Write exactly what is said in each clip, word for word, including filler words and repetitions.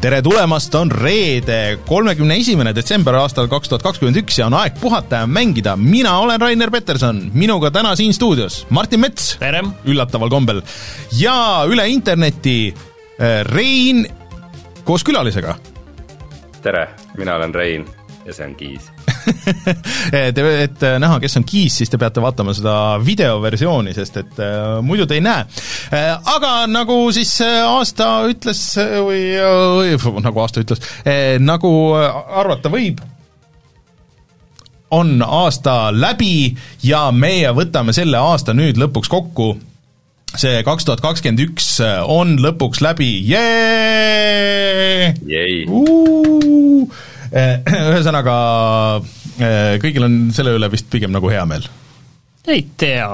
tere tulemast, on reede, kolmekümne esimene detsember aastal kaks tuhat kakskümmend üks ja on aeg puhata ja mängida. Mina olen Rainer Peterson, minuga täna siin stuudios Martin Mets, tere. Üllataval kombel, ja üle interneti Rein koos külalisega. Tere, mina olen Rein ja see on Kiis. et, et näha, kes on Kiis, siis te peate vaatama seda videoversiooni, sest et äh, muidu te ei näe. Äh, aga nagu siis aasta ütles või, või nagu aasta ütles, äh, nagu arvata võib, on aasta läbi ja meie võtame selle aasta nüüd lõpuks kokku. See kaks tuhat kakskümmend üks on lõpuks läbi. Jee! Jei! Uuu! Ühesõnaga, kõigil on selle üle vist pigem nagu hea meel. Ei tea.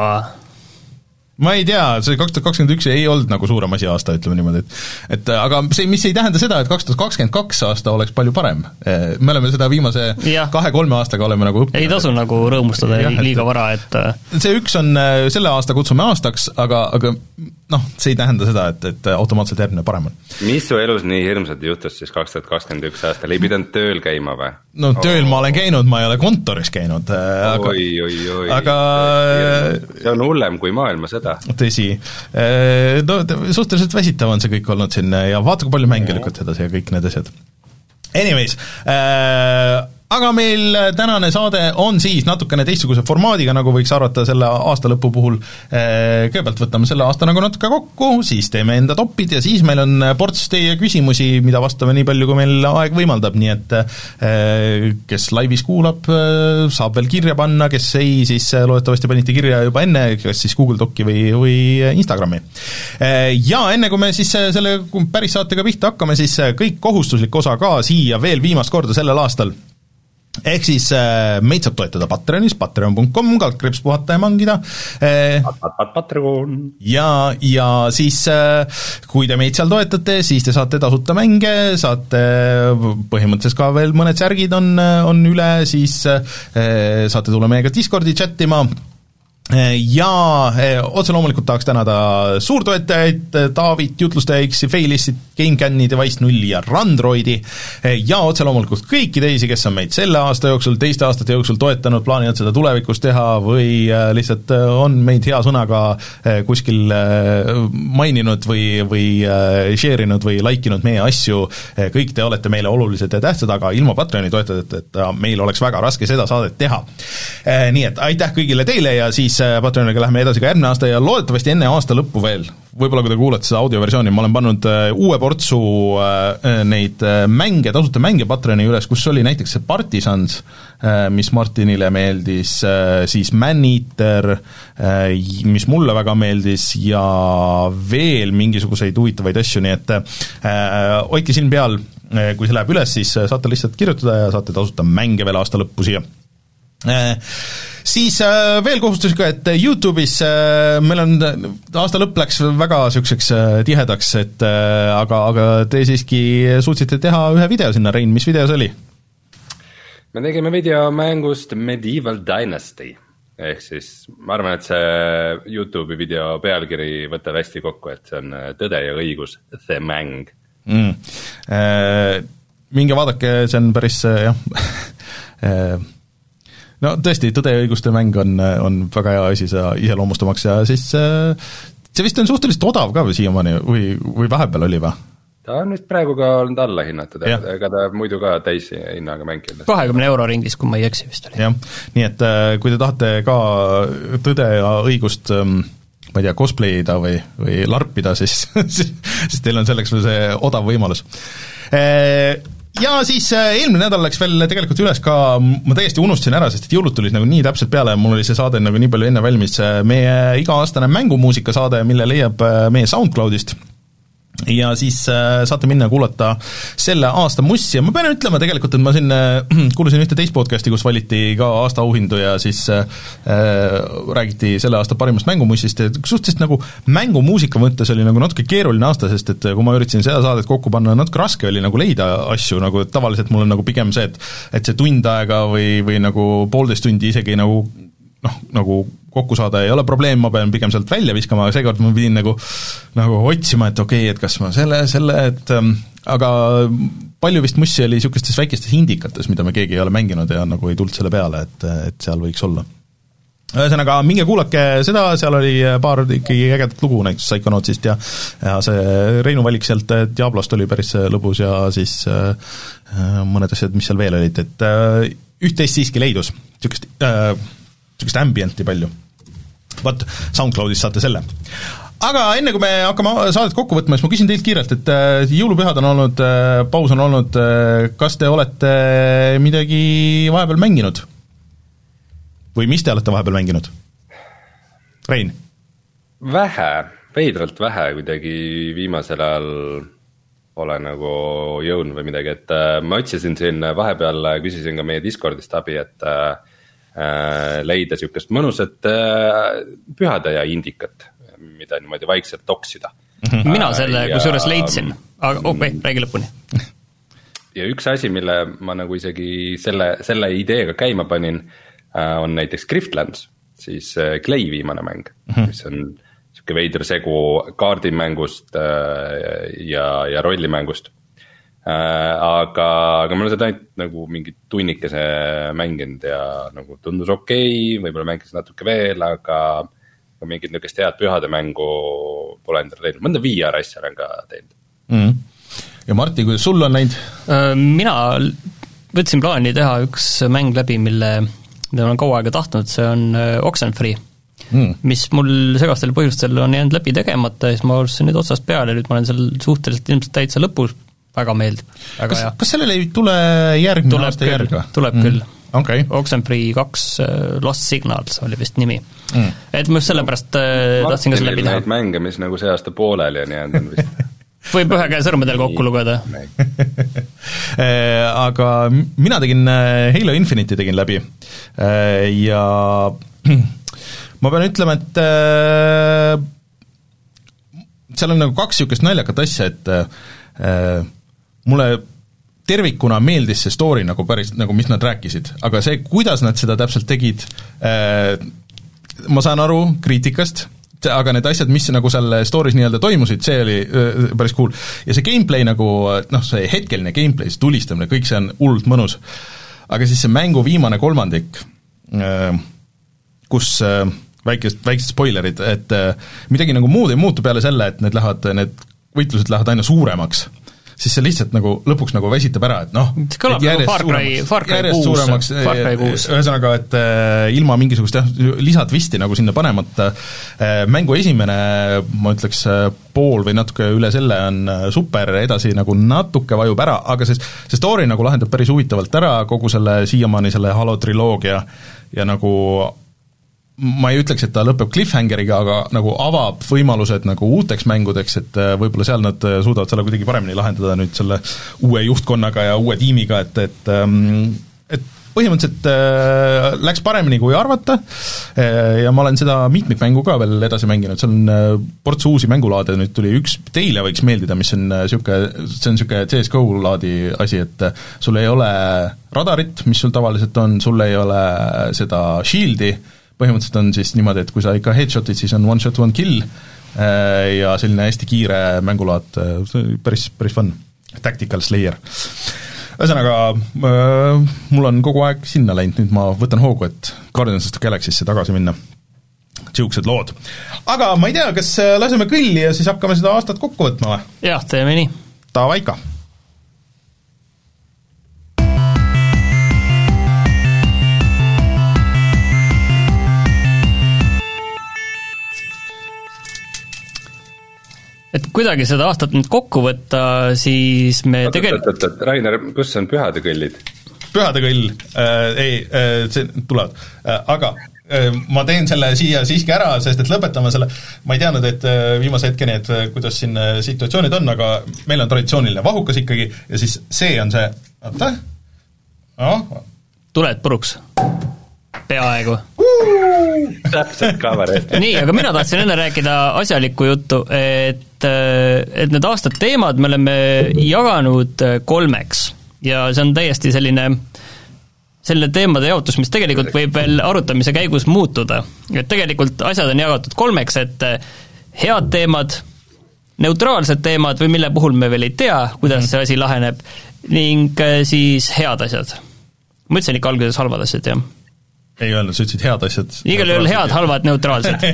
Ma ei tea, see kaks tuhat kakskümmend üks ei olnud nagu suurem asi aasta, ütleme niimoodi, et, et aga see, mis ei tähenda seda, et kaks tuhat kakskümmend kaks aasta oleks palju parem. Me oleme seda viimase kahe-kolme aastaga oleme nagu õppinud. Ei tasu nagu rõõmustada ja, liiga vara, et see üks on, selle aasta kutsume aastaks, aga, aga noh, see ei tähenda seda, et, et automaatselt järgmine parem on. Mis su elus nii hirmsad juhtus siis kaks tuhat kakskümmend üks aastal? Ei pidanud tööl käima või? No tööl oh. ma olen käinud, ma ei ole kontoris käinud. Aga, oi, oi, oi. Aga see on hullem kui maailma sõda. Tõsi. No, suhteliselt väsitav on see kõik olnud siin ja vaata, kui palju mänge lükati edasi ja kõik need asjad. Anyways, äh, aga meil tänane saade on siis natukene teistsuguse formaadiga, nagu võiks arvata selle aasta lõpu puhul. Kõigepealt võtame selle aasta nagu natuke kokku, siis teeme enda topid ja siis meil on ports teie küsimusi, mida vastame nii palju, kui meil aeg võimaldab, nii et kes laivis kuulab, saab veel kirja panna, kes ei, siis loodetavasti panite kirja juba enne, kas siis Google Doci või, või Instagrami. Ja enne kui me siis selle päris saatega pihta hakkame, siis kõik kohustuslik osa ka siia veel viimast korda sellel aastal. Ehk siis äh, meid saab toetada Patreonis, patreon punkt com, kaldkriips puhata ja mangida. Äh, Patreon. Ja, ja siis, äh, kui te meid seal toetate, siis te saate tasuta mänge, saate põhimõtteliselt ka veel mõned särgid on, on üle, siis äh, saate tulla meiega Discordi chattima. Ja otse loomulikult tahaks tänada suurtoetajaid, Taavit, Jutlustaja X, Failistit, GameCami, Device null ja Randroidi ja otse loomulikult kõiki teisi, kes on meid selle aasta jooksul, teiste aastate jooksul toetanud, plaaninud seda tulevikus teha või lihtsalt on meid hea sõnaga kuskil maininud või, või share'inud või like'inud meie asju. Kõik te olete meile olulised ja tähtsad, aga ilma Patreoni toetajad, et meil oleks väga raske seda saadet teha. Nii et aitäh kõigile teile ja siis Patreoniga läheme edasi ka järgmine aasta ja loodetavasti enne aasta lõppu veel. Võib-olla kui te kuulete seda audioversiooni, ma olen pannud uue portsu neid mänge, tasuta mänge Patreoni üles, kus oli näiteks see Partisans, mis Martinile meeldis, siis Man-Eater, mis mulle väga meeldis ja veel mingisuguseid huvitavaid asju, nii et hoidke silm peal, kui see läheb üles, siis saate lihtsalt kirjutada ja saate tasuta mänge veel aasta lõppu siia. Siis äh, veel kohustuslik, et YouTube'is äh, meil on, aasta lõpp läks väga sükseks äh, tihedaks, et äh, aga, aga te siiski suutsite teha ühe video sinna, Rein, mis video see oli? Me tegime video mängust Medieval Dynasty, ehk siis ma arvan, et see YouTube'i video pealkiri võtab hästi kokku, et see on Tõde ja õigus, The Mäng. Mm. Äh, minge vaadake, see on päris äh, jah äh, no tõesti, Tõde ja õiguste mäng on, on väga hea asi seda iseloomustamaks ja siis see vist on suhteliselt odav ka või siiamaani või, või vahepeal oli või? Ta on vist praegu ka olnud alla hinnatud, ega ta muidu ka täisi hinnaga mängida. kahekümne euro ringis, kui ma ei eksi vist oli. Jah, nii et kui te tahate ka Tõde ja õigust ma ei tea, cosplayida või, või larpida, siis, siis, siis teil on selleks veel see odav võimalus. Ja siis eelmine nädal läks veel tegelikult üles ka, ma täiesti unustasin ära, sest et jõulud tulis nagu nii täpselt peale, mul oli see saade nagu nii palju enne valmis, meie iga-aastane mängumuusika saade, mille leiab meie SoundCloudist. Ja siis äh, saate minna kuulata selle aasta mussi ja ma pean ütlema tegelikult, et ma siin äh, kuulusin ühte teist podcasti, kus valiti ka aasta auhindu ja siis äh, räägiti selle aasta parimast mängumussist ja suhteliselt nagu mängumuusika mõttes oli nagu natuke keeruline aasta, sest et kui ma üritasin seda saadet kokku panna, natuke raske oli nagu leida asju, nagu tavaliselt mul on nagu pigem see, et, et see tund aega või, või nagu poolteist tundi isegi nagu noh, nagu kokku saada ei ole probleem, ma pean pigem sealt välja viskama, aga seekord ma pidin nagu, nagu otsima, et okei okay,, et kas ma selle, selle, et ähm, aga palju vist mussi oli niisugustes väikestes indikates, mida me keegi ei ole mänginud ja nagu ei tulnud selle peale, et, et seal võiks olla. Ühesõnaga, minge kuulake seda, seal oli paar ikkagi ägedat lugu, näiteks Psychonautsist ja, ja see Reinu valik sealt Diablost oli päris lõbus ja siis äh, mõned asjad, mis seal veel olid, et äh, üht-teist siiski leidus, niisugust äh, niisugust ambienti palju. Vot, SoundCloudis saate selle. Aga enne kui me hakkame saadet kokku võtma, siis ma küsin teilt kiirelt, et äh, jõulupühad on olnud, äh, paus on olnud, äh, kas te olete midagi vahepeal mänginud? Või mis te olete vahepeal mänginud? Rein? Vähe, veidralt vähe kuidagi viimasel ajal pole nagu jõudnud või midagi, et äh, ma otsisin siin vahepeal, küsisin ka meie Discordist abi, et äh, leida niisugust mõnusat äh, pühade ja indikat, mida niimoodi vaikselt toksida. Mina selle ja, kusjuures leidsin, aga oh, ei, räägi lõpuni. Ja üks asi, mille ma nagu isegi selle, selle ideega käima panin, on näiteks Griftlands, siis Clay viimane mäng, mm-hmm. mis on niisugune veider segu kaardimängust ja, ja rollimängust. Aga, aga ma olen seda ainult nagu mingi tunnikese mänginud ja nagu tundus okei, okay, võib-olla mängis natuke veel, aga, aga mingit niisugust head pühade mängu pole endale teinud. Mõnda V R asja olen ka teinud. Mm-hmm. Ja Marti, kuidas sul on näinud? Mina võtsin plaani teha üks mäng läbi, mille mida olen kaua aega tahtnud, see on Oxenfree, mm. mis mul segastel põhjustel on jäänud läbi tegemata ja siis ma alustasin nüüd otsast peale, nüüd ma olen seal suhteliselt ilmselt täitsa lõpus, väga meeldib. Väga kas, kas sellele ei tule järgmine tuleb aasta järg? Tuleb mm. küll. Okay. Oxenfree kaks Lost Signals oli vist nimi. Mm. Et ma just sellepärast tahtsin ka selle läbi teha. Neid mänge, mis nagu see aasta pooleli on jäänud vist. Võib ühe käe sõrmedel kokku lugeda. Aga mina tegin Halo Infinite'i tegin läbi ja ma pean ütlema, et seal on nagu kaks niisugust naljakat asja, et mulle tervikuna meeldis see story nagu päris, nagu mis nad rääkisid, aga see, kuidas nad seda täpselt tegid, ma saan aru kriitikast, aga need asjad, mis nagu seal story's nii-öelda toimusid, see oli äh, päris cool. Ja see gameplay nagu, noh, see hetkeline gameplay, see tulistamine, kõik see on hullult mõnus. Aga siis see mängu viimane kolmandik, äh, kus äh, väikest, väikesed spoilerid, et äh, midagi nagu muud ei muutu peale selle, et need lähevad, need võitlused lähevad aina suuremaks, siis see lihtsalt nagu lõpuks nagu väsitab ära, et noh, et järjest Far Cry, Far Cry järjest suuremaks, ühesõnaga, et äh, ilma mingisugust jah, lisatvisti nagu sinna panemata, äh, mängu esimene, ma ütleks, pool või natuke üle selle on super, edasi nagu natuke vajub ära, aga see, see story nagu lahendab päris huvitavalt ära kogu selle siiamaani selle Halo triloogia ja nagu ma ei ütleks, et ta lõpeb cliffhangeriga, aga nagu avab võimalused nagu uuteks mängudeks, et võib-olla seal nad suudavad selle kuidagi paremini lahendada nüüd selle uue juhtkonnaga ja uue tiimiga, et, et, et põhimõtteliselt äh, läks paremini kui arvata äh, ja ma olen seda mitmikmängu ka veel edasi mänginud, seal on äh, ports uusi mängulaade, nüüd tuli üks, teile võiks meeldida, mis on niisugune, see on niisugune C S G O laadi asi, et sul ei ole radarit, mis sul tavaliselt on, sul ei ole seda shield'i, põhimõtteliselt on siis niimoodi, et kui sa ikka headshotid, siis on one shot, one kill ja selline hästi kiire mängulaad, päris, päris fun, tactical slayer. Ühesõnaga, mul on kogu aeg sinna läinud, nüüd ma võtan hoogu, et Guardians of the Galaxy'sse tagasi minna. Siuksed lood. Aga ma ei tea, kas laseme kõlli ja siis hakkame seda aastat kokku võtma või? Jah, teeme nii. Tavaika. Et kuidagi seda aastat nüüd kokku võtta, siis me tegelikult... Rainer, kus on pühade kõllid? Pühade kõll, äh, ei, äh, see tulevad, äh, aga äh, ma teen selle siia siiski ära, sest et lõpetame selle, ma ei teadnud, et äh, viimase hetkeni, et äh, kuidas siin äh, situatsioonid on, aga meil on traditsiooniline vahukas ikkagi ja siis see on see, oota, no. Tuled puruks. Peaaegu. Täpselt cover eest. Nii, aga mina tahtsin enne rääkida asjalikku juttu, et, et need aastad teemad me oleme jaganud kolmeks ja see on täiesti selline selle teemade jaotus, mis tegelikult võib veel arutamise käigus muutuda. Et tegelikult asjad on jagatud kolmeks, et head teemad, neutraalsed teemad või mille puhul me veel ei tea, kuidas see asi laheneb, ning siis head asjad. Ma ütlesin ikka alguses halvad asjad, jah. Ei öelnud, sa ütlesid head asjad. Igal juhul head, halvad, neutraalsed.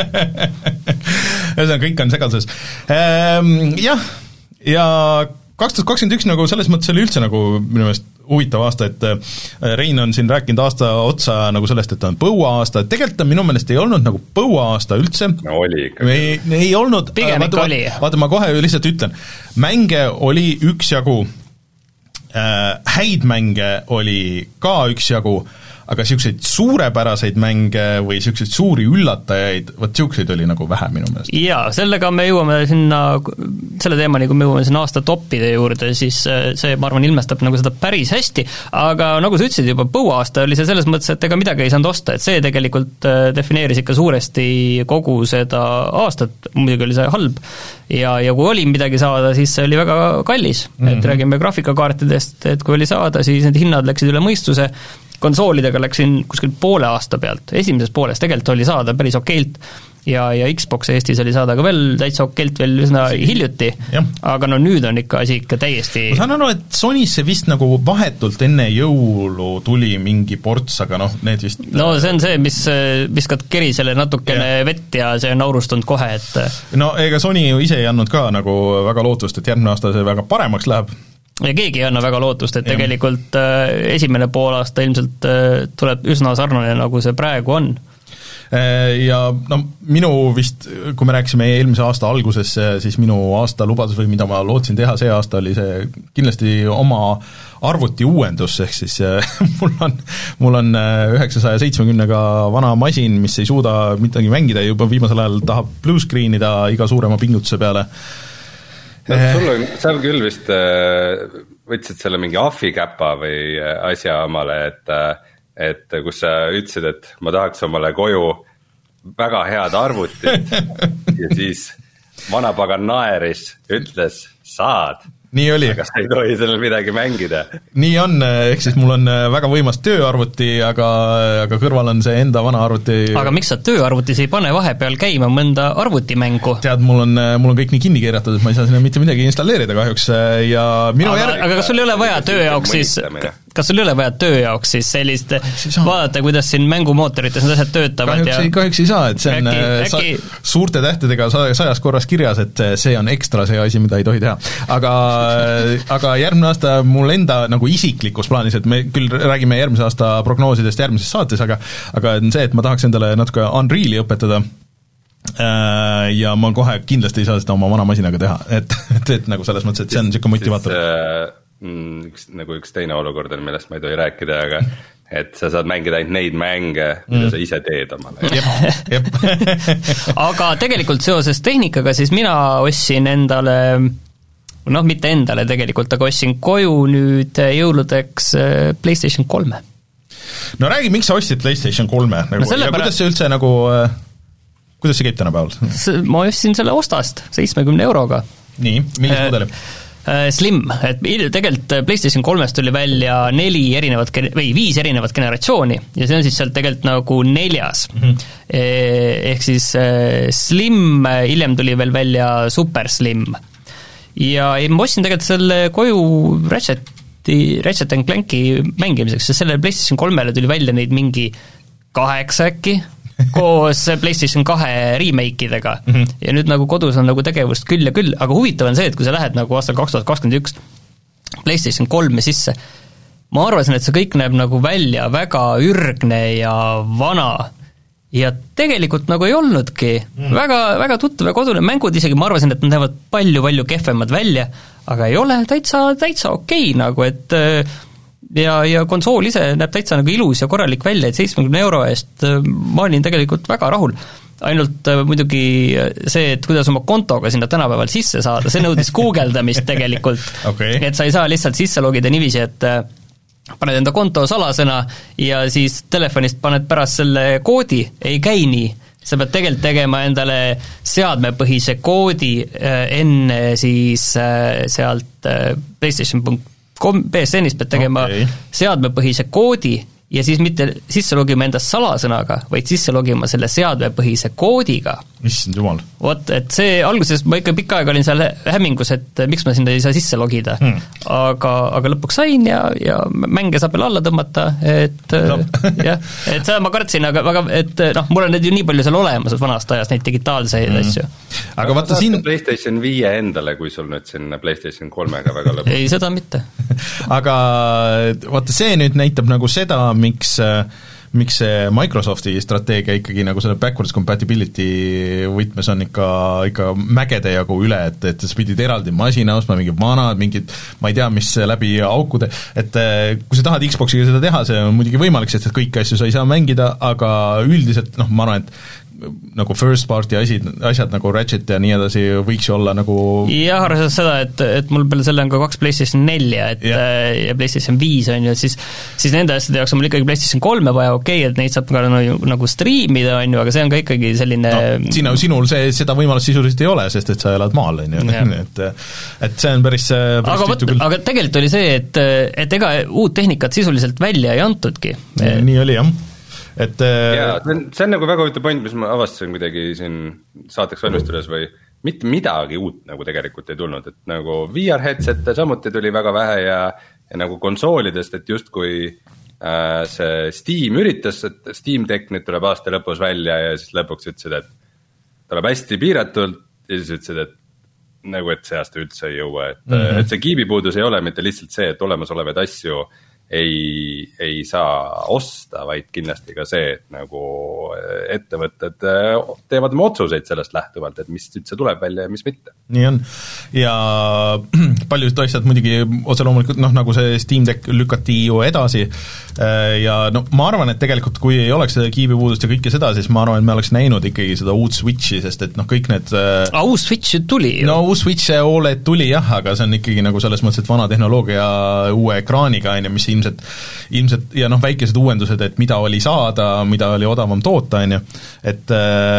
Ühesõnaga, kõik on segaduses. Ehm, jah, ja kaks tuhat kakskümmend üks nagu selles mõttes oli üldse nagu minu meelest huvitav aasta, et Rein on siin rääkinud aasta otsa nagu sellest, et on põuaasta, et tegelikult on minu meelest ei olnud nagu põuaasta üldse. No oli ikka. Ei, ei olnud. Pigem ikka oli. Vaata, ma kohe lihtsalt ütlen. Mänge oli üksjagu, äh, häid mänge oli ka üksjagu, aga niisuguseid suurepäraseid mänge või niisuguseid suuri üllatajaid, vot niisuguseid oli nagu vähe minu meelest. Jaa, sellega me jõuame sinna, selle teemani, kui me jõuame sinna aasta toppide juurde, siis see, ma arvan, ilmestab nagu seda päris hästi, aga nagu sa ütlesid juba, põuaasta oli see selles mõttes, et ega midagi ei saanud osta, et see tegelikult defineeris ikka suuresti kogu seda aastat, muidugi oli see halb, ja, ja kui oli midagi saada, siis see oli väga kallis, mm-hmm. et räägime graafikakaartidest, et kui oli saada, siis need hinnad läksid üle mõistuse, konsoolidega läksin kuskil poole aasta pealt, esimeses pooles tegelikult oli saada päris okeilt ja, ja Xbox Eestis oli saada ka veel täitsa okeilt veel üsna hiljuti, aga no nüüd on ikka asi ikka täiesti ma saan aru, et Sonisse vist nagu vahetult enne jõulu tuli mingi ports, aga noh, need vist no see on see, mis viskad kerisele natukene ja. Vett ja see on aurustanud kohe, et no ega Sony ju ise ei andnud ka nagu väga lootust, et järgmine aasta see väga paremaks läheb ja keegi ei anna väga lootust, et ja. Tegelikult äh, esimene poolaasta ilmselt äh, tuleb üsna sarnane, nagu see praegu on. Ja no minu vist, kui me rääkisime eelmise aasta alguses, siis minu aasta lubadus või mida ma lootsin teha see aasta oli see kindlasti oma arvuti uuendus, ehk siis mul on, mul on üheksasaja seitsmekümnega vana masin, mis ei suuda midagi mängida ja juba viimasel ajal tahab blue screenida iga suurema pingutuse peale. No, sul on, sa küll vist võtsid selle mingi ahvikäpa või asja omale, et, et kus sa ütlesid, et ma tahaks omale koju väga head arvutit ja siis vanapagan naeris, ütles, saad. Nii oli. Aga sa ei tohi sellel midagi mängida. Nii on, ehk siis mul on väga võimas tööarvuti, aga, aga kõrval on see enda vana arvuti. Aga miks sa tööarvutis ei pane vahepeal käima mõnda arvutimängu? Tead, mul on, mul on kõik nii kinni keeratud, et ma ei saa sinna mitte midagi installeerida kahjuks ja minu aga, järg... aga kas sul ei ole vaja töö jaoks siis, kas sul ei ole vaja töö jaoks siis sellist, vaadata, kuidas siin mängumootorites need asjad töötavad kahjuks, ja... ei, kahjuks ei saa, et see on äkki, sa, äkki... suurte tähtedega sajas korras kirjas, et see on ekstra see asi, mida ei tohi teha. Aga aga järgmine aasta mul enda nagu isiklikus plaanis, et me küll räägime järgmise aasta prognoosidest järgmises saates, aga aga on see, et ma tahaks endale natuke Unreali õpetada ja ma kohe kindlasti ei saa seda oma vana masinaga teha, et, et, et nagu selles mõttes, et see on niisugune motivaator. Üks, nagu üks teine olukord on, millest ma ei tohi rääkida, aga et sa saad mängida ainult neid mänge, mida mm. sa ise teed omale. Jep, jep. Aga tegelikult seoses tehnikaga siis mina ostsin endale noh, mitte endale tegelikult, aga ostsin koju nüüd jõuludeks PlayStation kolme. No räägi, miks sa ostsid PlayStation kolme? Nagu, no ja kuidas see üldse nagu, kuidas see käib tänapäeval? Ma ostsin selle ostast seitsmekümne euroga. Nii, millist äh, mudeli? Slim, et tegelikult PlayStation kolmest tuli välja neli erinevat, või viis erinevat generatsiooni ja see on siis sealt tegelikult nagu neljas. Mm-hmm. Ehk siis Slim, hiljem tuli veel välja Super Slim. Ja ma ostsin tegelikult selle koju Ratcheti, Ratchet and Clanki mängimiseks, sest selle PlayStation kolmele tuli välja neid mingi kaheksa äkki, koos PlayStation kahe remake-idega mm-hmm. ja nüüd nagu kodus on nagu tegevust küll ja küll, aga huvitav on see, et kui sa lähed nagu aastal kaks tuhat kakskümmend üks PlayStation kolme sisse, ma arvasin, et see kõik näeb nagu välja väga ürgne ja vana ja tegelikult nagu ei olnudki mm. väga, väga tuttav ja kodune mängud, isegi ma arvasin, et nad näevad palju-palju kehvemad välja, aga ei ole täitsa, täitsa okei nagu, et ja, ja konsool ise näeb täitsa nagu ilus ja korralik välja, et seitsmekümne euro eest ma olin tegelikult väga rahul. Ainult muidugi see, et kuidas oma kontoga sinna tänapäeval sisse saada, see nõudis guugeldamist tegelikult okay. Et sa ei saa lihtsalt sisse logida niiviisi, et paned enda konto salasõna ja siis telefonist paned pärast selle koodi, ei käi nii. Sa pead tegelikult tegema endale seadmepõhise koodi enne siis sealt PlayStation P S N-is pead tegema okay. seadmepõhise koodi ja siis mitte sisse logima enda salasõnaga, vaid sisse logima selle seadmepõhise koodiga. Issand jumal. Vot, et see alguses ma ikka pikka aega olin seal hämmingus, et miks ma sinna ei saa sisse logida hmm., aga, aga lõpuks sain ja, ja mänge saab veel alla tõmmata, et no. jah, et seda ma kartsin, aga, aga et noh, mul on need ju nii palju seal olemas vanast ajast, neid digitaalseid hmm. asju. Aga vaata siin PlayStation viie endale, kui sul nüüd siin PlayStation kolmega väga lõpuks. Ei, seda mitte. Aga vaata see nüüd näitab nagu seda, miks miks see Microsofti strateegia ikkagi nagu selle backwards compatibility võtmes on ikka, ikka mägede jagu üle, et, et sa pidid eraldi masina ostma, mingid vanad, mingid ma ei tea, mis läbi aukude, et kui sa tahad Xboxiga seda teha, see on muidugi võimalik, sest et kõiki asju sa ei saa mängida, aga üldiselt noh, ma arvan, et nagu first party asjad, asjad nagu Ratchet ja nii edasi võiks ju olla nagu jah, arvestades seda, et, et mul peale selle on ka kaks PlayStation nelja, et yeah. ja PlayStation viis on ju, et siis, siis nende asjade jaoks on mul ikkagi PlayStation kolme vaja, okei okay,, et neid saab ka nagu, nagu striimida, on ju, aga see on ka ikkagi selline no, sinu, sinul see, seda võimalust sisuliselt ei ole, sest et sa elad maal, on ju, et et see on päris, päris aga, võt, aga tegelikult oli see, et, et ega uut tehnikat sisuliselt välja ei antudki. Nii oli, jah. Et, jaa, see on, see on nagu väga huvitav point, mis ma avastasin kuidagi siin saateks valmistudes või mitte midagi uut nagu tegelikult ei tulnud, et nagu V R headset'e samuti tuli väga vähe ja, ja nagu konsoolidest, et justkui äh, see Steam üritas, et Steam Deck nüüd tuleb aasta lõpus välja ja siis lõpuks ütlesid, et tuleb hästi piiratult ja siis ütlesid, et nagu et see aasta üldse ei jõua, et, mm-hmm. et see kiibipuudus ei ole mitte lihtsalt see, et olemasolevaid asju ei, ei saa osta, vaid kindlasti ka see, et nagu ettevõtted teevad oma otsuseid sellest lähtuvalt, et mis üldse tuleb välja ja mis mitte. Nii on. Ja paljud asjad muidugi otse loomulikult, noh nagu see Steam Deck lükati ju edasi ja no ma arvan, et tegelikult kui ei oleks seda kiibipuudust ja kõike seda, siis ma arvan, et me oleks näinud ikkagi seda uut Switchi, sest et noh, kõik need A, uus Switch tuli ju. No uus Switch O L E D tuli jah, aga see on ikkagi nagu selles mõttes, et vana tehnoloogia uue ekraaniga, on ju, mis ilmselt, ilmselt ja noh, väikesed uuendused, et mida oli saada, mida oli odavam toota, on ju, et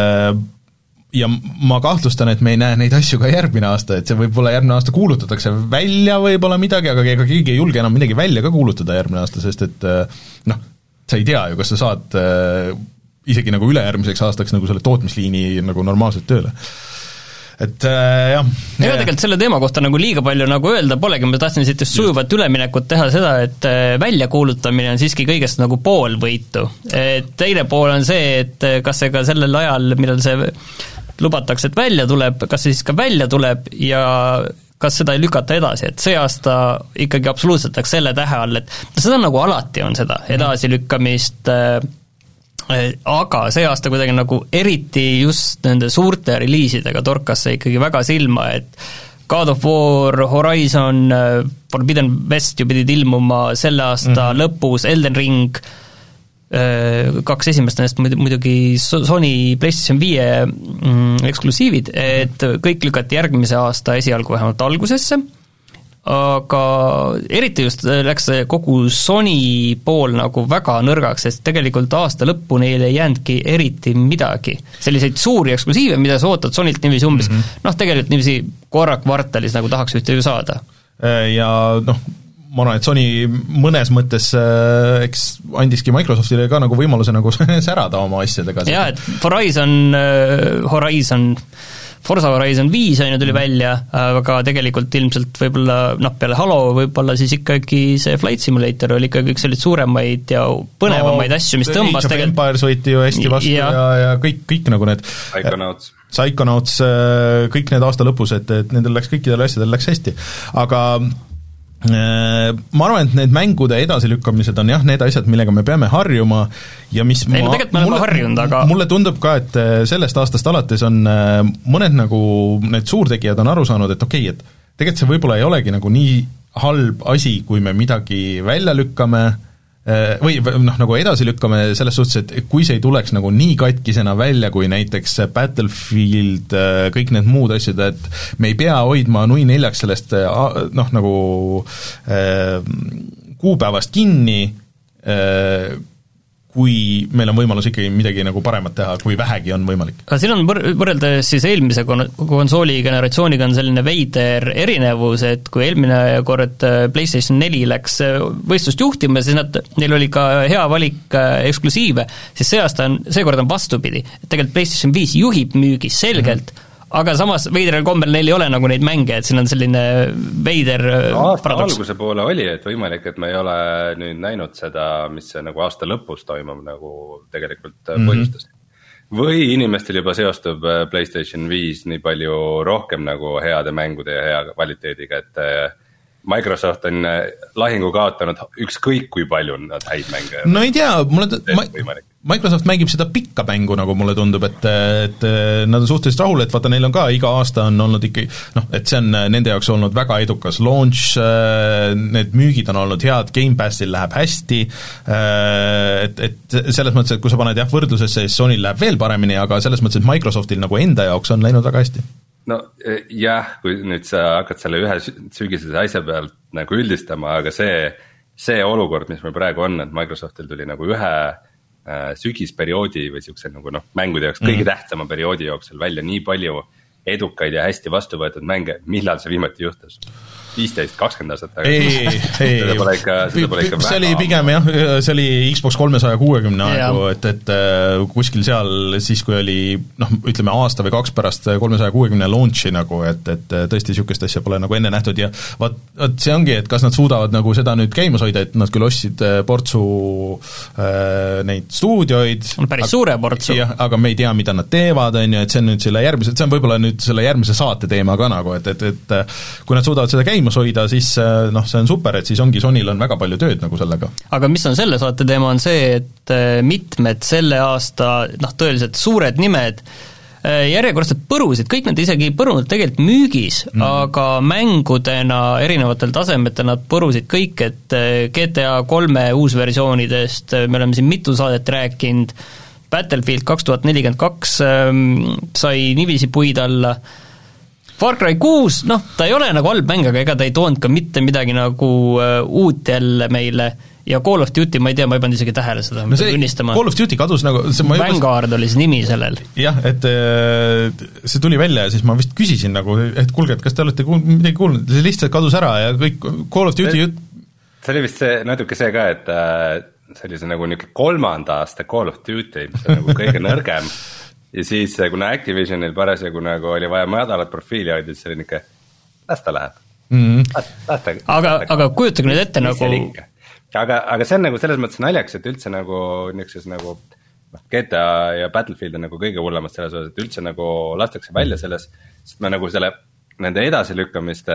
ja ma kahtlustan, et me ei näe neid asju ka järgmine aasta, et see võib-olla järgmine aasta kuulutatakse välja võib-olla midagi, aga ega keegi ei julge enam midagi välja ka kuulutada järgmine aasta, sest et noh, sa ei tea ju, kas sa saad isegi nagu ülejärgmiseks aastaks nagu selle tootmisliini nagu normaalselt tööle. Et äh, jah. Ega tegelikult selle teema kohta nagu liiga palju nagu öelda polegi, ma tahtsin siit just sujuvat üleminekut teha seda, et väljakuulutamine on siiski kõigest nagu pool võitu. Et teine pool on see, et kas see ka sellel ajal, millal see lubatakse, et välja tuleb, kas see siis ka välja tuleb ja kas seda ei lükata edasi, et see aasta ikkagi absoluutselt läks selle tähe all, et seda nagu alati on seda edasilükkamist, aga see aasta kuidagi nagu eriti just nende suurte reliisidega torkas see ikkagi väga silma, et God of War, Horizon, Forbidden West ju pidid ilmuma selle aasta mm-hmm. lõpus, Elden Ring, kaks esimest nendest muidugi Sony PlayStation viie eksklusiivid, et kõik lükati järgmise aasta esialgu vähemalt algusesse, aga eriti just läks kogu Sony pool nagu väga nõrgaks, sest tegelikult aasta lõppu neil ei jäänudki eriti midagi. Selliseid suuri eksklusiive, mida sa ootad Sonylt niiviisi umbes, mm-hmm. noh tegelikult niiviisi korra kvartalis nagu tahaks ühte ju saada. Ja noh, ma arvan, et Sony mõnes mõttes eks andiski Microsoftile ka nagu võimaluse nagu särada oma asjadega. Jah, et Horizon, Horizon Forza Horizon viis on ju tuli välja, aga tegelikult ilmselt võib-olla noh, peale Halo võib-olla siis ikkagi see Flight Simulator oli ikkagi üks selliseid suuremaid ja põnevamaid no, asju, mis tõmbas tegelikult Empires võeti ju hästi vastu ja, ja, ja kõik, kõik nagu need Psychonauts, Psychonauts, kõik need aasta lõpus, et, et nendel läks kõikidel asjadel läks hästi, aga ma arvan, et need mängude edasilükkamised on jah, need asjad, millega me peame harjuma ja mis ei, ma, tegelikult me oleme harjunud, aga mulle tundub ka, et sellest aastast alates on mõned nagu need suurtegijad on aru saanud, et okei, et tegelikult see võib-olla ei olegi nagu nii halb asi, kui me midagi välja lükkame või noh, nagu edasi lükkame selles suhtes, et kui see ei tuleks nagu nii katkisena välja, kui näiteks Battlefield, kõik need muud asjad, et me ei pea hoidma nui neljaks sellest noh, nagu äh, kuupäevast kinni, äh, kui meil on võimalus ikkagi midagi nagu paremat teha, kui vähegi on võimalik. aga siin on võr-, võrreldes siis eelmise kon-, konsooli generatsiooniga on selline veider erinevus, et kui eelmine kord PlayStation neli läks võistlust juhtima, siis nad, neil oli ka hea valik eksklusiive, siis see aasta on, seekord on vastupidi. Et tegelikult PlayStation viis juhib müügis selgelt, mm-hmm. aga samas veidral kombel neil ei ole nagu neid mänge, et siin on selline veider no, aasta paradoks. Alguse poole oli, et võimalik, et me ei ole nüüd näinud seda, mis see nagu aasta lõpus toimub, nagu tegelikult mm-hmm. põhjustas. Või inimestel juba seostub PlayStation viis nii palju rohkem nagu heade mängude ja hea kvaliteediga, et Microsoft on lahingu kaotanud ükskõik kui palju nad häid mänge. No ei tea, mulle t- ma, Microsoft mängib seda pikka mängu, nagu mulle tundub, et, et nad on suhteliselt rahul, et vaata, neil on ka iga aasta on olnud ikkagi, noh, et see on nende jaoks olnud väga edukas launch, need müügid on olnud head, Gamepassil läheb hästi, et, et selles mõttes, et kui sa paned jah võrdlusesse, siis Sonyl läheb veel paremini, aga selles mõttes, et Microsoftil nagu enda jaoks on läinud väga hästi. No jah, kui nüüd sa hakkad selle ühe sügisese asja pealt nagu üldistama, aga see, see olukord, mis meil praegu on, et Microsoftil tuli nagu ühe äh, sügisperioodi või siukse nagu noh, mängude jaoks kõige mm. tähtsama perioodi jooksul välja nii palju edukaid ja hästi vastu võetud mänge, millal see viimati juhtus? viisteist kakskümmend aastat tagasi. ei, ei, seda pole ikka, seda pole ikka see oli pigem jah, see oli Xbox kolmesaja kuuekümne aegu, et, et kuskil seal siis, kui oli noh, ütleme aasta või kaks pärast kolmesaja kuuekümne launchi nagu, et, et tõesti niisugust asja pole nagu enne nähtud ja vaat, vaat see ongi, et kas nad suudavad nagu seda nüüd käimas hoida, et nad küll ostsid portsu äh, neid stuudioid. On päris aga, suure portsu. Jah, aga me ei tea, mida nad teevad, on ju, et see on nüüd selle järgmise, see on võib-olla nüüd selle järgmise saate teema ka nagu, et, et, et kui nad suudavad seda käimas hoida, siis noh, see on super, et siis ongi Sonyl on väga palju tööd nagu sellega. Aga mis on selle saate teema, on see, et mitmed selle aasta noh, tõeliselt suured nimed järjekordselt põrusid, kõik nad isegi põrunud tegelikult müügis mm., aga mängudena erinevatel tasemetel nad põrusid kõik, et G T A kolme uusversioonidest me oleme siin mitu saadet rääkinud, Battlefield kaks tuhat nelikümmend kaks sai niiviisi puid alla, Far Cry kuus, noh, ta ei ole nagu halb mäng, aga ega ta ei toonud ka mitte midagi nagu uh, uut jälle meile ja Call of Duty, ma ei tea, ma ei pannud isegi tähele seda, ma pean tunnistama. Call of Duty kadus nagu Vanguard oli see nimi sellel. Jah, et see tuli välja ja siis ma vist küsisin nagu, et kuulge, et kas te olete kuulnud, midagi kuulnud, see lihtsalt kadus ära ja kõik Call of Duty jut... see oli vist see, natuke see ka, et see oli see nagu niisugune kolmanda aasta Call of Duty, mis on nagu kõige nõrgem ja siis, kuna Activisionil parasjagu nagu oli vaja madalat profiili hoida, siis oli niisugune, las ta läheb mm. las, las ta, aga, aga kujutage nüüd ette nagu aga, aga see on nagu selles mõttes naljaks, et üldse nagu niisuguses nagu G T A ja Battlefield on nagu kõige hullemad selles osas, et üldse nagu lastakse välja selles, sest me nagu selle nende edasilükkamiste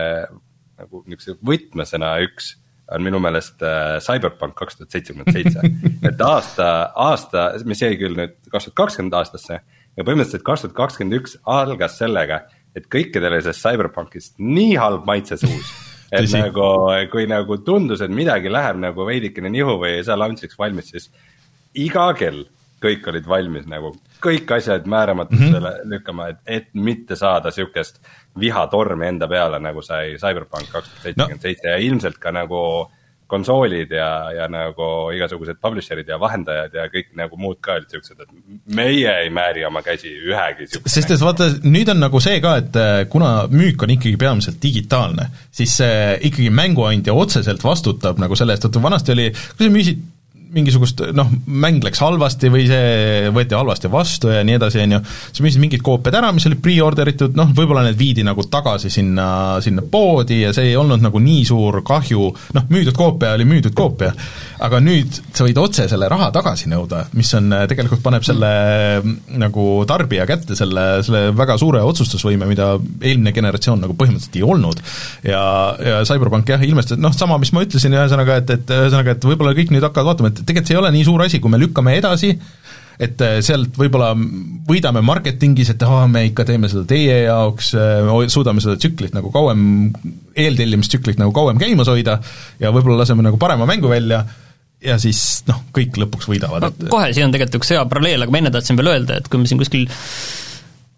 nagu niisuguse võtmesena üks on minu meelest äh, Cyberpunk kaks tuhat seitsekümmend seitse, et aasta, aasta, mis jäi küll nüüd kaks tuhat kakskümmend aastasse ja põhimõtteliselt kaks tuhat kakskümmend üks algas sellega, et kõikidele sellest Cyberpunkist nii halb maitse suus, et Tõsi. nagu, kui nagu tundus, et midagi läheb nagu veidikene nihu või ei saa launchiks valmis, siis iga kell kõik olid valmis nagu, kõik asjad määramatusele mm-hmm. lükkama, et, et mitte saada niisugust vihatormi enda peale, nagu sai Cyberpunk kaks tuhat seitsekümmend seitse no. ja ilmselt ka nagu konsoolid ja, ja nagu igasugused publisherid ja vahendajad ja kõik nagu muud ka olid niisugused, et meie ei määri oma käsi ühegi sest et vaata, nüüd on nagu see ka, et kuna müük on ikkagi peamiselt digitaalne, siis ikkagi mänguandja otseselt vastutab nagu selle eest, et vanasti oli, kui sa müüsid mingisugust, noh, mäng läks halvasti või see võeti halvasti vastu ja nii edasi, on ju, siis müüsid mingid koopiad ära, mis olid pre-orderitud, noh, võib-olla need viidi nagu tagasi sinna, sinna poodi ja see ei olnud nagu nii suur kahju, noh, müüdud koopia oli müüdud koopia, aga nüüd sa võid otse selle raha tagasi nõuda, mis on, tegelikult paneb selle nagu tarbija kätte selle, selle väga suure otsustusvõime, mida eelmine generatsioon nagu põhimõtteliselt ei olnud. Ja, ja Cyberpunk jah, ilmestas, noh, sama, mis ma ütlesin, ühesõnaga, et, et, ühesõnaga, et võib-olla kõik nüüd hakkavad vaatama, et tegelikult see ei ole nii suur asi, kui me lükkame edasi, et sealt võib-olla võidame marketingis, et ah, me ikka teeme seda teie jaoks, suudame seda tsüklit nagu kauem, eeltellimistsüklit nagu kauem käimas hoida ja võib-olla laseme nagu parema mängu välja ja siis noh, kõik lõpuks võidavad. No, et... kohe, siin on tegelikult üks hea paralleel, aga ma enne tahtsin veel öelda, et kui me siin kuskil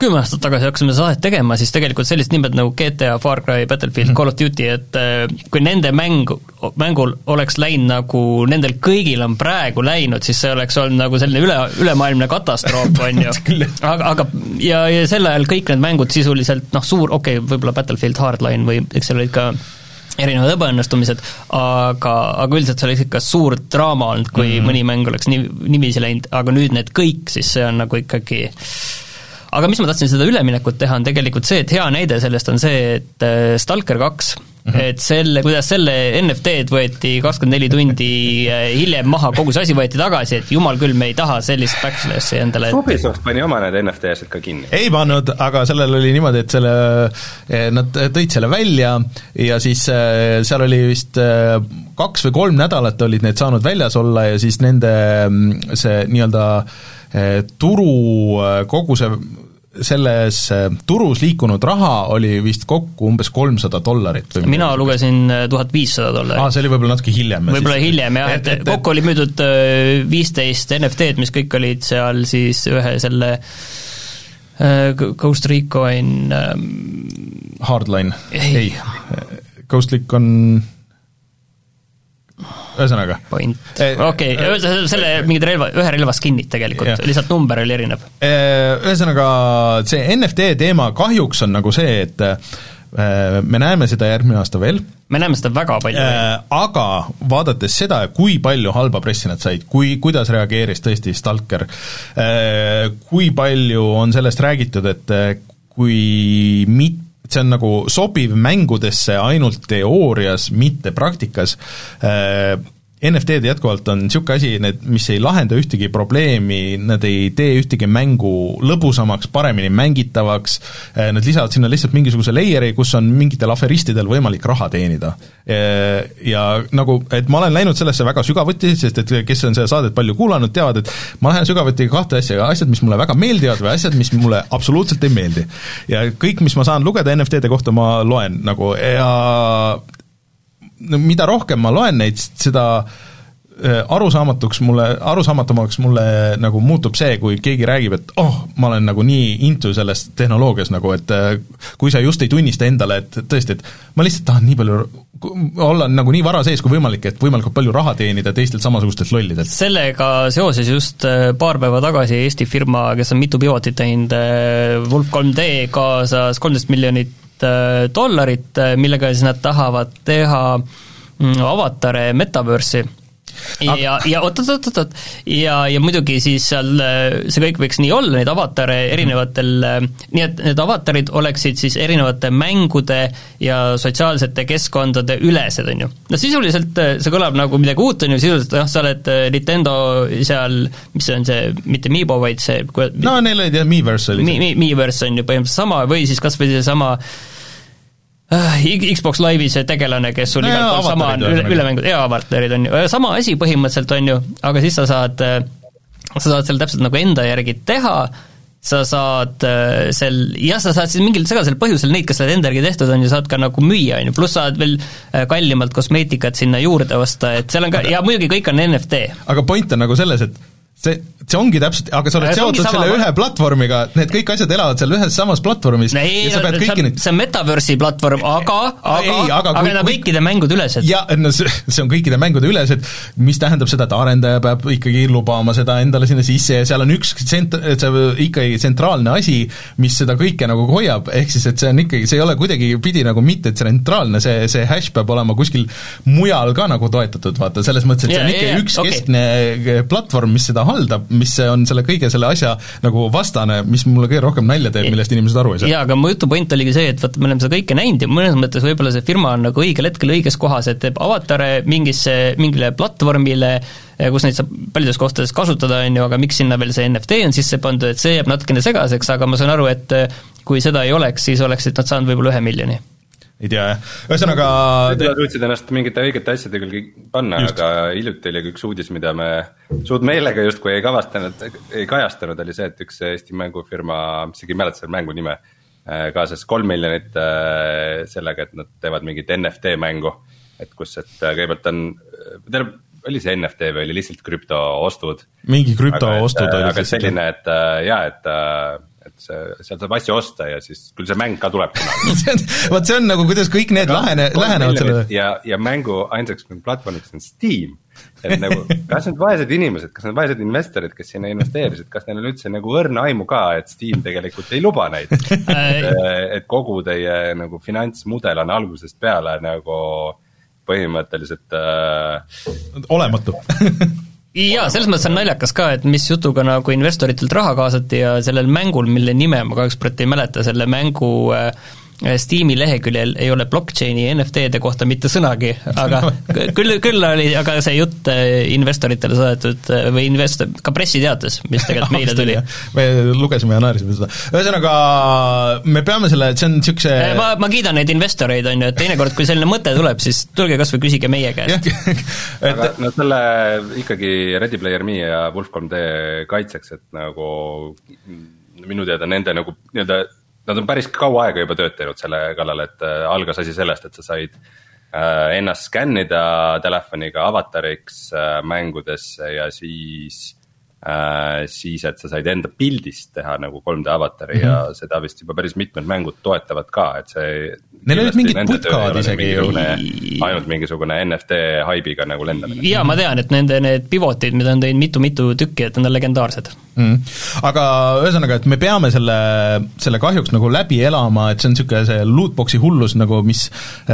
kümme aastat tagasi hakkasime saadet tegema, siis tegelikult sellised nimed nagu G T A, Far Cry, Battlefield mm., Call of Duty, et kui nende mäng, mängul oleks läinud nagu nendel kõigil on praegu läinud, siis see oleks olnud nagu selline üle, ülemaailmne katastroof, on ju. aga, aga ja, ja sel ajal kõik need mängud sisuliselt, noh suur, okei okay,, võib-olla Battlefield Hardline või eks seal olid ka erinevad ebaõnnestumised, aga, aga üldiselt see oleks ikka suur draama olnud, kui mm-hmm. mõni mäng oleks nii, niiviisi läinud, aga nüüd need kõik, siis see on nagu ikkagi aga mis ma tahtsin seda üleminekut teha, on tegelikult see, et hea näide sellest on see, et Stalker kaks, mm-hmm. et selle, kuidas selle N F T-d võeti kakskümmend neli tundi hiljem maha, kogu see asi võeti tagasi, et jumal küll, me ei taha sellist backslashi endale. Ubisoft pani oma need N F T-sid ka kinni. Ei pannud, aga sellel oli niimoodi, et selle, nad tõid selle välja ja siis seal oli vist kaks või kolm nädalat olid need saanud väljas olla ja siis nende see nii-öelda turu, kogu see selles turus liikunud raha oli vist kokku umbes kolmsada dollarit. Mina lugesin tuhat viissada dollarit. Aa, see oli võib-olla natuke hiljem. Võib-olla siis... hiljem, jah, et, et, et kokku oli müüdud viisteist N F T-d, mis kõik olid seal siis ühe selle uh, Ghost Recon um... Hardline. Ei, ei. Ghost Recon ühesõnaga. Point. Okei, okay. selle mingid relva, ühe relva skinnid tegelikult, ja. Lihtsalt number oli erinev. Ühesõnaga, see N F T teema kahjuks on nagu see, et me näeme seda järgmine aasta veel. Me näeme seda väga palju. Aga vaadates seda, kui palju halba pressi nad said, kui, kuidas reageeris tõesti Stalker, kui palju on sellest räägitud, et kui mit, see on nagu sobiv mängudesse ainult teoorias, mitte praktikas. N F T-d jätkuvalt on niisugune asi, need, mis ei lahenda ühtegi probleemi, nad ei tee ühtegi mängu lõbusamaks, paremini mängitavaks, nad lisavad sinna lihtsalt mingisuguse layeri, kus on mingitel aferistidel võimalik raha teenida. Ja nagu, et ma olen läinud sellesse väga sügavuti, sest et kes on seda saadet palju kuulanud, teavad, et ma lähen sügavuti kahte asja, asjad, mis mulle väga meeldivad või asjad, mis mulle absoluutselt ei meeldi. Ja kõik, mis ma saan lugeda N F T-de kohta, ma loen nagu ja no mida rohkem ma loen neid, seda arusaamatuks mulle, arusaamatumaks mulle nagu muutub see, kui keegi räägib, et oh, ma olen nagu nii into selles tehnoloogias nagu, et kui sa just ei tunnista endale, et tõesti, et ma lihtsalt tahan nii palju olla nagu nii vara sees kui võimalik, et võimalikult palju raha teenida teistelt samasugustelt lollidelt. Sellega seoses just paar päeva tagasi Eesti firma, kes on mitu pivotit teinud, Wolf kolm D kaasas kolmteist miljonit dollarit, millega siis nad tahavad teha avatare metaversi. Ja, ja oot, oot, oot, oot, ja, ja muidugi siis seal see kõik võiks nii olla, neid avatare erinevatel, nii et need avatarid oleksid siis erinevate mängude ja sotsiaalsete keskkondade ülesed, on ju. No sisuliselt see kõlab nagu midagi uut, on ju, sisuliselt noh, sa oled Nintendo seal, mis on see, mitte Miibo, vaid see no neil olid jah, Miiverse oli see. Mi, Miiverse on ju põhimõtteliselt sama, või siis kas või see sama Xbox Live'i see tegelane, kes sul igal pool sama on üle, ülemängud, ja avatarid on ju, sama asi põhimõtteliselt on ju, aga siis sa saad, sa saad seal täpselt nagu enda järgi teha, sa saad sel, jah, sa saad siis mingil segasel põhjusel neid, kes saad enda järgi tehtud on ju, saad ka nagu müüa on ju, pluss saad veel kallimalt kosmeetikat sinna juurde osta, et seal on ka, ja muidugi kõik on N F T. Aga point on nagu selles, et see, see ongi täpselt, aga sa oled seotud selle ühe platvormiga, need kõik asjad elavad seal ühes samas platvormis ei, ja sa pead kõiki nüüd... see on Metaversi platvorm, aga, aga, ei, aga, aga kui, need on kõikide mängude ülesed. Ja, no see, see on kõikide mängude ülesed, mis tähendab seda, et arendaja peab ikkagi lubama seda endale sinna sisse ja seal on üks tsent-, see ikkagi tsentraalne asi, mis seda kõike nagu hoiab, ehk siis, et see on ikkagi, see ei ole kuidagi pidi nagu mitte tsentraalne, see, see hash peab olema kuskil mujal ka nagu toetatud, vaata, selles mõttes, et see on ikka yeah, üks okay. keskne platvorm, mis seda haldab, mis on selle kõige selle asja nagu vastane, mis mulle kõige rohkem nalja teeb, millest inimesed aru ei saa. Jaa, aga mu jutu point oligi see, et vaata, me oleme seda kõike näinud ja mõnes mõttes võib-olla see firma on nagu õigel hetkel õiges kohas, et teeb avatare mingisse, mingile platvormile, kus neid saab paljudes kohtades kasutada, on ju, aga miks sinna veel see N F T on sisse pandud, et see jääb natukene segaseks, aga ma saan aru, et kui seda ei oleks, siis oleksid nad saanud võib-olla ühe miljoni. Ei tea, jah. Ühesõnaga te... suutsid ennast mingite õigete asjade küll panna, just. Aga hiljuti oli üks uudis, mida me suud meelega just kui ei kavastanud, ei kajastanud, oli see, et üks Eesti mängufirma, mis ei mäleta selle mängu nime, kaasas kolm miljonit sellega, et nad teevad mingit N F T mängu, et kus, et kõigepealt on, teil oli see N F T või oli lihtsalt krüptoostud? Mingi krüptoostud aga, oli aga selline, et jaa, et et see, sealt saab asju osta ja siis küll see mäng ka tuleb vaat see on nagu, kuidas kõik need lahene, lähenevad sellele. ja, ja mängu ainsaks platvormiks on Steam, et nagu kas need vaesed inimesed, kas need vaesed investorid, kes sinna investeerisid, kas neil on üldse nagu õrna aimu ka, et Steam tegelikult ei luba neid et, et kogu teie nagu finantsmudel on algusest peale nagu põhimõtteliselt äh, olematu jaa, selles mõttes on naljakas ka, et mis jutuga nagu investoritelt raha kaasati ja sellel mängul, mille nime ma kahjuks praegu ei mäleta, selle mängu äh, Steam'i leheküljel ei ole blockchaini N F T-de kohta mitte sõnagi, aga küll, küll oli aga see jutt investoritele saadetud või investor, ka pressiteates, mis tegelikult meile tuli. me lugesime ja naerisime seda. Ühesõnaga, me peame selle, et see on niisuguse ma, ma kiidan neid investoreid, on ju, et teinekord, kui selline mõte tuleb, siis tulge kas või küsige meie käest. et... aga no selle ikkagi Ready Player Me ja Wolf kolm D kaitseks, et nagu minu teada nende nagu nii-öelda nad on päris kaua aega juba tööd teinud selle kallal, et äh, algas asi sellest, et sa said äh, ennast skännida telefoniga avatariks äh, mängudesse ja siis äh, siis, et sa said enda pildist teha nagu kolm D avatari mm -hmm. ja seda vist juba päris mitmed mängud toetavad ka, et see neil olid mingid putkaad isegi ainult mingisugune N F T haibiga nagu lendamine. Jaa, ma tean, et nende need pivotid, mida on teinud mitu-mitu tükki, et need on legendaarsed. Mm. Aga ühesõnaga, et me peame selle, selle kahjuks nagu läbi elama, et see on niisugune see lootboxi hullus nagu, mis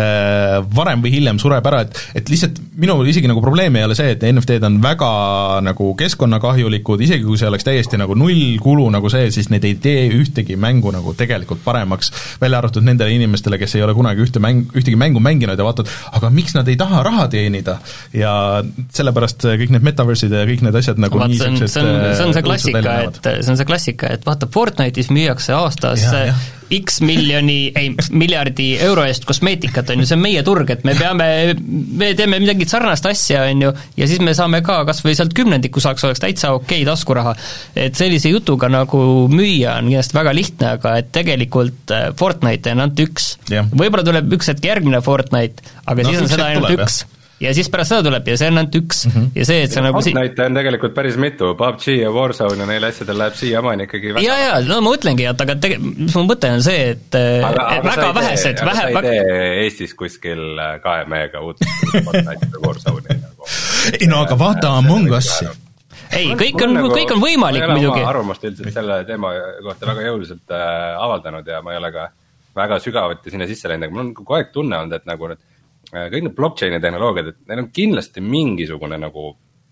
äh, varem või hiljem sureb ära, et, et lihtsalt minu isegi nagu probleem ei ole see, et N F T-d on väga nagu keskkonnakahjulikud, isegi kui see oleks täiesti nagu null kulu nagu see, siis need ei tee ühtegi mängu nagu tegelikult paremaks, välja arvatud nendele inimestele, kes ei ole kunagi ühte mäng, ühtegi mängu mänginud ja vaatad, aga miks nad ei taha raha teenida ja sellepärast kõik need metaversid ja kõik need asjad nagu Vaat, nii see on, see on, see on see klassika, et see on see klassika, et vaata, Fortnite'is müüakse aastas ja, ja. X miljoni, ei, miljardi euro eest kosmeetikat, on ju, see on meie turg, et me peame, me teeme midagi sarnast asja, on ju, ja siis me saame ka kas või sealt kümnendiku saaks, oleks täitsa okei taskuraha. Et sellise jutuga nagu müüa on kindlasti väga lihtne, aga et tegelikult Fortnite on ainult üks. Yeah. Võib-olla tuleb üks hetk järgmine Fortnite, aga no, siis on seda ainult tuleb, üks. Jah. Ja siis pärast seda tuleb ja see on ainult üks mm -hmm. ja see, et see nagu Fortnite on tegelikult päris mitu, P U B G ja Warzone ja neil asjadel läheb siiamaani ikkagi väga ja, ja, no ma mõtlengi, et aga tege-, mis mu mõte on see, et, aga, et aga väga vähesed aga vähe, sa ei tee Eestis kuskil kahe mehega uut Fortnite ja Warzone'i nagu. Ei no aga vaata Among Us'i. Ei, kõik on, nagu, kõik on võimalik muidugi. Ma ei ole oma arvamust üldiselt selle teema kohta väga jõuliselt äh, avaldanud ja ma ei ole ka väga sügavuti sinna sisse läinud, aga mul on kogu aeg tunne olnud, et nagu need kõik need blockchaini tehnoloogiad, et neil on kindlasti mingisugune nagu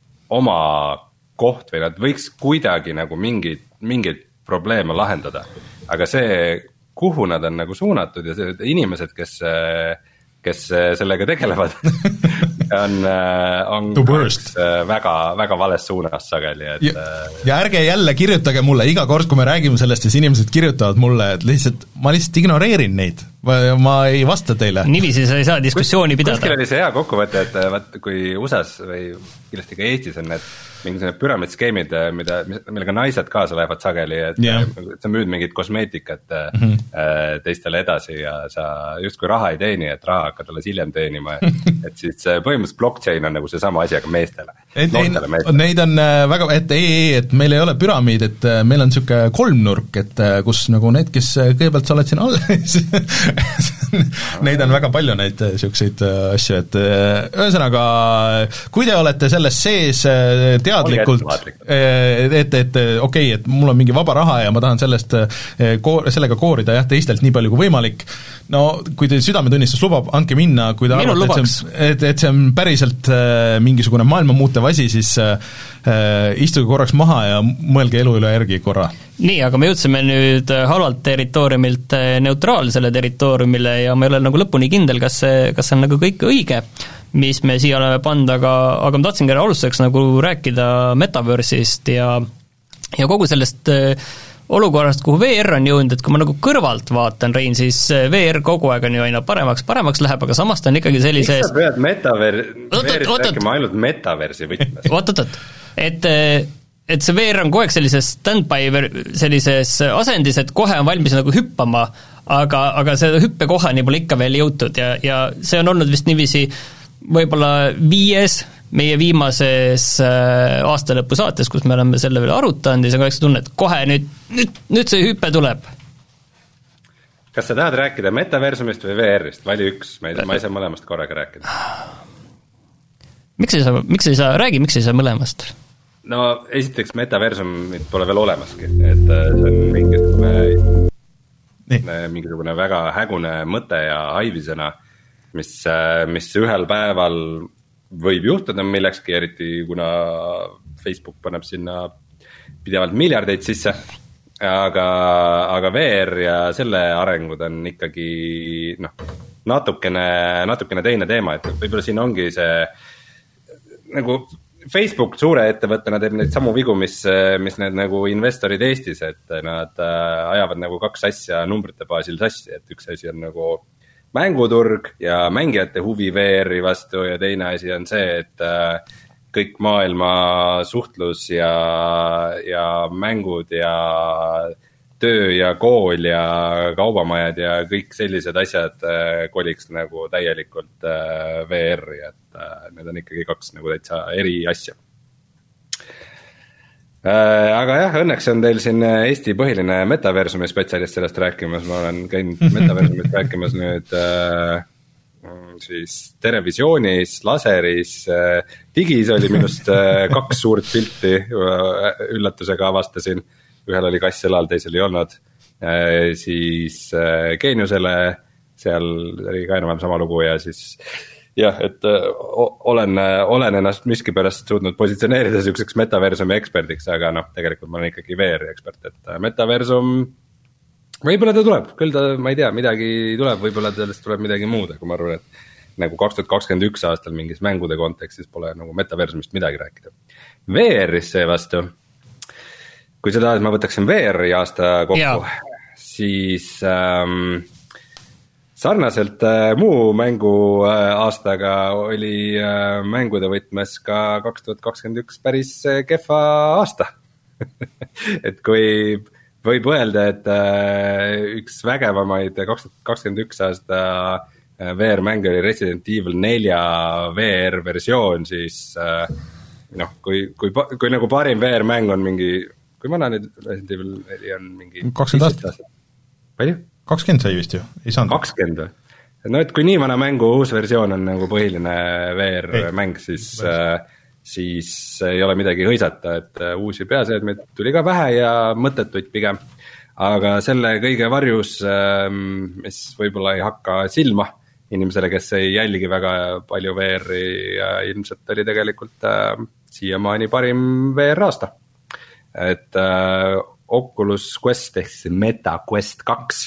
oma koht või nad võiks kuidagi nagu mingeid, mingeid probleeme lahendada. Aga see, kuhu nad on nagu suunatud ja see inimesed, kes, kes sellega tegelevad, on, on väga, väga vales suunas sageli. Et, ja, ja ärge jälle kirjutage mulle, iga kord, kui me räägime sellest, siis inimesed kirjutavad mulle, et lihtsalt, ma lihtsalt ignoreerin neid. Ma ei vasta teile. Niiviisi sa ei saa diskussiooni Kus, pidada. Kuskil oli see hea kokkuvõte, et vaat, kui U S A-s või kindlasti ka Eestis on need mingisugused püramidskeemid, mida, millega naised kaasa lähevad sageli, et yeah. sa müüd mingit kosmeetikat mm -hmm. teistele edasi ja sa justkui raha ei teeni, et raha hakkad alles hiljem teenima, et siis põhimõtteliselt blockchain on nagu see sama asi, aga meestele. Et, meestele. Neid on väga, et ei, ei, et meil ei ole püramiid, et meil on niisugune kolmnurk, et kus nagu need, kes kõigepealt sa oled siin all neid on väga palju, neid niisuguseid asju, et ühesõnaga, kui te olete selles sees teadlikult, et, et, et okei okay,, et mul on mingi vaba raha ja ma tahan sellest koor, sellega koorida jah, teistelt nii palju kui võimalik, no kui teil südametunnistus lubab, andke minna, kui te arvate, et see, et, et see on päriselt äh, mingisugune maailma muutev asi, siis äh, istuge korraks maha ja mõelge elu üle järgi korra. Nii, aga me jõudsime nüüd halvalt territooriumilt neutraalsele territooriumile ja ma ei ole nagu lõpuni kindel, kas see, kas see on nagu kõik õige, mis me siia oleme pannud, aga, aga ma tahtsingi alustuseks nagu rääkida metaverse'ist ja, ja kogu sellest äh, olukorrast, kuhu V R on jõudnud, et kui ma nagu kõrvalt vaatan, Rein, siis V R kogu aeg on ju aina paremaks, paremaks läheb, aga samas ta on ikkagi sellise miks sa pead metaversi rääkima ainult metaversi võtmes? Oot, oot, oot, et et see V R on kogu aeg sellises stand-by sellises asendis, et kohe on valmis nagu hüppama, aga, aga selle hüppekohani pole ikka veel jõutud ja, ja see on olnud vist niiviisi võib-olla viies meie viimases aastalõpu saates, kus me oleme selle veel arutanud ja see on kaheksa tunne, et kohe nüüd, nüüd, nüüd see hüpe tuleb. Kas sa tahad rääkida metaversumist või V R-ist? Vali üks, ma ei, ma ei saa mõlemast korraga rääkida. Miks ei saa, miks ei saa, räägi, miks ei saa mõlemast? No esiteks metaversumit pole veel olemaski, et see on mingisugune, mingisugune väga hägune mõte ja haivisena, mis, mis ühel päeval võib juhtuda millekski, eriti kuna Facebook paneb sinna pidevalt miljardeid sisse, aga, aga V R ja selle arengud on ikkagi noh, natukene, natukene teine teema, et võib-olla siin ongi see nagu Facebook suure ettevõttena teeb neid samu vigu, mis, mis need nagu investorid Eestis, et nad ajavad nagu kaks asja numbrite baasil sassi, et üks asi on nagu mänguturg ja mängijate huvi V R-i vastu ja teine asi on see, et kõik maailma suhtlus ja, ja mängud ja töö ja kool ja kaubamajad ja kõik sellised asjad koliks nagu täielikult V R-i, et need on ikkagi kaks nagu täitsa eri asja. Aga jah, õnneks on teil siin Eesti põhiline metaversumi spetsialist sellest rääkimas, ma olen käinud metaversumist rääkimas nüüd siis televisioonis, laseris, digis oli minust kaks suurt pilti, üllatusega avastasin, ühel oli kass selal, teisel ei olnud, siis Geeniusele, seal oli ka enam sama lugu ja siis jah, et olen, olen ennast miskipärast suutnud positsioneerida selliseks metaversumi eksperdiks, aga noh, tegelikult ma olen ikkagi V R-i ekspert, et metaversum võib-olla ta tuleb, küll ta, ma ei tea, midagi tuleb, võib-olla sellest tuleb midagi muud, aga ma arvan, et nagu kaks tuhat kakskümmend üks aastal mingis mängude kontekstis pole nagu metaversumist midagi rääkida. V R-is seevastu, kui sa tahad, ma võtaksin V R-i aasta kokku, ja. Siis ähm, sarnaselt äh, muu mängu äh, aastaga oli äh, mängude võtmes ka kaks tuhat kakskümmend üks päris äh, kehva aasta. Et kui võib öelda, et äh, üks vägevamaid kaks tuhat kakskümmend üks aasta äh, V R-mäng oli Resident Evil nelja V R-versioon, siis äh, noh, kui, kui, kui nagu parim V R-mäng on mingi, kui vana nüüd Resident Evil neli on mingi kakskümmend aastat. Palju? kakskümmend sai vist ju, ei saanud. kakskümmend või? No et kui nii vana mängu uus versioon on nagu põhiline V R-mäng, siis, äh, siis ei ole midagi hõisata, et äh, uusi peaseadmeid tuli ka vähe ja mõttetuid pigem. Aga selle kõige varjus, äh, mis võib-olla ei hakka silma inimesele, kes ei jälgi väga palju V R-i ja ilmselt oli tegelikult äh, siiamaani parim V R-aasta. Et äh, Oculus Quest ehk siis Meta Quest kaks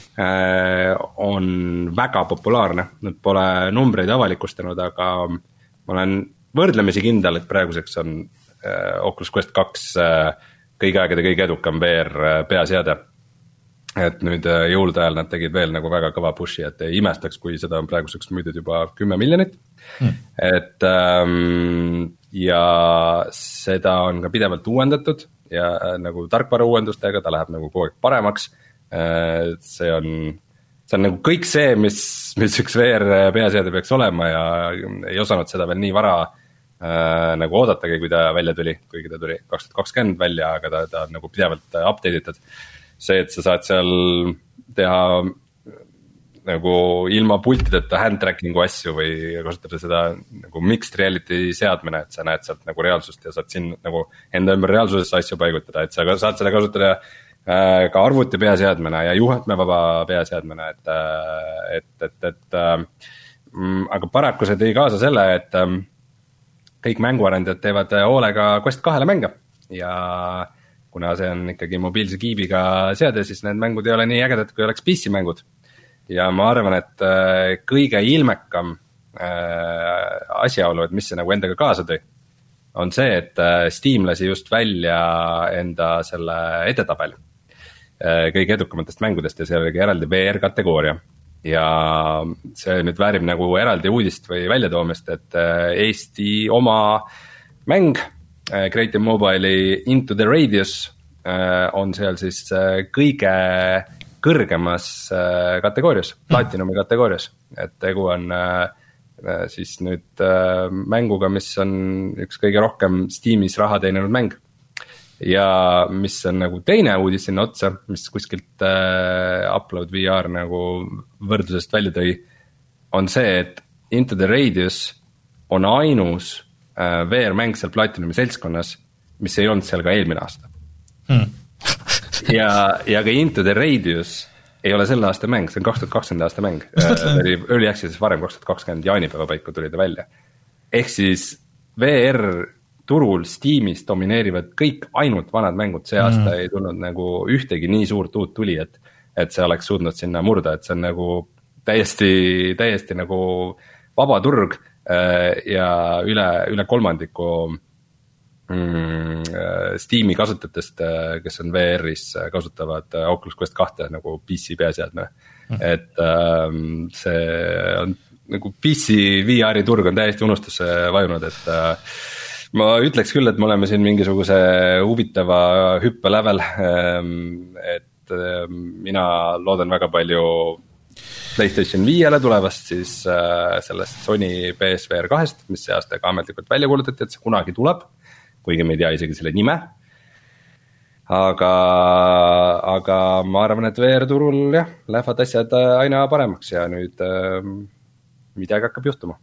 on väga populaarne, nad pole numbreid avalikustanud, aga ma olen võrdlemisi kindel, et praeguseks on Oculus Quest kaks kõigi aegade kõige edukam V R peaseade. Et nüüd jõulude ajal nad tegid veel nagu väga kõva pushi, et ei imestaks, kui seda on praeguseks müüdud juba kümme miljonit. Hmm. Et ja seda on ka pidevalt uuendatud ja nagu tarkvara uuendustega, ta läheb nagu kogu aeg paremaks. See on, see on nagu kõik see, mis, mis üks V R peaseade peaks olema ja ei osanud seda veel nii vara äh, nagu oodatagi, kui ta välja tuli, kuigi ta tuli kaks tuhat kakskümmend välja, aga ta, ta on nagu pidevalt update itud. See, et sa saad seal teha nagu ilma pultideta hand trackingu asju või kasutada seda nagu mixed reality seadmena, et sa näed sealt nagu reaalsust ja saad siin nagu enda ümber reaalsusesse asju paigutada, et sa saad seda kasutada ka arvuti peaseadmena ja juhtmevaba peaseadmena, et, et, et, et mm, aga paraku see tõi kaasa selle, et mm, kõik mänguarendajad teevad hoolega Quest kahele mänge ja kuna see on ikkagi mobiilse kiibiga seade, siis need mängud ei ole nii ägedad, kui oleks P C mängud. Ja ma arvan, et kõige ilmekam asjaolu, et mis see nagu endaga kaasa tõi, on see, et Steam lasi just välja enda selle edetabeli kõige edukamatest mängudest ja seal oli eraldi V R-kategooria. Ja see nüüd väärib nagu eraldi uudist või väljatoomist, et Eesti oma mäng Creative Mobile'i Into the Radius on seal siis kõige kõrgemas kategoorias, Platinumi kategoorias, et tegu on siis nüüd mänguga, mis on üks kõige rohkem Steamis raha teeninud mäng. Ja mis on nagu teine uudis sinna otsa, mis kuskilt Upload V R nagu võrdlusest välja tõi, on see, et Into the Radius on ainus V R-mäng seal Platinumi seltskonnas, mis ei olnud seal ka eelmine aasta. Hmm. ja, ja ka Into the Radius ei ole selle aasta mäng, see on kaks tuhat kakskümmend aasta mäng. Oli Early Access varem kaks tuhat kakskümmend jaanipäeva paiku tuli ta välja. Ehk siis V R-turul Steamis domineerivad kõik ainult vanad mängud, see aasta mm. ei tulnud nagu ühtegi nii suurt uut tuli, et, et see oleks suutnud sinna murda, et see on nagu täiesti, täiesti nagu vaba turg ja üle, üle kolmandiku Steam'i kasutajatest, kes on V R-is, kasutavad Oculus Quest kahte nagu P C peaseadme mm. et ähm, see on nagu P C V R-i turg on täiesti unustusse vajunud, et äh, ma ütleks küll, et me oleme siin mingisuguse huvitava hüppe lävel, ähm, et äh, mina loodan väga palju PlayStation viiele tulevast siis äh, sellest Sony P S V R kahest, mis see aasta ka ametlikult välja kuulutati, et see kunagi tuleb, kuigi me ei tea isegi selle nime, aga, aga ma arvan, et V R-turul jah, lähevad asjad aina paremaks ja nüüd äh, midagi hakkab juhtuma.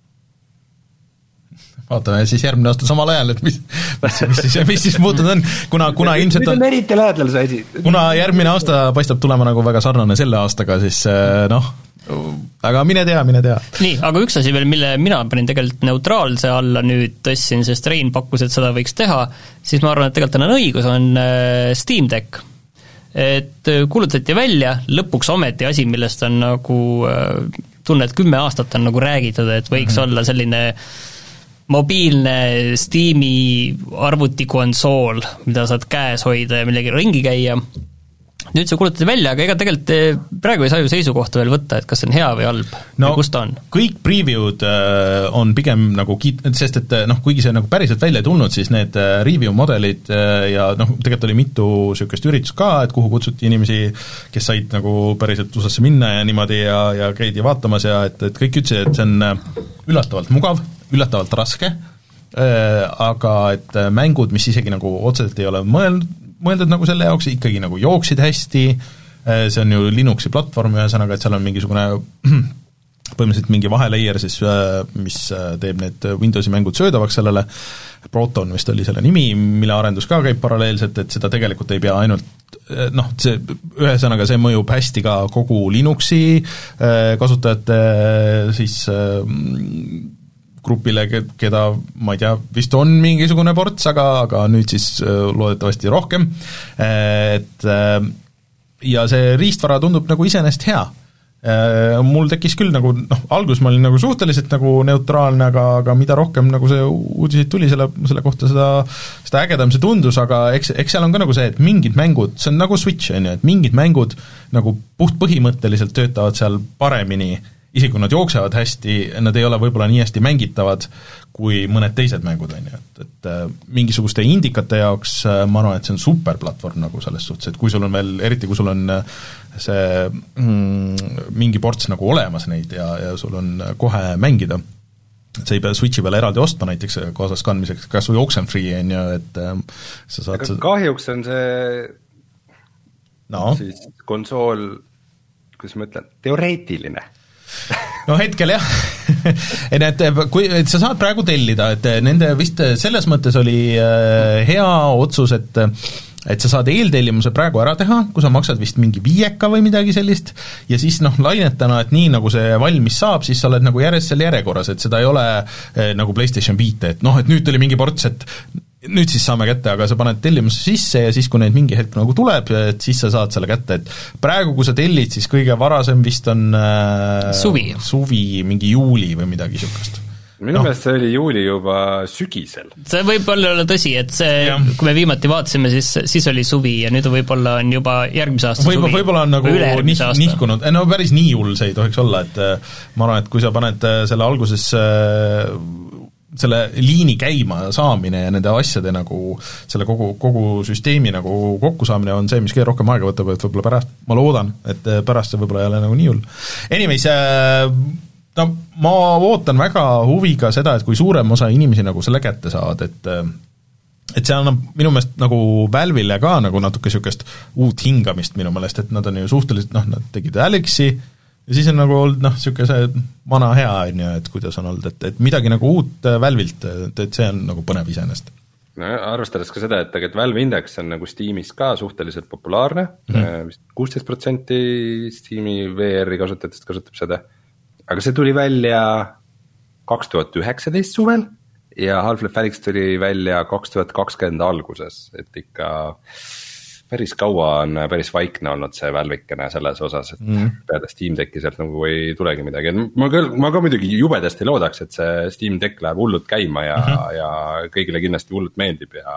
Vaatame siis järgmine aasta samal ajal, et mis, mis, mis, siis, mis siis muutunud on, kuna, kuna ilmselt on, eriti lähedal see asi. Kuna järgmine aasta paistab tulema nagu väga sarnane selle aastaga, siis noh, aga mine tea, mine tea. Nii, aga üks asi veel, mille mina panin tegelikult neutraalse alla nüüd tõssin, sest Rein pakkus, et seda võiks teha, siis ma arvan, et tegelikult on õigus, on Steam Deck. Et kuulutati välja, lõpuks ometi asi, millest on nagu tunne, et kümme aastat on nagu räägitud, et võiks mm-hmm. olla selline mobiilne Steam'i arvutikonsool, mida saad käes hoida ja millegi ringi käia. Nüüd see kuulutati välja, aga ega tegelikult praegu ei saa ju seisukohta veel võtta, et kas see on hea või halb no, või kus ta on? Kõik preview'd on pigem nagu kiit-, sest et noh, kuigi see nagu päriselt välja tulnud, siis need review modelid ja noh, tegelikult oli mitu niisugust üritust ka, et kuhu kutsuti inimesi, kes said nagu päriselt U S A-sse minna ja niimoodi ja, ja käidi vaatamas ja et, et kõik ütlesid, et see on üllatavalt mugav, üllatavalt raske, aga et mängud, mis isegi nagu otseselt ei ole mõelnud, mõeldud nagu selle jaoks, ikkagi nagu jooksid hästi, see on ju Linuxi platvorm ühesõnaga, et seal on mingisugune põhimõtteliselt mingi vaheleier siis, mis teeb need Windowsi mängud söödavaks sellele, Proton vist oli selle nimi, mille arendus ka käib paralleelselt, et seda tegelikult ei pea ainult noh, see ühesõnaga see mõjub hästi ka kogu Linuxi kasutajate siis grupile, keda ma ei tea, vist on mingisugune ports, aga, aga nüüd siis loodetavasti rohkem, et ja see riistvara tundub nagu iseenesest hea. Mul tekkis küll nagu, noh, alguses ma olin nagu suhteliselt nagu neutraalne, aga, aga mida rohkem nagu see uudiseid tuli selle, selle kohta, seda, seda ägedam see tundus, aga eks, eks seal on ka nagu see, et mingid mängud, see on nagu Switch, on ju, et mingid mängud nagu puht põhimõtteliselt töötavad seal paremini, isegi kui nad jooksevad hästi, nad ei ole võib-olla nii hästi mängitavad kui mõned teised mängud, on ju, et, et mingisuguste indikate jaoks ma arvan, et see on superplatvorm nagu selles suhtes, et kui sul on veel, eriti kui sul on see mm, mingi ports nagu olemas neid ja, ja sul on kohe mängida, et sa ei pea Switchi peale eraldi ostma näiteks kaasas kandmiseks, kas või Oxenfree, on ju, et sa saad aga kahjuks on see no. siis konsool, kuidas ma ütlen, teoreetiline no hetkel jah, et, kui, et sa saad praegu tellida, et nende vist selles mõttes oli hea otsus, et et sa saad eeltellimuse praegu ära teha, kui sa maksad vist mingi viieka või midagi sellist, ja siis noh, lainetana, et nii nagu see valmis saab, siis sa oled nagu järjest seal järjekorras, et seda ei ole eh, nagu PlayStation viite, et noh, et nüüd tuli mingi ports, et nüüd siis saame kätte, aga sa paned tellimuse sisse ja siis, kui neid mingi hetk nagu tuleb, et siis sa saad selle kätte, et praegu, kui sa tellid, siis kõige varasem vist on äh, suvi. suvi, mingi juuli või midagi niisugust. Minu meelest no. see oli juuli juba sügisel. See võib olla olla tõsi, et see, ja. kui me viimati vaatasime, siis, siis oli suvi ja nüüd võib-olla on juba järgmise aasta võib, suvi. Võib-olla on nagu nih, nihkunud, no päris nii hull see ei tohiks olla, et ma arvan, et kui sa paned selle alguses selle liini käima saamine ja nende asjade nagu, selle kogu, kogu süsteemi nagu kokkusaamine on see, mis kõige rohkem aega võtab, et võib-olla pärast, ma loodan, et pärast see võib-olla ei ole nagu nii hull. Anyways, no ma ootan väga huviga seda, et kui suurem osa inimesi nagu selle kätte saavad, et et see annab minu meelest nagu Valve'ile ka nagu natuke niisugust uut hingamist minu meelest, et nad on ju suhteliselt, noh, nad tegid Alexi ja siis on nagu olnud noh, niisugune see vana hea, on ju, et kuidas on olnud, et, et midagi nagu uut Valve'ilt, et, et see on nagu põnev iseenesest. No, arvestades ka seda, et tegelikult Valve Index on nagu Steamis ka suhteliselt populaarne, mm-hmm. vist kuusteist protsenti Steam'i V R-i kasutajatest kasutab seda, aga see tuli välja kaks tuhat üheksateist suvel ja Half-Life Alyx tuli välja kaks tuhat kakskümmend alguses, et ikka päris kaua on päris vaikne olnud see Valve'ikene selles osas, et mm. peale Steam Decki sealt nagu ei tulegi midagi. Ma, küll, ma ka muidugi jubedasti loodaks, et see Steam Deck läheb hullult käima ja, mm-hmm. ja kõigile kindlasti hullult meeldib ja,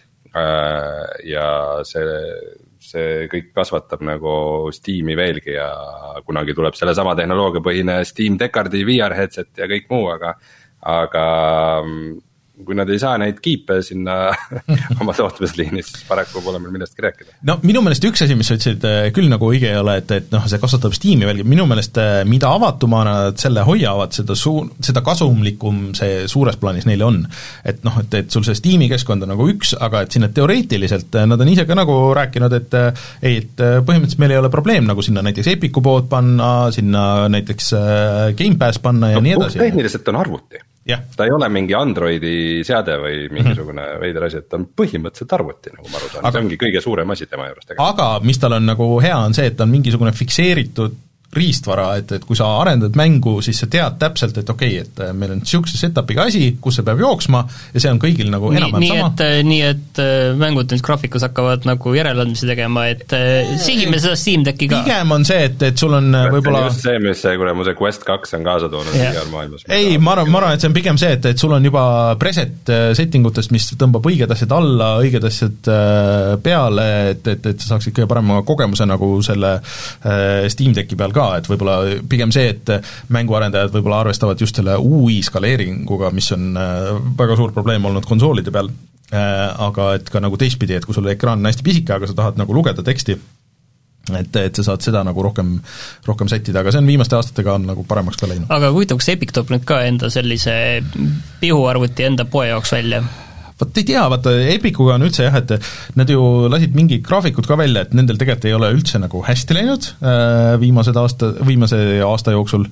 ja see, see kõik kasvatab nagu Steam'i veelgi ja kunagi tuleb selle sama tehnoloogiapõhine Steam Deckardi V R headset ja kõik muu, aga aga kui nad ei saa neid kiipe sinna oma tootmisliinis, siis paraku pole meil millestki rääkida. No minu meelest üks asi, mis sa ütlesid, küll nagu õige ei ole, et, et noh, see kasvatab Steam'i veelgi, minu meelest mida avatumana nad selle hoiavad, seda, suu-, seda kasumlikum see suures plaanis neile on. Et noh, et, et sul see Steam'i keskkond on nagu üks, aga et sinna teoreetiliselt nad on ise ka nagu rääkinud, et ei, et põhimõtteliselt meil ei ole probleem nagu sinna näiteks Epicu pood panna, sinna näiteks Game Pass panna ja no, nii edasi. Tehniliselt on arvuti. Yeah. Ta ei ole mingi Androidi seade või mingisugune mm-hmm. veider asi, et ta on põhimõtteliselt arvuti, nagu ma aru saan, see ongi kõige suurem asi tema juures tegelikult. Aga mis tal on nagu hea, on see, et ta on mingisugune fikseeritud riistvara, et, et kui sa arendad mängu, siis sa tead täpselt, et okei, okay, et meil on niisuguse setupiga asi, kus see peab jooksma ja see on kõigil nagu enam-vähem sama. Et, nii, et mängud nüüd graafikus hakkavad nagu järeleandmisi tegema, et sihime seda Steam Decki ka. Pigem on see, et, et sul on võib-olla just see, mis see, kui mu see Quest kaks on kaasa toonud yeah. igal maailmas. Ei, ma arvan, ma arvan, et see on pigem see, et, et sul on juba preset setting utest, mis tõmbab õiged asjad alla, õiged asjad peale, et, et, et sa saaksid kõige parema kogemuse nagu selle Steam Decki peal ka, et võib-olla pigem see, et mänguarendajad võib-olla arvestavad just selle U I skaleeringuga, mis on väga suur probleem olnud konsoolide peal, aga et ka nagu teistpidi, et kui sul ekraan on hästi pisike, aga sa tahad nagu lugeda teksti, et, et sa saad seda nagu rohkem, rohkem sättida, aga see on viimaste aastatega on nagu paremaks ka läinud. Aga huvitav, kas Epic toob nüüd ka enda sellise pihuarvuti enda poe jaoks välja? Vaat ei tea, vaata Epicuga on üldse jah, et nad ju lasid mingi graafikud ka välja, et nendel tegelikult ei ole üldse nagu hästi läinud viimased aasta, viimase aasta jooksul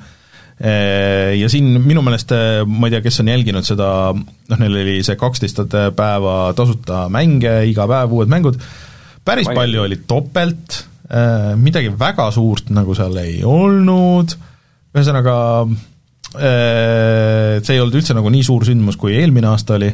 ja siin minu meelest, ma ei tea, kes on jälginud seda, noh neil oli see kaksteist päeva tasuta mänge, iga päev uued mängud, päris ma palju oli topelt, midagi väga suurt nagu seal ei olnud, ühesõnaga see ei olnud üldse nagu nii suur sündmus, kui eelmine aasta oli,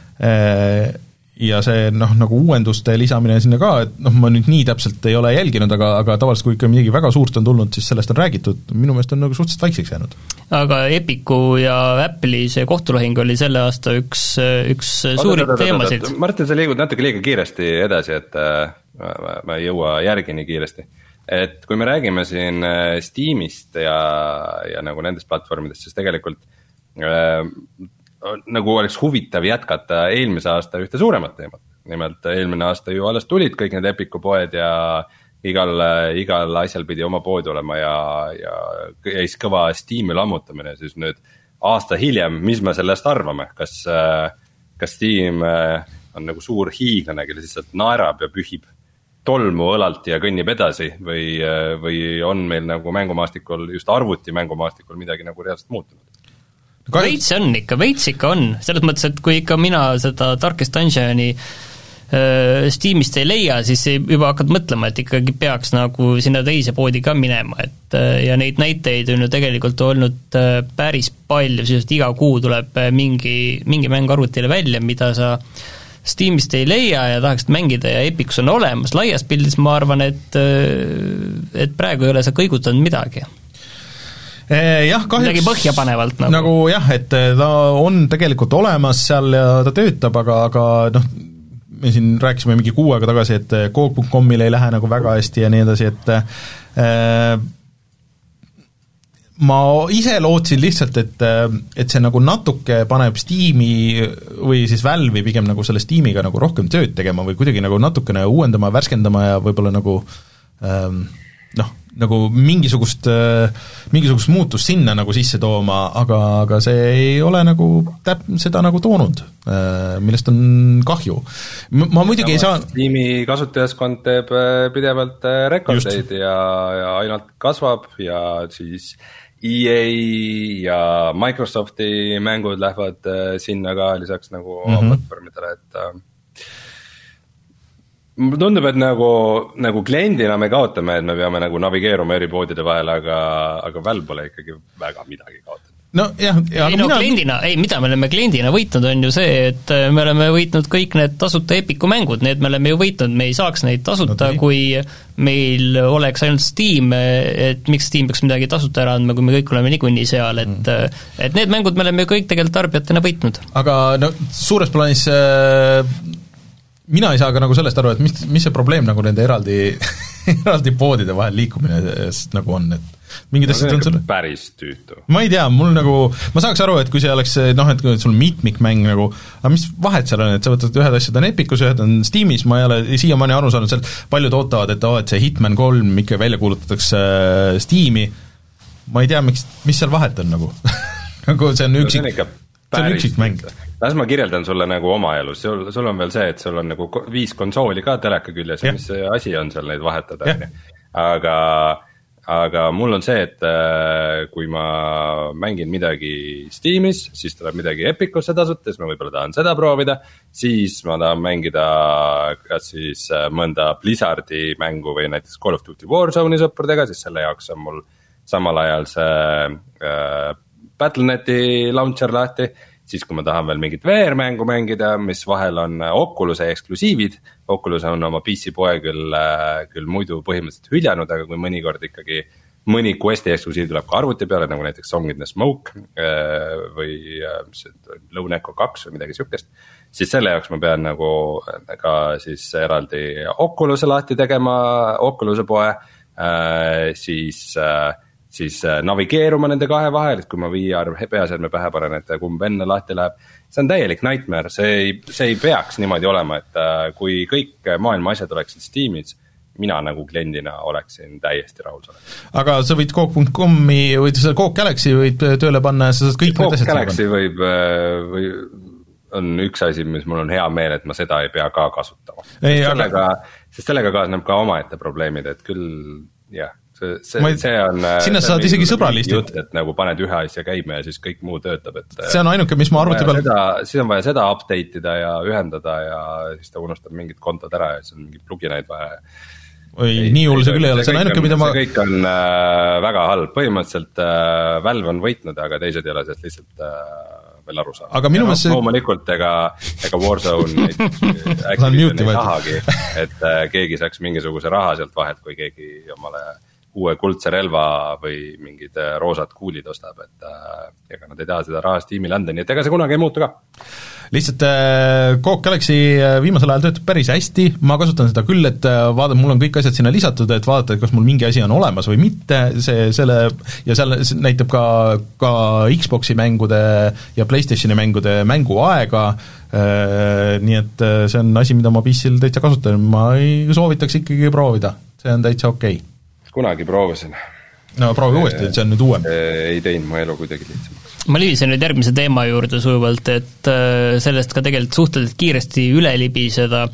ja see noh, nagu uuenduste lisamine sinna ka, et noh, ma nüüd nii täpselt ei ole jälginud, aga, aga tavaliselt kui ikka midagi väga suurt on tulnud, siis sellest on räägitud, minu meelest on nagu suhteliselt vaikseks jäänud. Aga Epicu ja Apple'i see kohtulahing oli selle aasta üks, üks suurim teemasid. Martin, sa liigud natuke liiga kiiresti edasi, et ma, ma ei jõua järgi nii kiiresti. Et kui me räägime siin Steamist ja, ja nagu nendest platvormidest, siis tegelikult äh, nagu oleks huvitav jätkata eelmise aasta ühte suuremat teemat. Nimelt eelmine aasta ju alles tulid kõik need Epicu poed ja igal, igal asjal pidi oma pood olema ja, ja jäis kõva Steam'i lammutamine, siis nüüd aasta hiljem, mis me sellest arvame, kas, kas Steam on nagu suur hiiglane, kes lihtsalt naerab ja pühib tolmu õlalt ja kõnnib edasi või, või on meil nagu mängumaastikul, just arvuti mängumaastikul midagi nagu reaalselt muutunud? Veits on ikka, veits ikka on, selles mõttes, et kui ikka mina seda Darkest Dungeoni äh, Steamist ei leia, siis juba hakkad mõtlema, et ikkagi peaks nagu sinna teise poodi ka minema, et äh, ja neid näiteid on ju tegelikult olnud äh, päris palju, sest iga kuu tuleb mingi, mingi mäng arvutile välja, mida sa Steamist ei leia ja tahaksid mängida ja Epicus on olemas, laias pildis ma arvan, et, et praegu ei ole sa kõigutanud midagi. Jah, kahjuks midagi põhjapanevalt nagu. nagu jah, et ta on tegelikult olemas seal ja ta töötab, aga, aga noh, me siin rääkisime mingi kuu aega tagasi, et Coop punkt com'il ei lähe nagu väga hästi ja nii edasi, et äh, ma ise lootsin lihtsalt, et, et see nagu natuke paneb Steam'i või siis Valve'i pigem nagu selle Steam'iga nagu rohkem tööd tegema või kuidagi nagu natukene uuendama, värskendama ja võib-olla nagu ähm, noh, nagu mingisugust, mingisugust muutust sinna nagu sisse tooma, aga, aga see ei ole nagu täp-, seda nagu toonud, millest on kahju. Ma muidugi ja ei saa Steam'i kasutajaskond teeb pidevalt rekordeid ja, ja ainult kasvab ja siis E A ja Microsofti mängud lähevad sinna ka lisaks nagu oma mm-hmm. platvormidele, et mulle tundub, et nagu, nagu kliendina me kaotame, et me peame nagu navigeeruma eri poodide vahel, aga, aga Valve pole ikkagi väga midagi kaotanud. No jah, ja ei no mina... kliendina, ei mida me oleme kliendina võitnud, on ju see, et me oleme võitnud kõik need tasuta Epiku mängud, need me oleme ju võitnud, me ei saaks neid tasuta no,, kui meil oleks ainult Steam, et miks Steam peaks midagi tasuta ära andma, kui me kõik oleme niikuinii seal, et mm. et need mängud me oleme ju kõik tegelikult tarbijatena võitnud. Aga no suures plaanis äh... mina ei saa ka nagu sellest aru, et mis, mis see probleem nagu nende eraldi eraldi poodide vahel liikumine nagu on, et mingid no, asjad on sul päris tüütu. Ma ei tea, mul nagu, ma saaks aru, et kui see oleks noh, et kui sul mitmikmäng nagu, aga mis vahet seal on, et sa võtad ühed asjad on Epicus, ühed on Steamis, ma ei ole siiamaani aru saanud sealt, paljud ootavad, et, oh, et see Hitman kolm ikka välja kuulutatakse Steami, ma ei tea, miks, mis seal vahet on nagu nagu see on üksik, no, see on üksik mäng. Las ma kirjeldan sulle nagu oma elus, sul, sul on veel see, et sul on nagu viis konsooli ka teleka küljes ja mis see asi on seal neid vahetada, aga, aga mul on see, et kui ma mängin midagi Steamis, siis tuleb midagi Epicusse tasuta, siis ma võib-olla tahan seda proovida, siis ma tahan mängida kas siis mõnda Blizzardi mängu või näiteks Call of Duty Warzone'i sõpradega, siis selle jaoks on mul samal ajal see äh, Battle dot neti launcher lahti, siis kui ma tahan veel mingit V R-mängu mängida, mis vahel on Oculus'e eksklusiivid, Oculus on oma P C poe küll, küll muidu põhimõtteliselt hüljanud, aga kui mõnikord ikkagi mõni Questi eksklusiiv tuleb ka arvuti peale, nagu näiteks Song in the Smoke või Lone Echo kaks või midagi sihukest, siis selle jaoks ma pean nagu ka siis eraldi Oculus'e lahti tegema, Oculus'e poe, siis siis navigeeruma nende kahe vahel, et kui ma V R peaseadme pähe panen, et kumb enne lahti läheb, see on täielik nightmare, see ei, see ei peaks niimoodi olema, et kui kõik maailma asjad oleksid Steamis, mina nagu kliendina oleksin täiesti rahul selle. Aga sa võid Coke punkt com-i või selle Coke Galaxy võid tööle panna ja sa saad kõik Coke Galaxy võib, või on üks asi, mis mul on hea meel, et ma seda ei pea ka kasutama. Ei, sest, sellega, aga... sest sellega kaasneb ka omaette probleemid, et küll jah, see, see, ei, see on sinna see saad on isegi sõbralistit. Jutt, et nagu paned ühe asja käima ja siis kõik muu töötab, et see on ainuke, mis ma arvuti peal seda, siis on vaja seda update ida ja ühendada ja siis ta unustab mingid kontod ära ja siis on mingid pluginaid vaja. Või nii hull see küll ei ole, see on ainuke, mida ma see kõik on äh, väga halb, põhimõtteliselt äh, Valve on võitnud, aga teised ei ole sellest lihtsalt äh, veel aru saanud. Aga minu mõttes no, loomulikult ega, ega Warzone äkki ei tahagi, et äh, keegi saaks mingisuguse raha sealt vahelt, kui keegi omale uue kuldse relva või mingid roosad kuulid ostab, et äh, ega nad ei taha seda raha Steamile anda, nii et ega see kunagi ei muutu ka. Lihtsalt äh, Coke Galaxy viimasel ajal töötab päris hästi, ma kasutan seda küll, et vaadata, mul on kõik asjad sinna lisatud, et vaadata, et kas mul mingi asi on olemas või mitte, see, selle, ja seal näitab ka, ka Xboxi mängude ja PlayStationi mängude mänguaega, äh, nii et see on asi, mida ma P C-l täitsa kasutan, ma ei soovitaks ikkagi proovida, see on täitsa okei okay. Kunagi proovisin. No proovi uuesti, see on nüüd uuem. Ei teinud mu elu kuidagi lihtsamaks. Ma liivisen nüüd järgmise teema juurde sujuvalt, et sellest ka tegelikult suhteliselt kiiresti üle libiseda.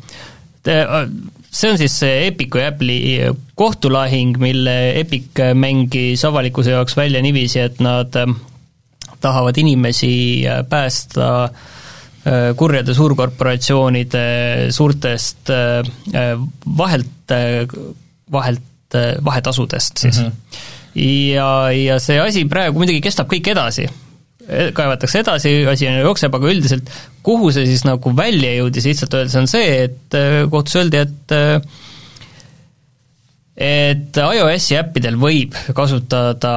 See on siis Epicu ja Apple'i kohtulahing, mille Epic mängis avalikkuse jaoks välja niiviisi, et nad tahavad inimesi päästa kurjade suurkorporatsioonide suurtest vahelt, vahelt vahetasudest siis mm. -hmm. ja, ja see asi praegu muidugi kestab kõik edasi, kaevatakse edasi, asi on jookseb, aga üldiselt kuhu see siis nagu välja jõudis, lihtsalt öeldes on see, et kohtus öeldi, et et iOS-i äppidel võib kasutada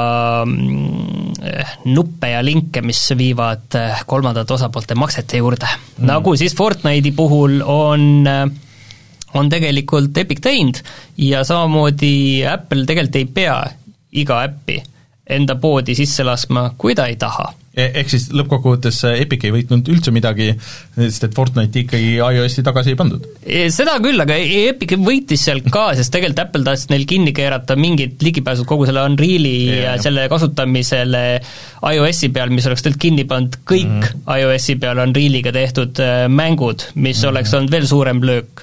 nuppe ja linke, mis viivad kolmandate osapoolte maksete juurde mm.. nagu siis Fortnite'i puhul on on tegelikult Epic teinud ja samamoodi Apple tegelikult ei pea iga äppi enda poodi sisse laskma, kui ta ei taha. ehk siis lõppkokkuvõttes Epic ei võitnud üldse midagi, sest et Fortnite'i ikkagi iOS-i tagasi ei pandud. Seda küll, aga Epic võitis seal ka, sest tegelikult Apple tahtis neil kinni keerata mingid ligipääsud kogu selle Unreali ja, ja selle kasutamisele iOS-i peal, mis oleks tegelikult kinni pannud kõik mm -hmm. iOS-i peal Unrealiga tehtud mängud, mis mm -hmm. oleks olnud veel suurem löök.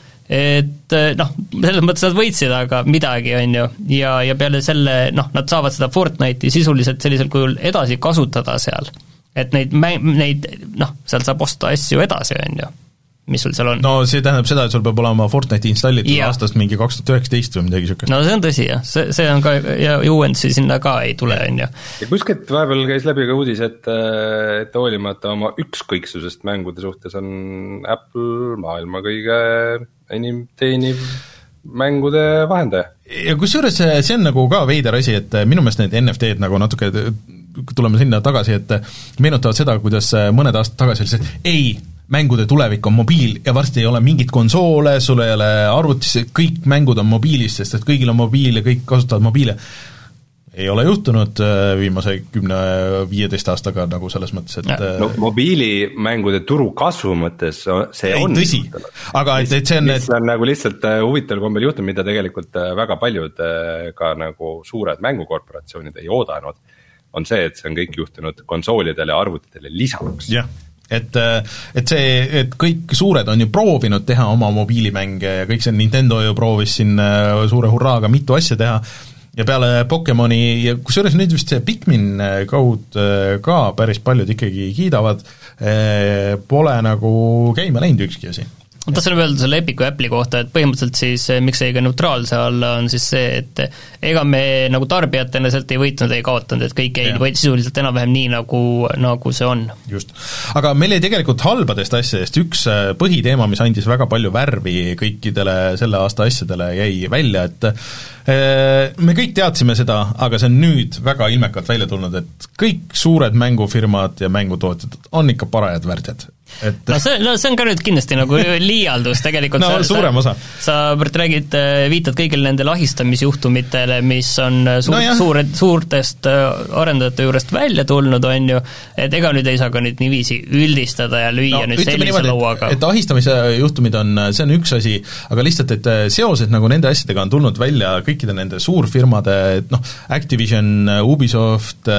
Et noh, selles mõttes nad võitsid aga midagi, on ju, ja, ja peale selle, noh, nad saavad seda Fortnite'i sisuliselt sellisel kujul edasi kasutada seal. Et neid, neid noh, sealt saab osta asju edasi, on ju, mis sul seal on. No see tähendab seda, et sul peab olema Fortnite'i installitud ja. aastast mingi kaks tuhat üheksateist või midagi niisugust. No see on tõsi, jah, see, see on ka, ja uuendusi sinna ka ei tule, on ju. Ja kuskilt vahepeal käis läbi ka uudis, et, et hoolimata oma ükskõiksusest mängude suhtes on Apple maailma kõige enim teeniv mängude vahendaja. Ja kusjuures see on nagu ka veider asi, et minu meelest need N F T-d nagu natuke, tuleme sinna tagasi, et meenutavad seda, kuidas mõned aastad tagasi oli see, et ei, mängude tulevik on mobiil ja varsti ei ole mingit konsoole, sul ei ole arvutis, kõik mängud on mobiilis, sest et kõigil on mobiil ja kõik kasutavad mobiile. Ei ole juhtunud viimase kümne viieteist aastaga nagu selles mõttes, et no, mobiilimängude turu kasvu mõttes see ei, on tõsi, aga et, et see on mis on nagu lihtsalt huvitaval kombel juhtum, mida tegelikult väga paljud ka nagu suured mängukorporatsioonid ei oodanud, on see, et see on kõik juhtunud konsoolidele ja arvutitele lisaks. jah, et, et see, et kõik suured on ju proovinud teha oma mobiilimänge ja kõik see Nintendo ju proovis siin suure hurraaga mitu asja teha, ja peale Pokemoni ja kusjuures nüüd vist see Pikmin kaud ka päris paljud ikkagi kiidavad, pole nagu käima läinud ükski asi. ma tahtsin öelda selle Epicu Apple'i kohta, et põhimõtteliselt siis miks see ka neutraalse alla on siis see, et ega me nagu tarbijatena sealt ei võitnud, ei kaotanud, et kõik jäi sisuliselt enam-vähem nii, nagu, nagu see on. Just. Aga meil jäi tegelikult halbadest asjadest üks põhiteema, mis andis väga palju värvi kõikidele selle aasta asjadele, jäi välja, et me kõik teadsime seda, aga see on nüüd väga ilmekalt välja tulnud, et kõik suured mängufirmad ja mängutootjad on ikka parajad värdjad. Et... no see, no see on ka nüüd kindlasti nagu liialdus tegelikult. no sa, suurem osa. Sa räägid, viitad kõigile nende lahistamisjuhtumitele, mis on suur, no suure, suurtest arendajate juurest välja tulnud, on ju, et ega nüüd ei saa ka nüüd niiviisi üldistada ja lüüa no, nüüd sellise lauaga. Et, et ahistamise juhtumid on, see on üks asi, aga lihtsalt, et seoses nagu nende asjadega on tulnud välja kõikide nende suurfirmade, et noh, Activision, Ubisoft,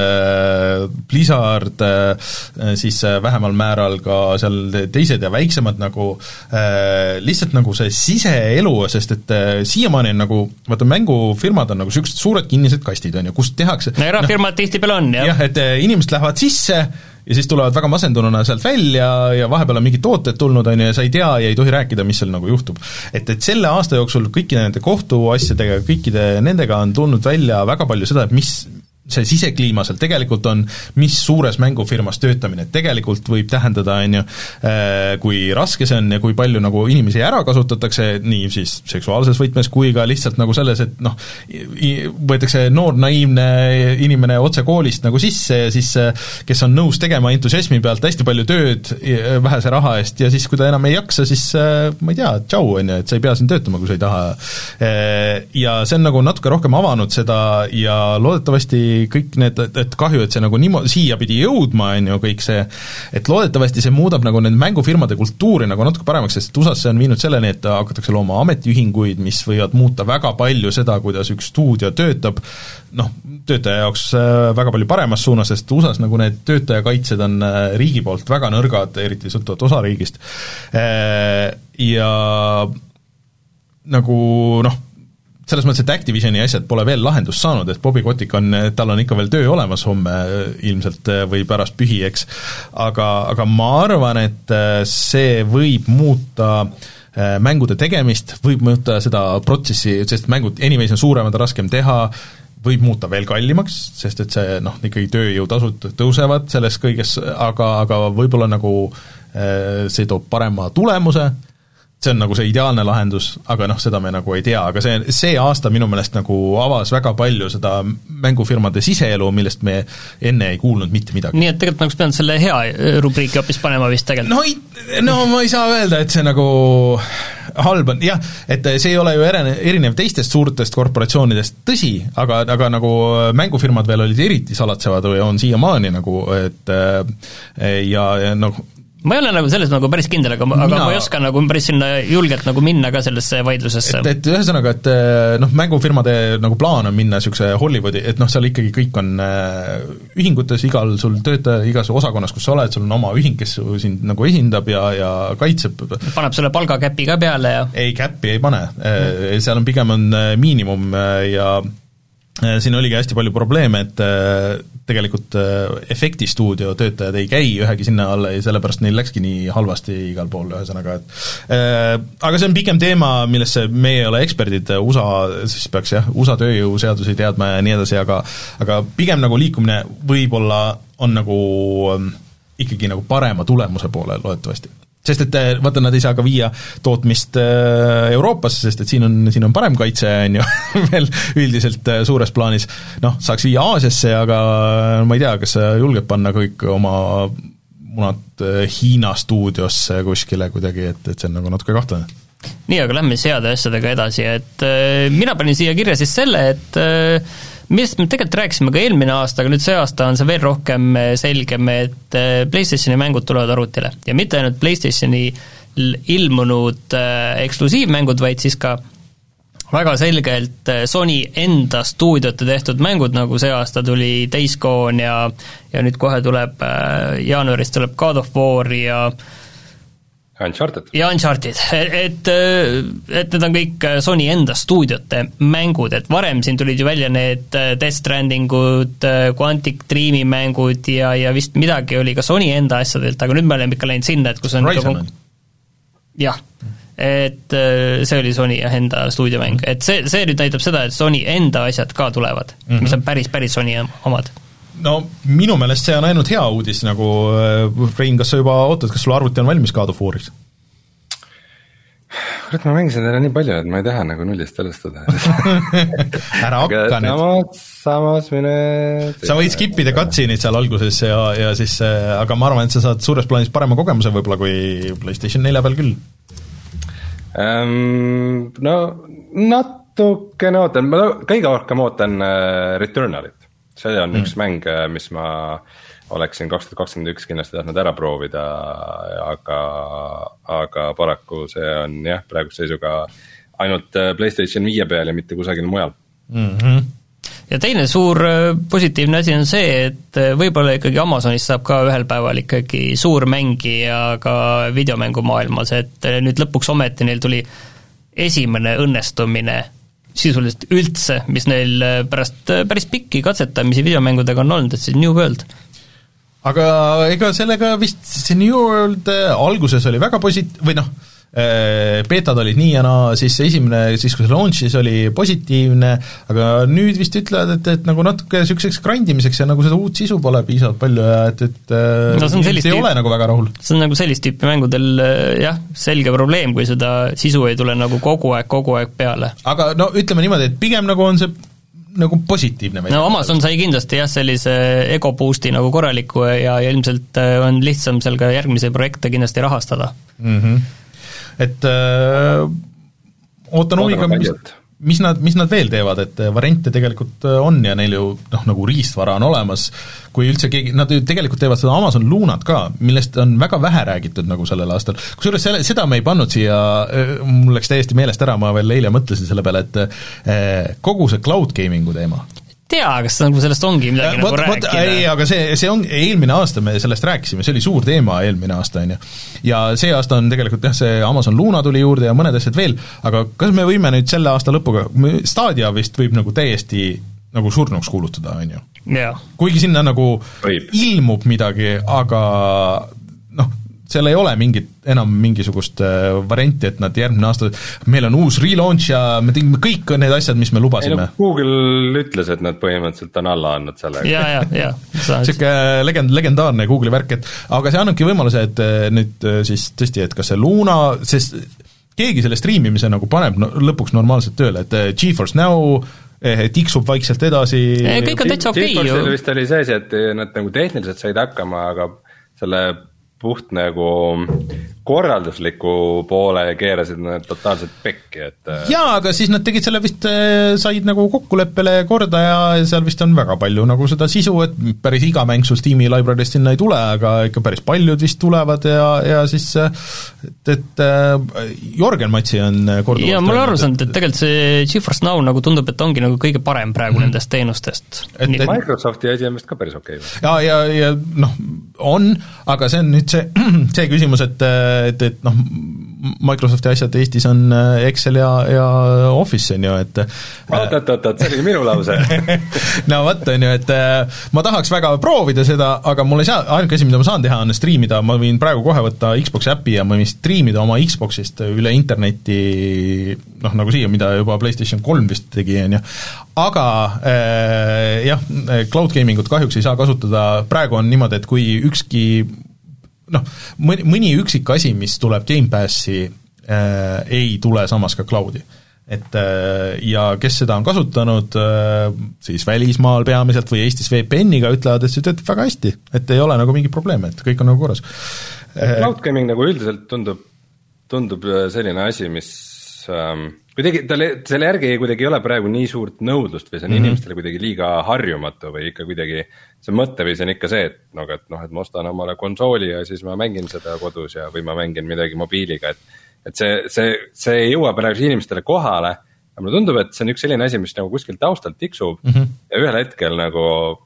Blizzard, siis vähemal määral ka seal teised ja väiksemad nagu äh, lihtsalt nagu see siseelu, sest et äh, siiamaani on nagu, vaata mängufirmad on nagu sellised suured kinnised kastid, on ju, kust tehakse no erafirmad no, tihtipeale on, jah. jah, et äh, inimesed lähevad sisse ja siis tulevad väga masendununa sealt välja ja vahepeal on mingid tooted tulnud, on ju, ja sa ei tea ja ei tohi rääkida, mis seal nagu juhtub. Et, et selle aasta jooksul kõikide nende kohtuasjadega, kõikide nendega on tulnud välja väga palju seda, et mis see sisekliima seal tegelikult on, mis suures mängufirmas töötamine tegelikult võib tähendada, on ju, kui raske see on ja kui palju nagu inimesi ära kasutatakse, nii siis seksuaalses võtmes kui ka lihtsalt nagu selles, et noh, võetakse noor naiivne inimene otse koolist nagu sisse ja siis kes on nõus tegema entusiasmi pealt hästi palju tööd vähese raha eest ja siis, kui ta enam ei jaksa, siis ma ei tea, tšau, on ju, et sa ei pea siin töötama, kui sa ei taha. Ja see on nagu natuke rohkem avanud seda ja loodetavasti kõik need, et kahju, et see nagu niimoodi siia pidi jõudma, on ju, kõik see, et loodetavasti see muudab nagu need mängufirmade kultuuri nagu natuke paremaks, sest U S A-s see on viinud selleni, et hakatakse looma ametiühinguid, mis võivad muuta väga palju seda, kuidas üks stuudio töötab, noh, töötaja jaoks väga palju paremas suunas, sest U S A-s nagu need töötajakaitsed on riigi poolt väga nõrgad, eriti sõltuvalt osariigist, ja nagu noh, selles mõttes, et Activisioni asjad pole veel lahendust saanud, et Bobby Kotick on, tal on ikka veel töö olemas homme ilmselt või pärast pühi, eks, aga, aga ma arvan, et see võib muuta mängude tegemist, võib muuta seda protsessi, sest mängud anyways on suuremad, raskem teha, võib muuta veel kallimaks, sest et see noh, ikkagi tööjõutasud tõusevad selles kõiges, aga, aga võib-olla nagu see toob parema tulemuse, see on nagu see ideaalne lahendus, aga noh, seda me nagu ei tea, aga see, see aasta minu meelest nagu avas väga palju seda mängufirmade siseelu, millest me enne ei kuulnud mitte midagi. Nii et tegelikult nagu pidanud selle hea rubriiki hoopis panema vist tegelikult. No, ei, no ma ei saa öelda, et see nagu halb on, jah, et see ei ole ju erinev teistest suurtest korporatsioonidest, tõsi, aga, aga nagu mängufirmad veel olid eriti salatsevad või on siiamaani nagu, et ja, ja noh, ma ei ole nagu selles nagu päris kindel, aga, Mina... aga ma ei oska nagu päris sinna julgelt nagu minna ka sellesse vaidlusesse. Et, et ühesõnaga, et noh, mängufirmade nagu plaan on minna niisuguse Hollywoodi, et noh, seal ikkagi kõik on äh, ühingutes, igal sul töötaja, igas osakonnas, kus sa oled, sul on oma ühing, kes sind nagu esindab ja, ja kaitseb. Paneb selle palgakäpi ka peale ja ei, käppi ei pane mm., seal on pigem on miinimum ja siin oligi hästi palju probleeme, et tegelikult efektistuudio töötajad ei käi ühegi sinna alla ja sellepärast neil läkski nii halvasti igal pool, ühesõnaga, et äh, aga see on pikem teema, millesse meie ei ole eksperdid, U S A, siis peaks jah, U S A tööjõuseadusi teadma ja nii edasi, aga aga pigem nagu liikumine võib-olla on nagu ähm, ikkagi nagu parema tulemuse poole loodetavasti. Sest et vaata, nad ei saa ka viia tootmist Euroopasse, sest et siin on, siin on parem kaitse, on ju, veel üldiselt suures plaanis. Noh, saaks viia Aasiasse, aga ma ei tea, kas sa julged panna kõik oma munad Hiina stuudiosse kuskile kuidagi, et, et see on nagu natuke kahtlane. Nii, aga lähme seade asjadega edasi, et äh, mina panin siia kirja siis selle, et äh, millest me tegelikult rääkisime ka eelmine aasta, aga nüüd see aasta on see veel rohkem selgem, et PlayStationi mängud tulevad arvutile. Ja mitte ainult PlayStationi ilmunud eksklusiivmängud, vaid siis ka väga selgelt Sony enda stuudiote tehtud mängud, nagu see aasta tuli Days Gone ja, ja nüüd kohe tuleb, jaanuaris tuleb God of War ja Uncharted. Ja Uncharted, et, et need on kõik Sony enda stuudiote mängud, et varem siin tulid ju välja need Death Strandingud, Quantic Dreami mängud ja, ja vist midagi oli ka Sony enda asjadelt, aga nüüd me oleme ikka läinud sinna, et kus on Horizon on? Jah, et see oli Sony enda stuudiomäng, et see, see nüüd näitab seda, et Sony enda asjad ka tulevad, mm-hmm. mis on päris, päris Sony omad. No minu meelest see on ainult hea uudis, nagu Rein, kas sa juba ootad, kas sul arvuti on valmis God of War'iks? Kurat, ma mängisin teile nii palju, et ma ei taha nagu nullist alustada. Ära hakka nüüd. Samas, samas mine... Sa võid skipida cutscene'id seal alguses ja, ja siis, aga ma arvan, et sa saad suures plaanis parema kogemuse võib-olla kui PlayStation nelja peal küll. Um, no natukene ootan, ma kõige rohkem ootan Returnalit. See on mm. üks mäng, mis ma oleksin kaks tuhat kakskümmend üks kindlasti tahtnud ära proovida, aga, aga paraku see on jah, praeguse seisuga ainult PlayStation viie peal ja mitte kusagil mujal. Mm-hmm. Ja teine suur positiivne asi on see, et võib-olla ikkagi Amazonis saab ka ühel päeval ikkagi suur mängija ka videomängu maailmas, et nüüd lõpuks ometi neil tuli esimene õnnestumine sisuliselt üldse, mis neil pärast päris pikki katsetamisi videomängudega on olnud, et see New World. Aga ega sellega vist see New World alguses oli väga posit-, või noh, beetad olid nii ja naa, siis esimene, siis kui see launch'is oli positiivne, aga nüüd vist ütlevad, et, et nagu natuke niisuguseks grindimiseks ja nagu seda uut sisu pole piisavalt palju ja et, et no, ei tüüp, ole nagu väga rahul. See on nagu sellist tüüpi mängudel jah, selge probleem, kui seda sisu ei tule nagu kogu aeg, kogu aeg peale. Aga no ütleme niimoodi, et pigem nagu on see nagu positiivne. No Amazon sai kindlasti jah, sellise ego boost'i nagu korraliku ja, ja ilmselt on lihtsam seal ka järgmise projekte kindlasti rahastada. Mhm. Et öö, ootan huviga, mis, mis, nad, mis nad veel teevad, et variante tegelikult on ja neil ju noh, nagu riistvara on olemas, kui üldse keegi, nad ju tegelikult teevad seda Amazon Lunat ka, millest on väga vähe räägitud nagu sellel aastal, kusjuures selle, seda me ei pannud siia, mul läks täiesti meelest ära, ma veel eile mõtlesin selle peale, et kogu see cloud gaming'u teema, tea, kas nagu sellest ongi midagi ja, nagu võt, rääkida? Ei, aga see, see on, eelmine aasta me sellest rääkisime, see oli suur teema eelmine aasta, on ju. Ja see aasta on tegelikult jah, see Amazon Luna tuli juurde ja mõned asjad veel, aga kas me võime nüüd selle aasta lõpuga, Stadia vist võib nagu täiesti nagu surnuks kuulutada, on ju? Yeah. Kuigi sinna nagu võib. Ilmub midagi, aga noh, seal ei ole mingit, enam mingisugust varianti, et nad järgmine aasta, meil on uus relaunch ja me tegime kõik need asjad, mis me lubasime. Ei, no Google ütles, et nad põhimõtteliselt on alla andnud sellega. Ja, ja, ja. Siuke legend, legendaarne Google'i värk, et aga see annabki võimaluse, et nüüd siis tõesti, et kas see Luna, sest keegi selle streamimise nagu paneb no, lõpuks normaalselt tööle, et GeForce Now tiksub vaikselt edasi. Kõik on täitsa okei ju. GeForce'il vist oli see, et nad nagu tehniliselt said hakkama, aga selle puht nagu korraldusliku poole ja keerasid nad totaalselt pekki, et jaa, aga siis nad tegid selle vist, said nagu kokkuleppele korda ja seal vist on väga palju nagu seda sisu, et päris iga mäng sul Steam'i library'st sinna ei tule, aga ikka päris paljud vist tulevad ja, ja siis et, et Jörgen Matsi on korduvalt jaa, ma olen aru saanud, et tegelikult see GeForce Now nagu tundub, et ongi nagu kõige parem praegu mm-hmm. nendest teenustest. Et, et Microsofti asi on vist ka päris okei okay. ja, ja, ja noh, on, aga see on nüüd see, see küsimus, et, et, et noh, Microsofti asjad Eestis on Excel ja, ja Office, on ju, et oot, oot, oot, see oli minu lause no vot, on ju, et ma tahaks väga proovida seda, aga mul ei saa, ainuke asi, mida ma saan teha, on striimida, ma võin praegu kohe võtta Xbox äpi ja ma võin striimida oma Xboxist üle interneti, noh, nagu siia, mida juba PlayStation kolm vist tegi, on ju, aga äh, jah, cloud gamingut kahjuks ei saa kasutada, praegu on niimoodi, et kui ükski noh, mõni, mõni üksik asi, mis tuleb Gamepassi äh,, ei tule samas ka cloudi. Et äh, ja kes seda on kasutanud äh, siis välismaal peamiselt või Eestis V P N-iga, ütlevad, et see töötab väga hästi, et ei ole nagu mingi probleem, et kõik on nagu korras. Cloud gaming nagu üldiselt tundub, tundub selline asi, mis ähm, kuidagi, talle, selle järgi kuidagi ei ole praegu nii suurt nõudlust või see on mm-hmm. inimestele kuidagi liiga harjumatu või ikka kuidagi see mõtteviis on ikka see, et, no, et, noh, et ma ostan omale konsooli ja siis ma mängin seda kodus ja, või ma mängin midagi mobiiliga, et, et see, see, see ei jõua praegu inimestele kohale, aga mulle tundub, et see on üks selline asi, mis nagu kuskil taustalt tiksub mm-hmm. ja ühel hetkel nagu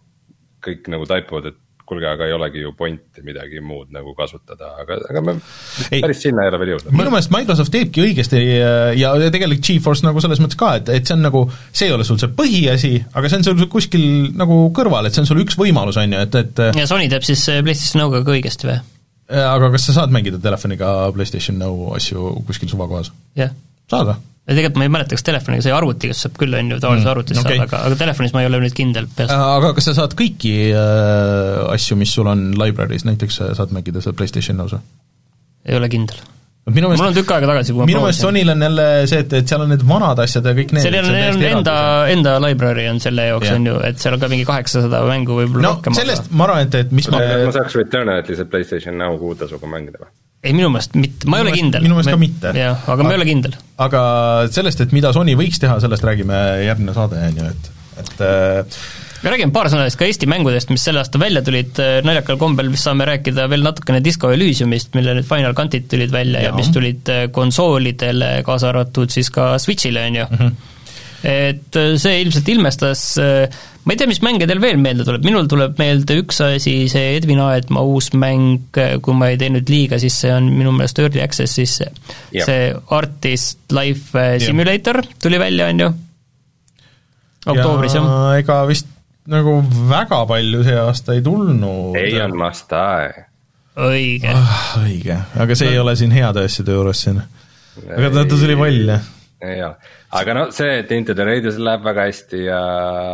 kõik nagu taipuvad, et kuulge, aga ei olegi ju pointi midagi muud nagu kasutada, aga, aga me ei, päris sinna ei ole veel jõudnud. Minu meelest Microsoft teebki õigesti ja tegelikult GeForce nagu selles mõttes ka, et, et see on nagu, see ei ole sul see põhiasi, aga see on sul kuskil nagu kõrval, et see on sul üks võimalus, on ju, et, et ja Sony teeb siis PlayStation Now'ga ka õigesti või? Aga kas sa saad mängida telefoniga PlayStation Now asju kuskil suvakohas? jah. Saad või? ja tegelikult ma ei mäleta, kas telefoniga, see arvutiga saab küll, on ju, tavalises mm, arvutis okay. saab, aga, aga telefonis ma ei ole nüüd kindel peast. Aga kas sa saad kõiki äh, asju, mis sul on library's, näiteks saad mängida seal PlayStation Now's? ei ole kindel. Minu mul on tükk aega tagasi, kui ma minu meelest Sonyl on jälle see, et, et seal on need vanad asjad ja kõik need seal on, on enda, enda library on selle jaoks, yeah. on ju, et seal on ka mingi kaheksasada mängu võib-olla no, rohkem. Sellest aga... ma arvan, et, et mis ma... ma saaks Returnal'i see PlayStation Now kuutasuga mängida või? ei, minu meelest mitte, ma ei ole kindel. Minu meelest ka mitte. jah, aga, aga ma ei ole kindel. Aga sellest, et mida Sony võiks teha, sellest räägime järgmine saade, on ju, et, et äh... me räägime paar sõnadest ka Eesti mängudest, mis selle aasta välja tulid, naljakal kombel vist saame rääkida veel natukene Disco Elysiumist, mille nüüd Final Contid tulid välja ja, ja mis tulid konsoolidele, kaasa arvatud siis ka Switchile, on ju. Mm-hmm. Et see ilmselt ilmestas, ma ei tea, mis mänge teil veel meelde tuleb, minul tuleb meelde üks asi, see Edwin Aedmaa uus mäng, kui ma ei tee nüüd liiga, siis see on minu meelest Early Access, siis see, yep. see Artist Life Simulator yep. tuli välja, on ju, oktoobris, jah. Ega vist nagu väga palju see aasta ei tulnud. ei on Mastai. õige oh,. õige, aga see no. ei ole siin heade asjade juures siin. aga ta, ta tuli välja. ei ole, aga no see, et Into the Radius läheb väga hästi ja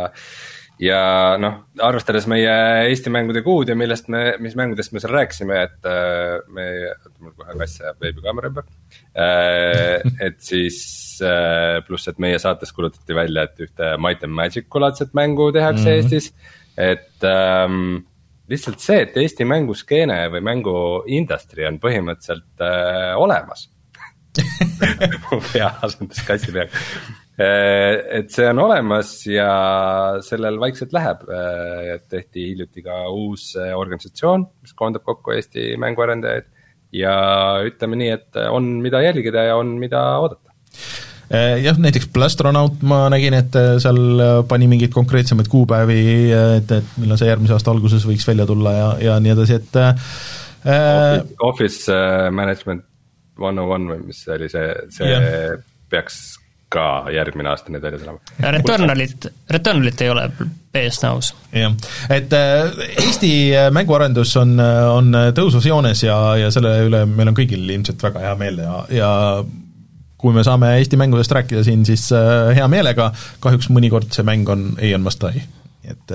ja noh, arvestades meie Eesti mängude kuud ja millest me, mis mängudest me seal rääkisime, et me, mul kohe kass jääb veebikaamera ümber, et siis pluss, et meie saates kuulutati välja, et ühte Might and Magic laadset mängu tehakse mm-hmm. Eestis, et ähm, lihtsalt see, et Eesti mänguskeene või mängu industry on põhimõtteliselt äh, olemas mu pea asendas kassi peaga, et see on olemas ja sellel vaikselt läheb, et tehti hiljuti ka uus organisatsioon, mis koondab kokku Eesti mänguarendajaid ja ütleme nii, et on mida jälgida ja on mida oodata. Jah, näiteks Plastronaut ma nägin, et seal pani mingid konkreetsemaid kuupäevi, et, et millal see järgmise aasta alguses võiks välja tulla ja, ja nii edasi, et Office, office Management one oh one või mis see oli, see, see yeah. peaks ka järgmine aasta nüüd välja tulema. Returnalit, Returnalit ei ole P S Now's. jah, et Eesti mänguarendus on, on tõusus joones ja, ja selle üle meil on kõigil ilmselt väga hea meel ja, ja kui me saame Eesti mängudest rääkida siin, siis hea meelega, kahjuks mõnikord see mäng on ei on must die. Et,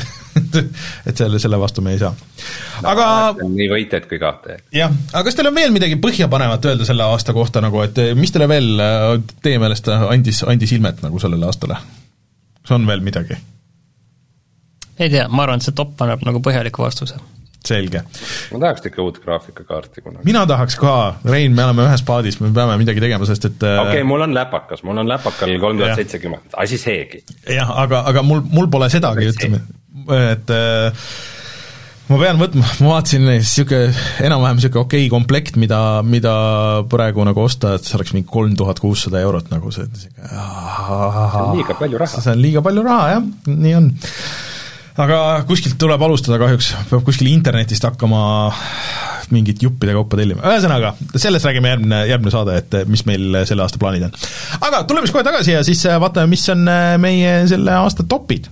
et selle, selle vastu me ei saa. Aga no, nii võitjad kui kaotajad. jah, aga kas teil on veel midagi põhjapanevat öelda selle aasta kohta, nagu, et mis teile veel teie meelest andis, andis ilmet nagu sellele aastale? Kas on veel midagi? Ei tea, ma arvan, et see top annab nagu põhjaliku vastuse. selge. ma tahaks ikka uut graafikakaarti kunagi. Mina tahaks ka, Rein, me oleme ühes paadis, me peame midagi tegema, sest et okei okay,, mul on läpakas, mul on läpakal kolm tuhat seitsekümmend, asi seegi. Jah, aga, aga mul, mul pole sedagi, ütleme, et ma pean võtma, ma vaatasin siuke, enam-vähem siuke okei komplekt, mida, mida praegu nagu osta, et see oleks mingi kolm tuhat kuussada eurot nagu see, see on liiga palju raha. See on liiga palju raha, jah, nii on. Aga kuskilt tuleb alustada kahjuks, peab kuskil internetist hakkama mingit juppide kaupa tellima. Ühesõnaga, sellest räägime järgmine, järgmine saade, et mis meil selle aasta plaanid on. Aga tuleme siis kohe tagasi ja siis vaatame, mis on meie selle aasta topid.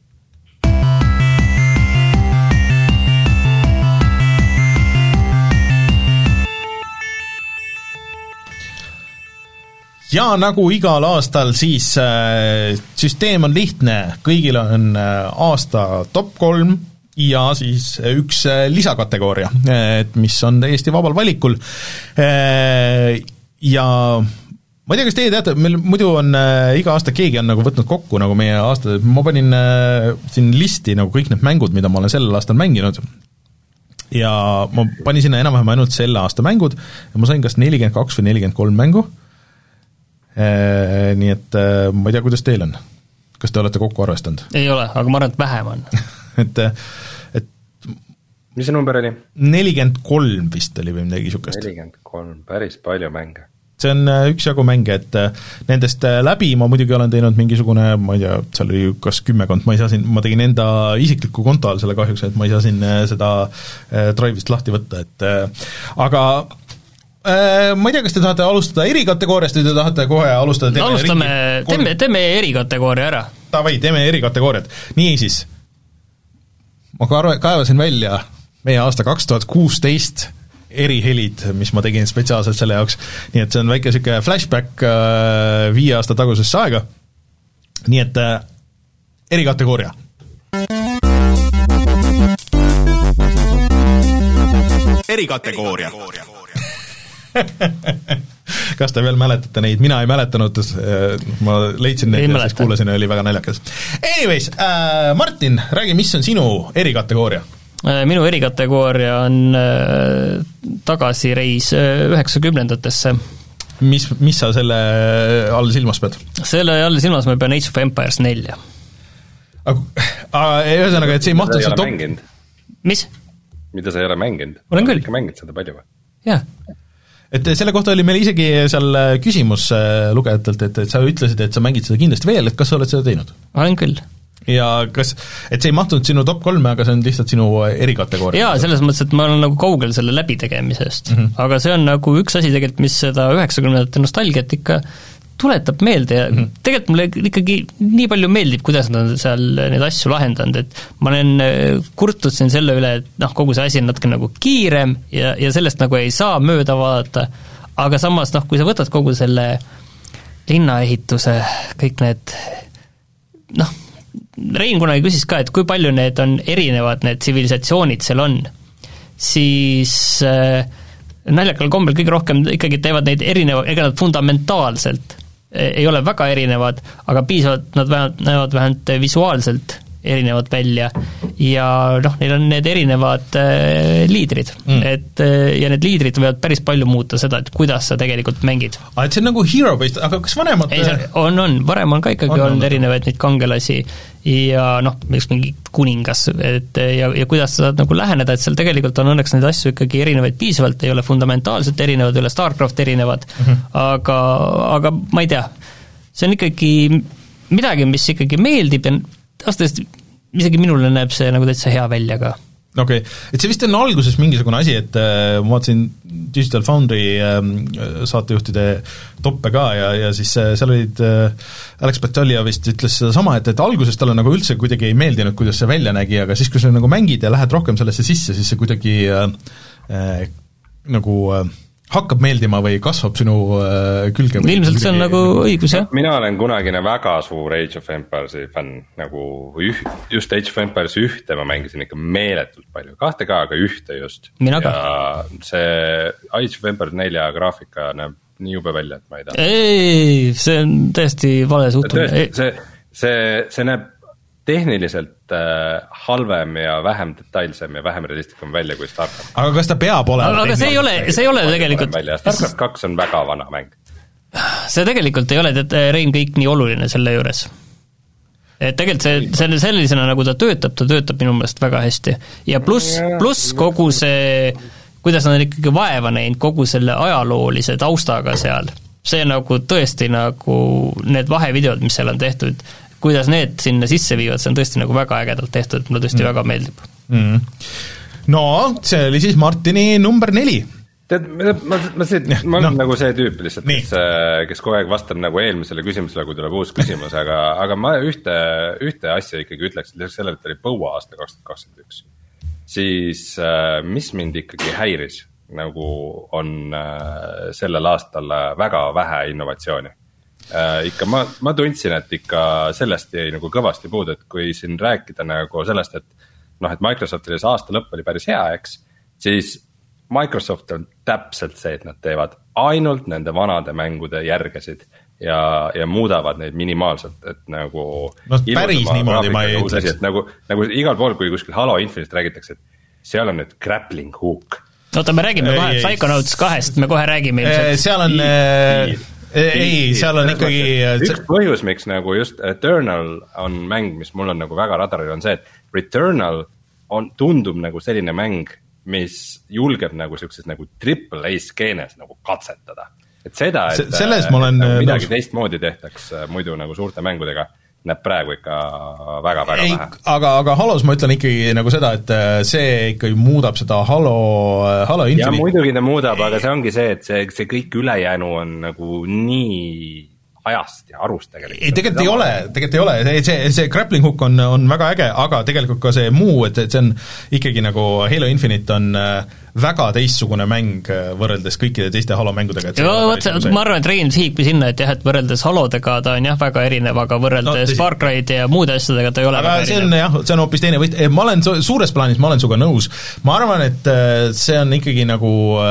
Ja nagu igal aastal, siis äh, süsteem on lihtne, kõigil on äh, aasta top kolm ja siis üks äh, lisakategooria, et mis on täiesti vabal valikul äh, ja ma ei tea, kas teie teate, meil muidu on äh, iga aasta keegi on nagu võtnud kokku nagu meie aasta, ma panin äh, siin listi nagu kõik need mängud, mida ma olen sellel aastal mänginud ja ma panin sinna enam-vähem ainult selle aasta mängud ja ma sain kas nelikümmend kaks või nelikümmend kolm mängu. Nii et ma ei tea, kuidas teil on? Kas te olete kokku arvestanud? Ei ole, aga ma arvan, et vähem on. et, et mis see number oli? nelikümmend kolm vist oli või midagi sukast. nelikümmend kolm, päris palju mänge. See on üks jagu mänge, et nendest läbi ma muidugi olen teinud mingisugune, ma ei tea, seal oli kas kümmekond, ma ei saa siin, ma tegin enda isikliku konto all selle kahjuks, et ma ei saa siin seda Drive'ist lahti võtta, et aga ma ei tea, kas te tahate alustada erikategooriast või te tahate kohe alustada teeme alustame, teeme, teeme erikategooria ära. Tavai, teeme erikategooriat. Nii siis, ma kaevasin välja meie aasta kaks tuhat kuusteist erihelid, mis ma tegin spetsiaalselt selle jaoks, nii et see on väike siuke flashback viie aasta tagusesse aega, nii et erikategooria. Erikategooria. Kas te veel mäletate neid? Mina ei mäletanud, ma leidsin neid ja siis kuulasin ja oli väga naljakas. Anyways, äh, Martin, räägi, mis on sinu erikategooria? Minu erikategooria on äh, tagasireis üheksakümnendatesse. Mis, mis sa selle all silmas pead? Selle all silmas ma pean Age of Empires nelja. Aga ühesõnaga, et see ei mahtu see top... Mänginud? Mis? Mida sa ei ole mänginud? Olen küll. Ikka mängid seda palju või? Jah. Et selle kohta oli meil isegi seal küsimus lugejatelt, et, et sa ütlesid, et sa mängid seda kindlasti veel, et kas sa oled seda teinud? Olen küll. Ja kas, et see ei mahtunud sinu top kolme, aga see on lihtsalt sinu erikategooria? Jaa, selles mõttes, et ma olen nagu kaugel selle läbitegemisest, mm -hmm. aga see on nagu üks asi tegelikult, mis seda üheksakümnendate nostalgiat ikka tuletab meelde ja mm -hmm. tegelikult mulle ikkagi nii palju meeldib, kuidas nad on seal neid asju lahendanud, et ma olen kurtusin selle üle, et noh, kogu see asi on natuke nagu kiirem ja, ja sellest nagu ei saa mööda vaadata, aga samas noh, kui sa võtad kogu selle linnaehituse, kõik need noh, Rein kunagi küsis ka, et kui palju need on erinevad, need tsivilisatsioonid seal on, siis äh, naljakal kombel kõige rohkem ikkagi teevad neid erineva, ega nad fundamentaalselt ei ole väga erinevad, aga piisavalt nad vähemalt, näevad vähemalt visuaalselt erinevad välja ja noh, neil on need erinevad äh, liidrid mm. et äh, ja need liidrid võivad päris palju muuta seda, et kuidas sa tegelikult mängid. Ah, et see on nagu hero-based, aga kas vanemad ei, on, on, varem on ka ikkagi on, olnud on. erinevaid neid kangelasi ja noh, üks mingi kuningas, et ja, ja kuidas sa saad nagu läheneda, et seal tegelikult on õnneks neid asju ikkagi erinevaid piisavalt, ei ole fundamentaalselt erinevad, ei ole StarCraft erinevad mm, -hmm. aga, aga ma ei tea, see on ikkagi midagi, mis ikkagi meeldib ja aastast isegi minule näeb see nagu täitsa hea välja ka. Okei okay., et see vist on alguses mingisugune asi, et äh, ma vaatasin Digital Foundry äh, saatejuhtide toppe ka ja, ja siis äh, seal olid äh, Alex Batalja vist ütles seda sama, et, et alguses talle nagu üldse kuidagi ei meeldinud, kuidas see välja nägi, aga siis, kui sa nagu mängid ja lähed rohkem sellesse sisse, siis see kuidagi äh, äh, nagu äh, hakkab meeldima või kasvab sinu äh, külge. Ilmselt see on nagu õigus, jah? Mina olen kunagine väga suur Age of Empiresi fänn, nagu üht, just Age of Empires ühte ma mängisin ikka meeletult palju, kahte ka, aga ühte just. Mina ka. Ja see Age of Empires nelja graafika näeb nii jube välja, et ma ei taha. Ei, see on tõesti vale suhtumine. See, see, see näeb tehniliselt äh, halvem ja vähem detailsem ja vähem realistlikum välja kui StarCraft. aga kas ta peab olema? aga see ei ole, see ei ole tegelikult StarCraft kaks on väga vana mäng. See tegelikult ei ole, et Rein, kõik nii oluline selle juures. Et tegelikult see, selle sellisena, nagu ta töötab, ta töötab minu meelest väga hästi. Ja pluss, pluss kogu see, kuidas nad on ikkagi vaeva näinud kogu selle ajaloolise taustaga seal, see nagu tõesti nagu need vahevideod, mis seal on tehtud, kuidas need sinna sisse viivad, see on tõesti nagu väga ägedalt tehtud, mulle tõesti mm. väga meeldib. Mm. No, see oli siis Martini number neli. Tead, ma, ma, see, ma olen no. nagu see tüüp lihtsalt, kes, kes kogu aeg vastab nagu eelmisele küsimusele, kui tuleb uus küsimus, aga, aga ma ühte, ühte asja ikkagi ütleks, lisaks sellele, et oli põua aasta kaks tuhat kakskümmend üks. Siis mis mind ikkagi häiris, nagu on sellel aastal väga vähe innovatsiooni. Äh, ikka ma, ma tundsin, et ikka sellest jäi nagu kõvasti puudu, et kui siin rääkida nagu sellest, et noh, et Microsoftil see aasta lõpp oli päris hea, eks, siis Microsoft on täpselt see, et nad teevad ainult nende vanade mängude järgesid ja, ja muudavad neid minimaalselt, et nagu no päris niimoodi ma ei ütleks. Nagu, nagu igal pool, kui kuskil Halo Infinite räägitakse, et seal on nüüd grappling hook. Oota, me räägime kohe Psychonauts kahest, me kohe räägime ilmselt. Seal on... Ei, ei, seal on ikkagi... Üks põhjus, miks nagu just Eternal on mäng, mis mul on nagu väga radaril, on see, et Returnal on, tundub nagu selline mäng, mis julgeb nagu sellises nagu triple A skeenes nagu katsetada. Et seda, et, selles ma olen nagu midagi teistmoodi tehtaks muidu nagu suurte mängudega, näeb praegu ikka väga-väga vähe. Aga, aga Halos ma ütlen ikkagi nagu seda, et see ikkagi muudab seda Halo, Halo Infinite. Ja muidugi ta muudab, aga see ongi see, et see, see kõik ülejäänu on nagu nii ajast ja arust tegelikult. Ei, tegelikult ei ole, tegelikult ei ole, see, see grappling hook on, on väga äge, aga tegelikult ka see muu, et, et see on ikkagi nagu Halo Infinite on väga teistsugune mäng võrreldes kõikide teiste Halo mängudega. Ja, võt, ma arvan, et Rein siikbi sinna, et jah, et võrreldes Halodega ta on jah väga erinev, aga võrreldes no, Far Cry'd ja muude asjadega ta ei ole aga väga see on, erinev. jah, see on hoopis teine võit, ma olen suures plaanis, ma olen suga nõus, ma arvan, et see on ikkagi nagu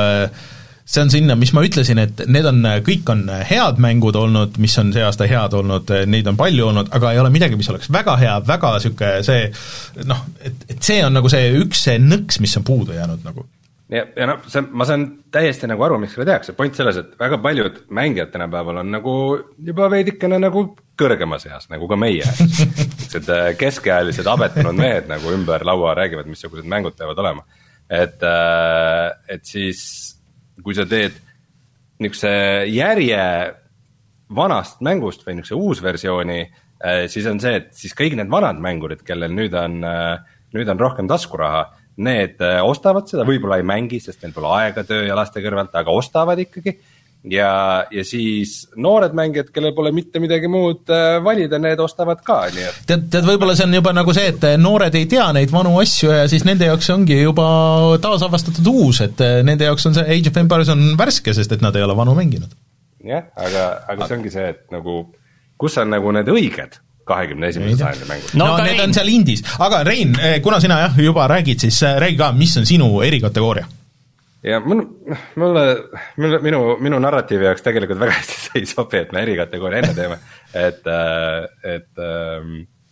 see on sinna, mis ma ütlesin, et need on, kõik on head mängud olnud, mis on see aasta head olnud, neid on palju olnud, aga ei ole midagi, mis oleks väga hea, väga siuke see, noh, et, et see on nagu see üks see nõks, mis on puudu jäänud nagu. Ja, ja no, see, ma saan täiesti nagu aru, miks seda tehakse, point selles, et väga paljud mängijad tänapäeval on nagu juba veidikene nagu kõrgemas eas, nagu ka meie. et keskealised abetunud mehed nagu ümber laua räägivad, missugused mängud peavad olema. Et, et siis kui sa teed niisuguse järje vanast mängust või niisuguse uus versiooni, siis on see, et siis kõik need vanad mängurid, kellel nüüd on, nüüd on rohkem taskuraha, need ostavad seda, võib-olla ei mängi, sest neil pole aega töö ja laste kõrvalt, aga ostavad ikkagi. Ja, ja siis noored mängijad, kellel pole mitte midagi muud valida, need ostavad ka. Nii et... Tead, tead, võib-olla see on juba nagu see, et noored ei tea neid vanu asju ja siis nende jaoks ongi juba taasavastatud uus, et nende jaoks on see Age of Empires on värske, sest et nad ei ole vanu mänginud. Jah, aga, aga see ongi see, et nagu, kus on nagu need õiged kahekümne esimese sajandi mängud? No, no need Rein. On seal indis. Aga Rein, kuna sina jah, juba räägid, siis räägi ka, mis on sinu erikategooria? Ja mul, mulle, mulle, minu, minu narratiivi jaoks tegelikult väga hästi see ei sobi, et me erikategooria enne teeme, et, et ähm,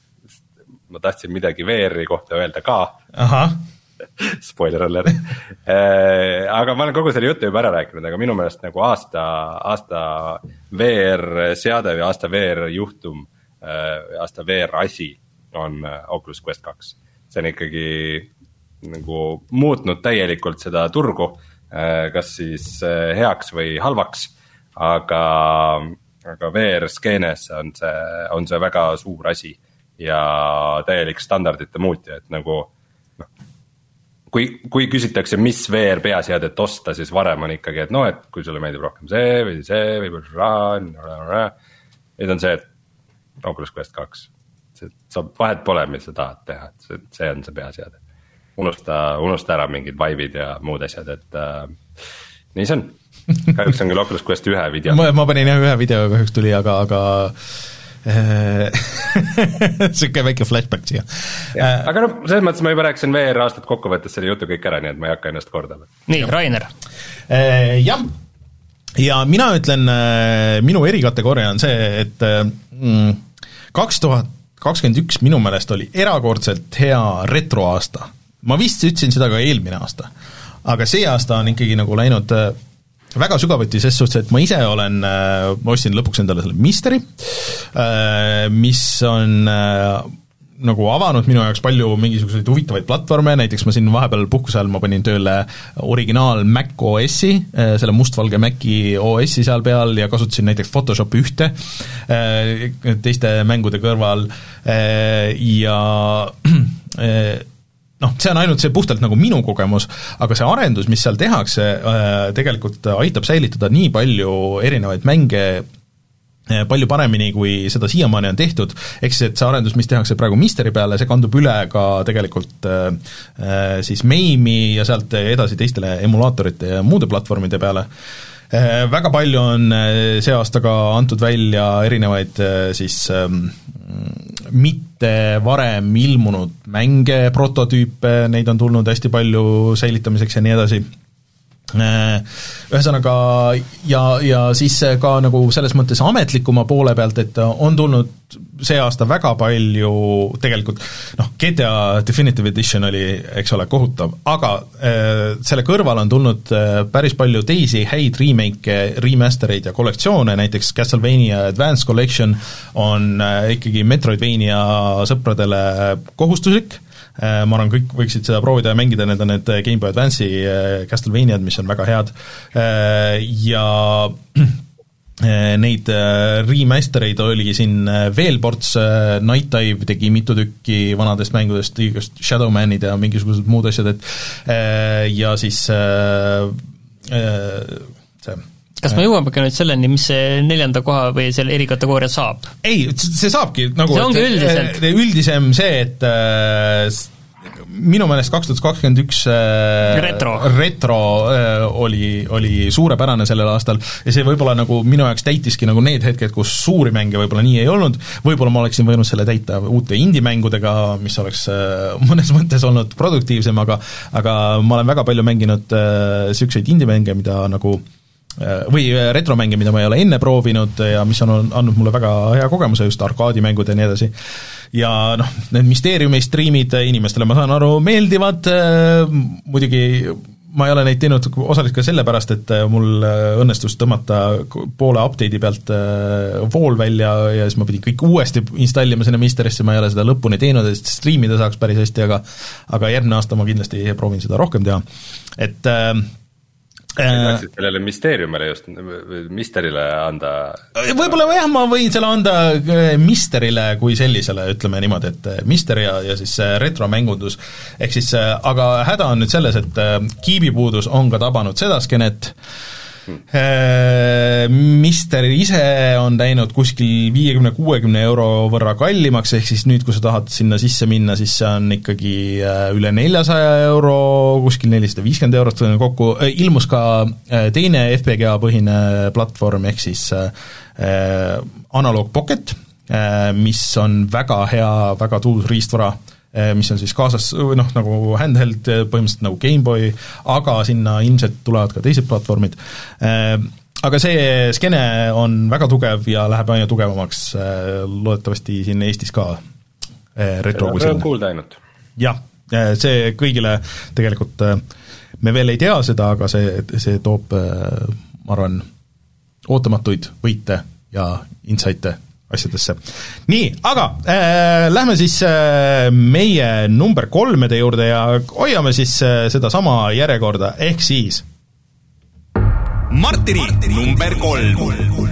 ma tahtsin midagi V R-i kohta öelda ka. Aha. Spoiler alert. äh, aga ma olen kogu selle jutu juba ära rääkinud, aga minu meelest nagu aasta, aasta V R-seade või aasta V R-juhtum, äh, aasta V R-asi on Oculus Quest kaks. See on ikkagi... nagu muutnud täielikult seda turgu, kas siis heaks või halvaks, aga, aga V R-skeenes on see, on see väga suur asi ja täielik standardite muutja, et nagu noh, kui, kui küsitakse, mis V R peaseadet osta, siis varem on ikkagi, et noh, et kui sulle meeldib rohkem see või see või nüüd on see, et Oculus Quest kaks, see saab vahet pole, mis sa tahad teha, et see, see on see peaseade. Unusta, unusta ära mingid vibe'id ja muud asjad, et äh, nii see on. Kahjuks on küll Oculus Quest ühe video. ma, ma panin jah ühe video kahjuks tuli, aga, aga siuke väike flashback siia. Ja, aga no, selles mõttes ma juba rääkisin V R aastat kokkuvõttes selle jutu kõik ära, nii et ma ei hakka ennast kordama. Nii, Rainer. Jah, ja mina ütlen, minu erikategooria on see, et kaks tuhat kakskümmend üks minu meelest oli erakordselt hea retroaasta. Ma vist ütlesin seda ka eelmine aasta. Aga see aasta on ikkagi nagu läinud väga sügavuti ses suhtes, et ma ise olen, ma ostsin lõpuks endale selle Mystery, mis on nagu avanud minu jaoks palju mingisuguseid huvitavaid platvorme, näiteks ma siin vahepeal puhkuse all ma panin tööle originaal Mac O S-i, selle mustvalge Maci O S-i seal peal ja kasutasin näiteks Photoshop ühte teiste mängude kõrval ja noh, see on ainult see puhtalt nagu minu kogemus, aga see arendus, mis seal tehakse, tegelikult aitab säilitada nii palju erinevaid mänge palju paremini, kui seda siiamaani on tehtud, eks et see arendus, mis tehakse praegu Mystery peale, see kandub üle ka tegelikult äh, siis Meimi ja sealt edasi teistele emulaatorite ja muude platvormide peale. Äh, väga palju on see aasta ka antud välja erinevaid äh, siis äh, mitte varem ilmunud mänge, prototüüpe, neid on tulnud hästi palju säilitamiseks ja nii edasi. Ühesõnaga ja, ja siis ka nagu selles mõttes ametlikuma poole pealt, et on tulnud see aasta väga palju tegelikult, noh, G T A Definitive Edition oli, eks ole, kohutav, aga äh, selle kõrval on tulnud äh, päris palju teisi häid remake, remastereid ja kollektsioone, näiteks Castlevania Advanced Collection on äh, ikkagi Metroidvania sõpradele kohustuslik. Ma arvan, kõik võiksid seda proovida ja mängida, need on need Game Boy Advance'i Castlevaniad, mis on väga head, ja neid remastereid oli siin veel ports, Night Dive tegi mitu tükki vanadest mängudest, Shadowmanid ja mingisugused muud asjad, et ja siis see kas me jõuamegi nüüd selleni, mis see neljanda koha või selle erikategooria saab? Ei, see saabki nagu see ongi üldiselt. Üldisem see, et äh, minu meelest kaks tuhat kakskümmend üks äh, retro, retro äh, oli, oli suurepärane sellel aastal ja see võib-olla nagu minu jaoks täitiski nagu need hetked, kus suuri mänge võib-olla nii ei olnud, võib-olla ma oleksin võinud selle täita uute indie-mängudega, mis oleks äh, mõnes mõttes olnud produktiivsem, aga, aga ma olen väga palju mänginud äh, selliseid indie-mänge, mida nagu või retromänge, mida ma ei ole enne proovinud ja mis on andnud mulle väga hea kogemuse, just arkaadimängud ja nii edasi. Ja noh, need Mysteeriumi striimid inimestele, ma saan aru, meeldivad, muidugi ma ei ole neid teinud osaliselt ka sellepärast, et mul õnnestus tõmmata poole update'i pealt vool välja ja siis ma pidin kõik uuesti installima sinna Mysterisse, ma ei ole seda lõpuni teinud, et striimida saaks päris hästi, aga aga järgmine aasta ma kindlasti proovin seda rohkem teha. Et läksid sellele Mysteeriumile just, Mysterile anda? Võib-olla jah, ma võin selle anda Mysterile kui sellisele, ütleme niimoodi, et Mystery ja, ja siis retromängundus, ehk siis, aga häda on nüüd selles, et kiibipuudus on ka tabanud seda skenet, hmm. Mystery ise on läinud kuskil viiekümne kuuekümne euro võrra kallimaks, ehk siis nüüd, kui sa tahad sinna sisse minna, siis see on ikkagi üle neljasaja euro, kuskil nelisada viiskümmend eurot kokku, ilmus ka teine F P G A põhine platvorm, ehk siis Analog Pocket, mis on väga hea, väga tuus riistvara, mis on siis kaasas, noh, nagu handheld, põhimõtteliselt nagu Game Boy, aga sinna ilmselt tulevad ka teised platvormid. Aga see skene on väga tugev ja läheb aina tugevamaks, loodetavasti siin Eestis ka retro kui selline. Kuulda ainult. Jah, see kõigile tegelikult, me veel ei tea seda, aga see, see toob, ma arvan, ootamatuid võite ja insight'e asjadesse. Nii, aga äh, lähme siis äh, meie number kolmede juurde ja hoiame siis äh, seda sama järjekorda, ehk siis Martini, Martini number kolm.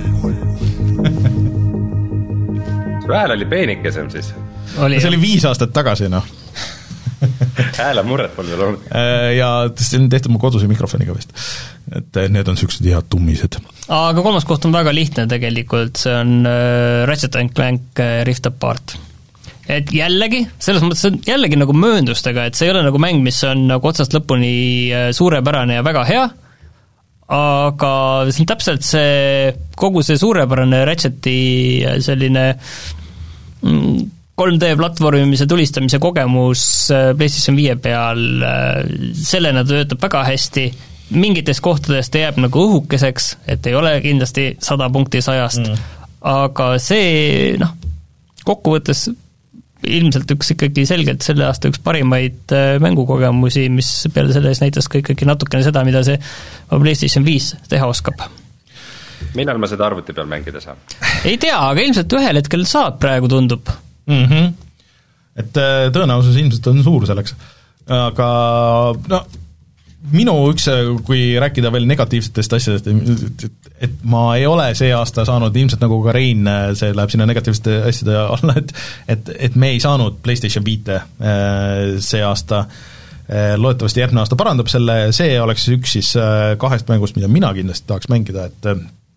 Su hääl oli peenikesem siis? Oli, see oli viis aastat tagasi, noh. Hääle murret pole veel olnud. Ja see on tehtud mu koduse mikrofoniga vist. Et need on sellised head tummised. Aga kolmas koht on väga lihtne tegelikult, see on äh, Ratchet and Clank äh, Rift Apart. Et jällegi, selles mõttes on jällegi nagu mööndustega, et see ei ole nagu mäng, mis on nagu otsast lõpuni äh, suurepärane ja väga hea, aga see on täpselt see, kogu see suurepärane Ratcheti selline mm, kolm D platvormimise tulistamise kogemus PlayStation viie peal, sellena töötab väga hästi, mingites kohtades ta jääb nagu õhukeseks, et ei ole kindlasti sada punkti sajast, mm. aga see, noh, kokkuvõttes ilmselt üks ikkagi selgelt selle aasta üks parimaid mängukogemusi, mis peale selle ees näitas ka ikkagi natukene seda, mida see PlayStation viis teha oskab. Millal ma seda arvuti peal mängida saan? Ei tea, aga ilmselt ühel hetkel saab praegu tundub. Mm-hmm. Et tõenäosus ilmselt on suur selleks. Aga no, minu üks, kui rääkida veel negatiivsetest asjadest, et ma ei ole see aasta saanud, ilmselt nagu ka Rein, see läheb sinna negatiivsete asjade alla, et, et, et me ei saanud PlayStation viite see aasta. Loodetavasti järgmine aasta parandab selle, see oleks üks siis kahest mängust, mida mina kindlasti tahaks mängida, et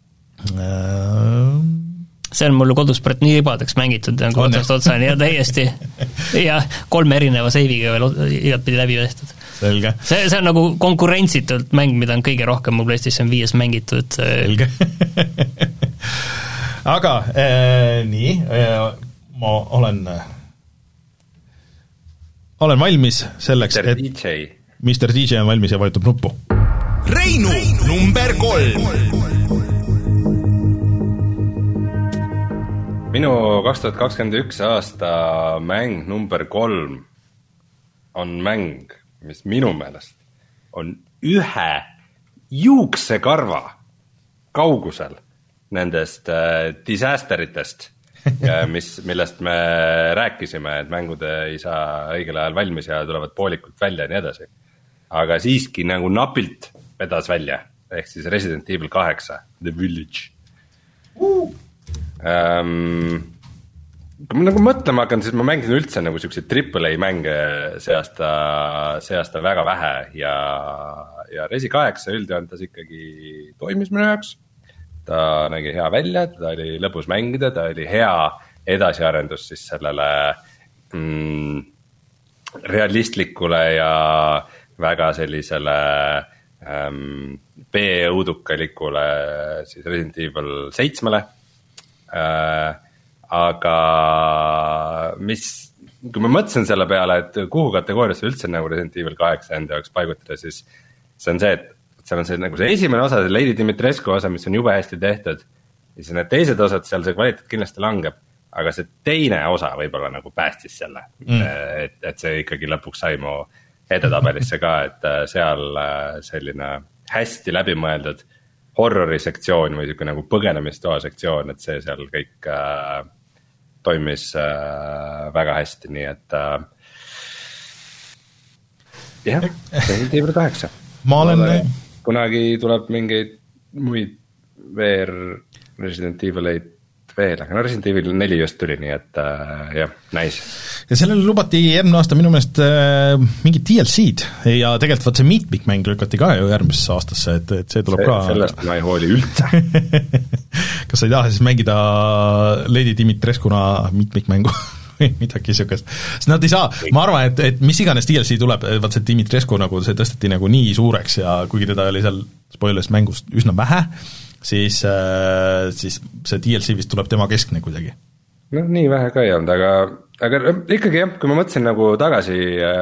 see on mul kodus praegu nii ribadeks mängitud nagu otsast otsani ja täiesti ja kolme erineva seiviga veel igat pidi läbi tehtud. Selge. See, see on nagu konkurentsitult mäng, mida on kõige rohkem mu PlayStation viies mängitud. Selge. Aga äh, nii, äh, ma olen olen valmis selleks, Mister et D J. Mister D J on valmis ja vajutab nuppu. Reinu, number kolm. Minu kaks tuhat kakskümmend üks aasta mäng number kolm on mäng, mis minu meelest on ühe juuksekarva kaugusel nendest äh, disasteritest, mis, millest me rääkisime, et mängud ei saa õigel ajal valmis ja tulevad poolikult välja ja nii edasi. Aga siiski nagu napilt vedas välja, ehk siis Resident Evil kaheksa, The Village. Uh! Um, kui ma nagu mõtlema hakkan, siis ma mängin üldse nagu selliseid triple A mänge see aasta, see aasta väga vähe ja, ja Resi kaheksa üldjoontas ikkagi toimis minu jaoks. Ta nägi hea välja, ta oli lõbus mängida, ta oli hea edasiarendus siis sellele mm, realistlikule ja väga sellisele um, B-õudukalikule siis Resident Evil seitsmele. Äh, aga mis, kui ma mõtlesin selle peale, et kuhu kategooriasse üldse nagu Resident Evil kaheksa enda jaoks paigutada, siis see on see, et seal on see, nagu see esimene osa, see Lady Dimitrescu osa, mis on jube hästi tehtud, ja siis need teised osad, seal see kvaliteet kindlasti langeb, aga see teine osa võib-olla nagu päästis selle, mm. et, et see ikkagi lõpuks sai mu edetabelisse ka, et seal selline hästi läbimõeldud horrori sektsioon või selline nagu põgenemistoa sektsioon, et see seal kõik äh, toimis äh, väga hästi, nii et äh, jah, Resident Evil kaheksa. Ma olen... Kunagi tuleb mingeid muid V R Resident Evileid veel, aga no Resident Evil neli just tuli, nii et äh, jah, nice. Ja sellele lubati järgmine aasta minu meelest äh, mingid D L C-d ja tegelikult vaat see Meat-Mäng lükati ka ju järgmisesse aastasse, et, et see tuleb see, ka... Sellest ma ei hooli üldse. Kas sa ei taha siis mängida Lady Dimitreskuna Meat-Mängu või midagi sükest? Sest nad ei saa, ma arvan, et, et mis iganes D L C tuleb, vaat see Dimitrescu nagu see tõsteti nagu nii suureks ja kuigi teda oli seal spoilers mängust üsna vähe, siis, siis see D L C vist tuleb tema keskne kuidagi. No nii vähe ka ei olnud, aga, aga ikkagi jah, kui ma mõtlesin nagu tagasi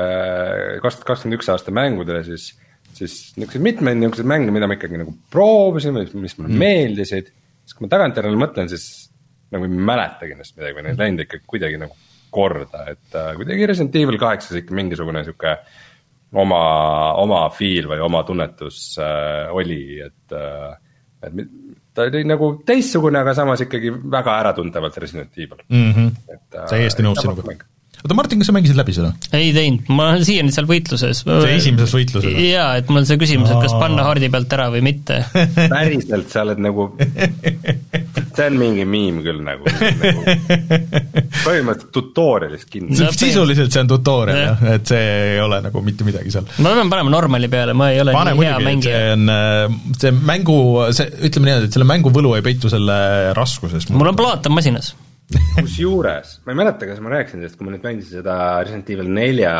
kaks tuhat kakskümmend üks aasta mängudele, siis, siis niisugused mitmed niisugused mänge, mida ma ikkagi nagu proovisin, mis mulle mm. meeldisid, siis kui ma tagantjärele mõtlen, siis nagu ei mäletagi ennast midagi või neid läinud ikka kuidagi nagu korda, et uh, kuidagi Resident Evil kaheksa ikka mingisugune niisugune oma, oma feel või oma tunnetus uh, oli, et uh, et ta oli nagu teissugune, aga samas ikkagi väga äratuntavalt Resident Evil. Mm-hmm. Täiesti nõus sinuga. Oota, Martin, kas sa mängisid läbi seda? Ei teinud, ma olen siiani seal võitluses. See esimeses võitluses? Jaa, et mul on see küsimus, et kas panna hardi pealt ära või mitte. Päriselt sa oled nagu, see on mingi miim küll nagu, nagu põhimõtteliselt tutorialis kinni. No, sisuliselt see on tutorial, ja. jah, et see ei ole nagu mitte midagi seal. Ma pean panema normali peale, ma ei ole Pane nii hea mängija. See on, see mängu, see, ütleme nii, et selle mängu võlu ei peitu selle raskuses. Mul on plaatan masinas. Kus juures, ma ei mäleta, kas ma rääkisin sellest, kui ma nüüd mängisin seda Resident Evil nelja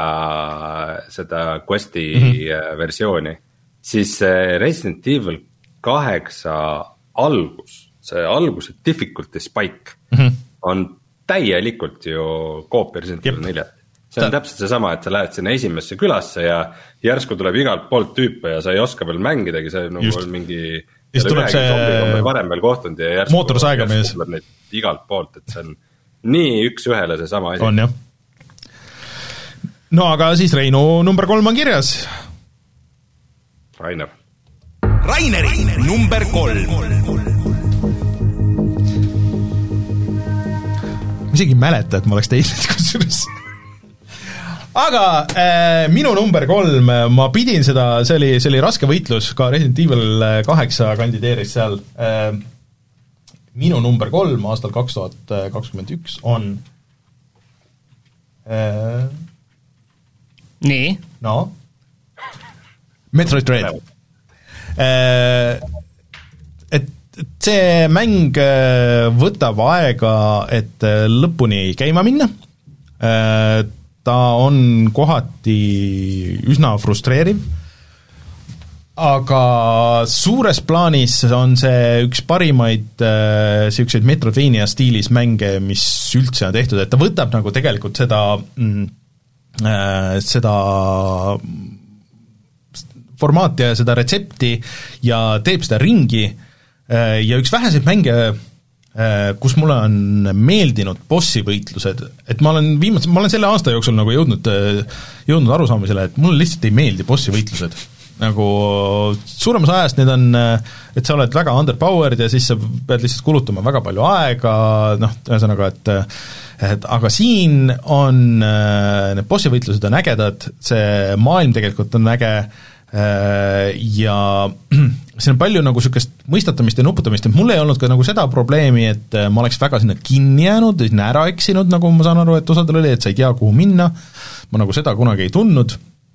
seda questi mm-hmm. versiooni, siis Resident Evil kaheksa algus, see alguse difficulty spike mm-hmm. on täielikult ju koopia Resident Evil nelja. See on Ta... täpselt see sama, et sa lähed sinna esimesse külasse ja järsku tuleb igalt poolt tüüpe ja sa ei oska veel mängidagi, see nagu on mingi... Siis tuleb see varem veel kohtunud ja järsku, mootorsaega mees igalt poolt, et see on nii üks ühele see sama asi. On jah, no aga siis Reinu number kolm on kirjas. Rainer. Raineri number kolm. ma isegi ei mäleta, et ma oleks teinud kusjuures. Aga äh, minu number kolm, ma pidin seda, see oli, see oli raske võitlus, ka Resident Evil kaheksa kandideeris seal. Äh, minu number kolm aastal kaks tuhat kakskümmend üks on äh, nii? No? Metroid Dread. Äh, et see mäng võtab aega, et lõpuni käima minna. Äh, ta on kohati üsna frustreeriv, aga suures plaanis on see üks parimaid äh, selliseid Metroidvania stiilis mänge, mis üldse on tehtud, et ta võtab nagu tegelikult seda mm, äh, seda formaati ja seda retsepti ja teeb seda ringi äh, ja üks väheseid mänge, kus mulle on meeldinud bossivõitlused, et ma olen viimase, ma olen selle aasta jooksul nagu jõudnud, jõudnud arusaamisele, et mulle lihtsalt ei meeldi bossivõitlused. Nagu suuremas ajast need on, et sa oled väga underpowered ja siis sa pead lihtsalt kulutama väga palju aega, noh, ühesõnaga, et et aga siin on, need bossivõitlused on ägedad, see maailm tegelikult on äge ja siin on palju nagu niisugust mõistatamist ja nuputamist, et mul ei olnud ka nagu seda probleemi, et ma oleks väga sinna kinni jäänud, sinna ära eksinud, nagu ma saan aru, et osadel oli, et sa ei tea, kuhu minna, ma nagu seda kunagi ei tundnud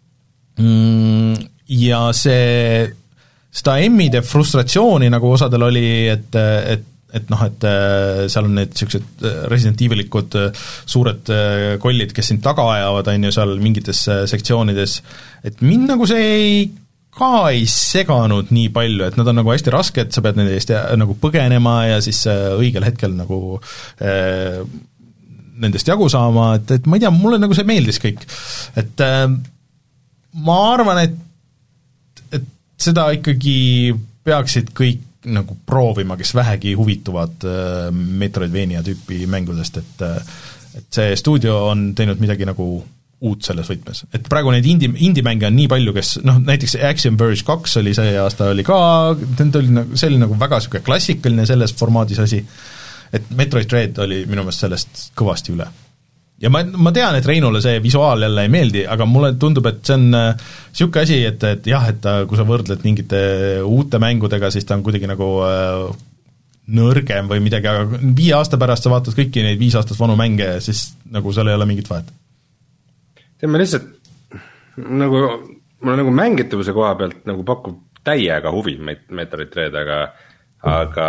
ja see, seda emmide frustratsiooni nagu osadel oli, et, et et noh, et seal on need niisugused Resident Evilikud suured kollid, kes sind taga ajavad, on ju, seal mingites sektsioonides, et mind nagu see ei, ka ei seganud nii palju, et nad on nagu hästi rasked, sa pead nende eest nagu põgenema ja siis õigel hetkel nagu eh, nendest jagu saama, et, et ma ei tea, mulle nagu see meeldis kõik, et eh, ma arvan, et, et seda ikkagi peaksid kõik nagu proovima, kes vähegi huvituvad äh, Metroidvania tüüpi mängudest, et et see stuudio on teinud midagi nagu uut selles võtmes. Et praegu neid indie, indie-mänge on nii palju, kes noh, näiteks Axiom Verge kaks oli see aasta, oli ka, see oli nagu väga niisugune klassikaline selles formaadis asi, et Metroid Dread oli minu meelest sellest kõvasti üle. Ja ma, ma tean, et Reinule see visuaal jälle ei meeldi, aga mulle tundub, et see on niisugune asi, et, et jah, et ta, kui sa võrdled mingite uute mängudega, siis ta on kuidagi nagu äh, nõrgem või midagi, aga viie aasta pärast sa vaatad kõiki neid viis aastast vanu mänge, siis nagu seal ei ole mingit vahet. See ma lihtsalt nagu, mulle nagu mängitavuse koha pealt nagu pakub täiega huvi Metroid Dread, aga aga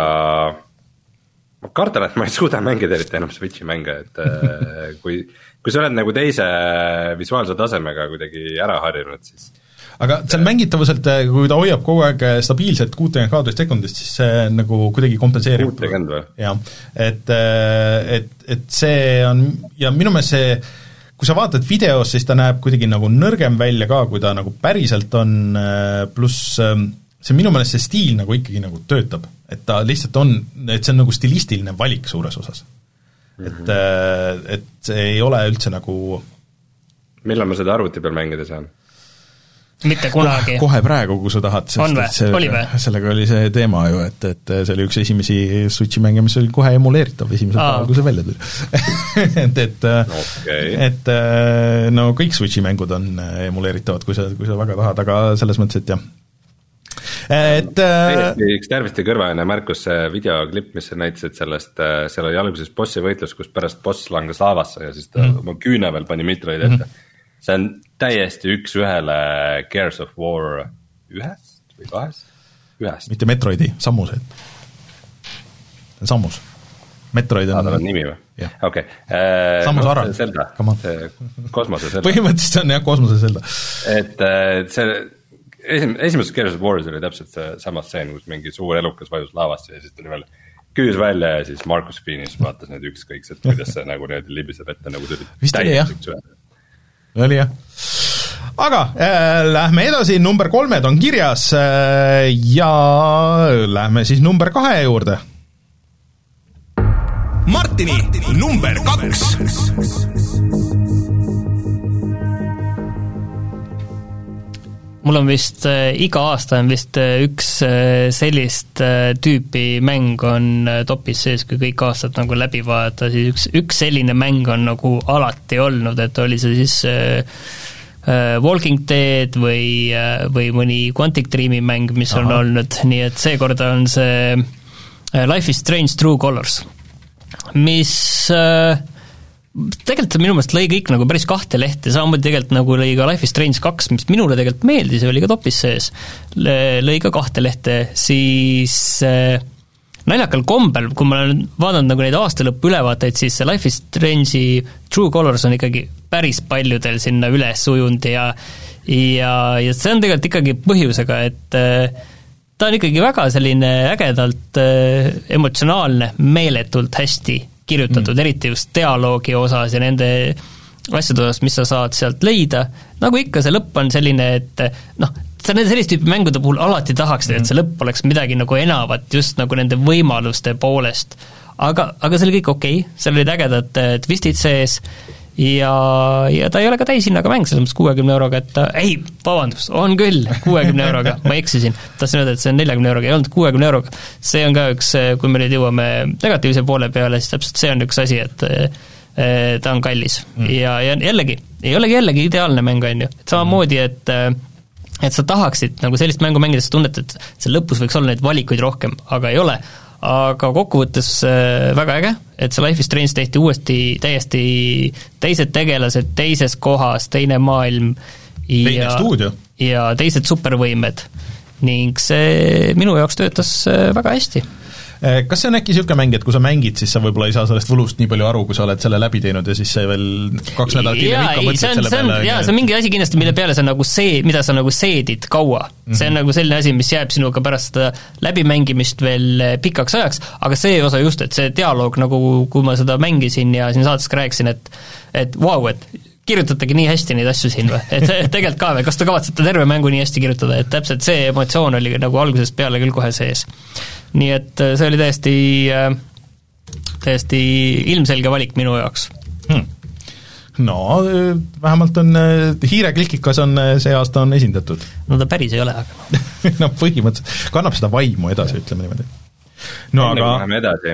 ma kardan, et ma ei suuda mängida eriti enam Switchi mänge, et kui, kui sa oled nagu teise visuaalse tasemega kuidagi ära harjunud, siis aga seal mängitavuselt, kui ta hoiab kogu aeg stabiilselt kuutekümmet kaadrist sekundist, siis see nagu kuidagi kompenseerib. kuutekümmet või? jah, et, et, et see on, ja minu meelest see, kui sa vaatad videos, siis ta näeb kuidagi nagu nõrgem välja ka, kui ta nagu päriselt on, pluss see minu meelest see stiil nagu ikkagi nagu töötab, et ta lihtsalt on, et see on nagu stilistiline valik suures osas. Mm-hmm. Et, et see ei ole üldse nagu millal ma seda arvuti peal mängida saan? Mitte kunagi. Kohe praegu, kui sa tahad, sest see, oli sellega oli see teema ju, et, et see oli üks esimesi Switchi mänge, mis oli kohe emuleeritav esimesel päeval, kui see välja tuli. et, et, okay. et no kõik Switchi mängud on emuleeritavad, kui sa, kui sa väga tahad, aga selles mõttes, et jah. Et, täiesti üks terviste kõrvaline märkus, see videoklipp, mis sa näitasid sellest, seal oli alguses bossi võitlus, kus pärast boss langes laavasse ja siis ta mm. oma küüne veel pani Metroid ette. Mm. See on täiesti üks ühele Gears of War ühest või kahest? Ühest. Mitte Metroidi, Sammused. Sammus. Metroid on... Ah, tal on nimi või? Okei. Sammus no, Aral. Zelda. Kosmose Zelda. Põhimõtteliselt on jah, Kosmose Zelda. Et see... Esim, esimeses Gears of Wars oli täpselt see sama stseen, kus mingi suur elukas vajus laavasse ja siis tuli veel küüs välja ja siis Marcus Phoenix vaatas need ükskõikselt, kuidas see nagu need libiseb ette, nagu tuli vist oli jah, oli jah. Aga äh, lähme edasi, number kolmed on kirjas äh, ja lähme siis number kahe juurde. Martini number kaks. mul on vist äh, iga aasta on vist äh, üks äh, sellist äh, tüüpi mäng on äh, topis sees, kui kõik aastad nagu läbi vaadata, siis üks, üks selline mäng on nagu alati olnud, et oli see siis äh, äh, Walking Dead või äh,, või mõni Quantic Dreami mäng, mis Aha. on olnud, nii et seekord on see äh, Life is Strange True Colors, mis äh, tegelikult minu meelest lõi kõik nagu päris kahte lehte, samamoodi tegelikult nagu lõi ka Life is Strange kaks, mis minule tegelikult meeldis ja oli ka topis sees, lõi ka kahte lehte, siis äh, naljakal kombel, kui ma olen vaadanud nagu neid aastalõppu ülevaateid, siis see Life is Strange'i True Colors on ikkagi päris paljudel sinna üles ujunud ja ja, ja see on tegelikult ikkagi põhjusega, et äh, ta on ikkagi väga selline ägedalt äh, emotsionaalne, meeletult hästi kirjutatud mm., eriti just dialoogi osas ja nende asjade osas, mis sa saad sealt leida, nagu ikka see lõpp on selline, et noh, sa nende sellist tüüpi mängude puhul alati tahaks, et see lõpp oleks midagi nagu enavat just nagu nende võimaluste poolest, aga, aga see oli kõik okei okay., seal olid ägedad twistid sees ja, ja ta ei ole ka täishinnaga mäng, selles mõttes kuuekümne euroga, et ta, ei, vabandust, on küll kuuekümne euroga, ma eksisin, tahtsin öelda, et see on neljakümne euroga, ei olnud kuuekümne euroga, see on ka üks, kui me nüüd jõuame negatiivse poole peale, siis täpselt see on üks asi, et ta on kallis mm. ja, ja jällegi, ei olegi jällegi ideaalne mäng, on ju, et samamoodi, et et sa tahaksid nagu sellist mängu mängides tunnet, et see lõpus võiks olla neid valikuid rohkem, aga ei ole, aga kokkuvõttes äh, väga äge, et see Life is Strange tehti uuesti täiesti teised tegelased, teises kohas, teine maailm ja, ja teised supervõimed ning see minu jaoks töötas äh, väga hästi. Kas see on äkki niisugune mäng, et kui sa mängid, siis sa võib-olla ei saa sellest võlust nii palju aru, kui sa oled selle läbi teinud ja siis see veel kaks nädalat hiljem ikka mõtled selle peale? Jaa, see on mingi asi kindlasti, mille peale sa nagu see, mida sa nagu seedid kaua. Mm-hmm. See on nagu selline asi, mis jääb sinuga pärast seda läbimängimist veel pikaks ajaks, aga see osa just, et see dialoog nagu, kui ma seda mängisin ja siin saates ka rääkisin, et et vau, wow, et kirjutatagi nii hästi neid asju siin või, et tegelikult ka või, kas te kavatsete terve mängu nii hästi kirjutada, et täpselt see emotsioon oli nagu algusest peale küll kohe sees. Nii et see oli täiesti, täiesti ilmselge valik minu jaoks hmm.. No vähemalt on, hiireklikikas on see aasta on esindatud. No ta päris ei ole, aga no põhimõtteliselt, kannab seda vaimu edasi, ütleme niimoodi. No enne aga kui läheme edasi.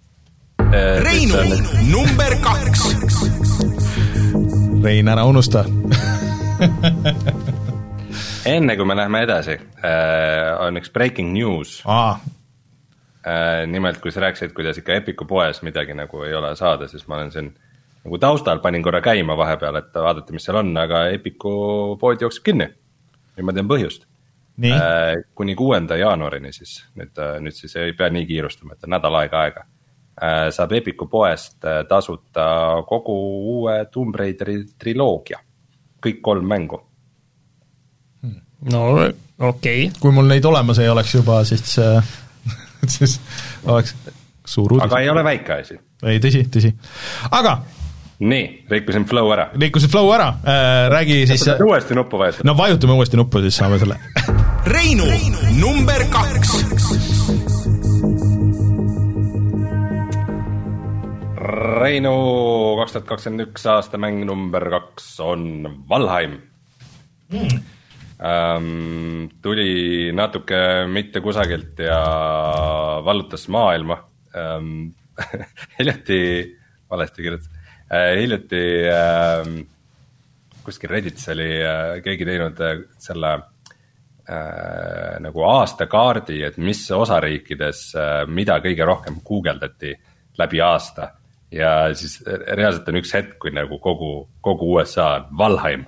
Reinu on... number kaks. Rein, ära unusta. Enne kui me läheme edasi, on üks breaking news. Aa. Nimelt, kui sa rääkisid, kuidas ikka Epiku poes midagi nagu ei ole saada, siis ma olen siin nagu taustal panin korra käima vahepeal, et vaadata, mis seal on, aga Epiku pood jookseb kinni. Nüüd ma tean põhjust. Nii? Kuni kuuenda jaanuarini siis, nüüd, nüüd siis ei pea nii kiirustama, et nädal aega aega. Saab Epiku poest tasuta kogu uue Tomb Raideri triloogia. Kõik kolm mängu. No okei okay.. Kui mul neid olemas ei oleks juba, siis, siis oleks suur uudis. Aga ei ole väike asi. Ei, tõsi, tõsi. Aga nii, rikkusin flow ära. Rikkusin flow ära, äh, räägi siis... Sa uuesti nuppu vajutada. No vajutame uuesti nuppu, siis saame selle. Reinu, number kaks. Reinu kaks tuhat kakskümmend üks aasta mäng number kaks on Valheim. Mm. Ähm, tuli natuke mitte kusagilt ja vallutas maailma. Ähm, hiljuti, valesti kirjutas, äh, hiljuti äh, kuskil Redditis oli äh, keegi teinud äh, selle äh, nagu aastakaardi, et mis osariikides äh, mida kõige rohkem guugeldati läbi aasta. Ja siis reaalselt on üks hetk, kui nagu kogu, kogu U S A on Valheim.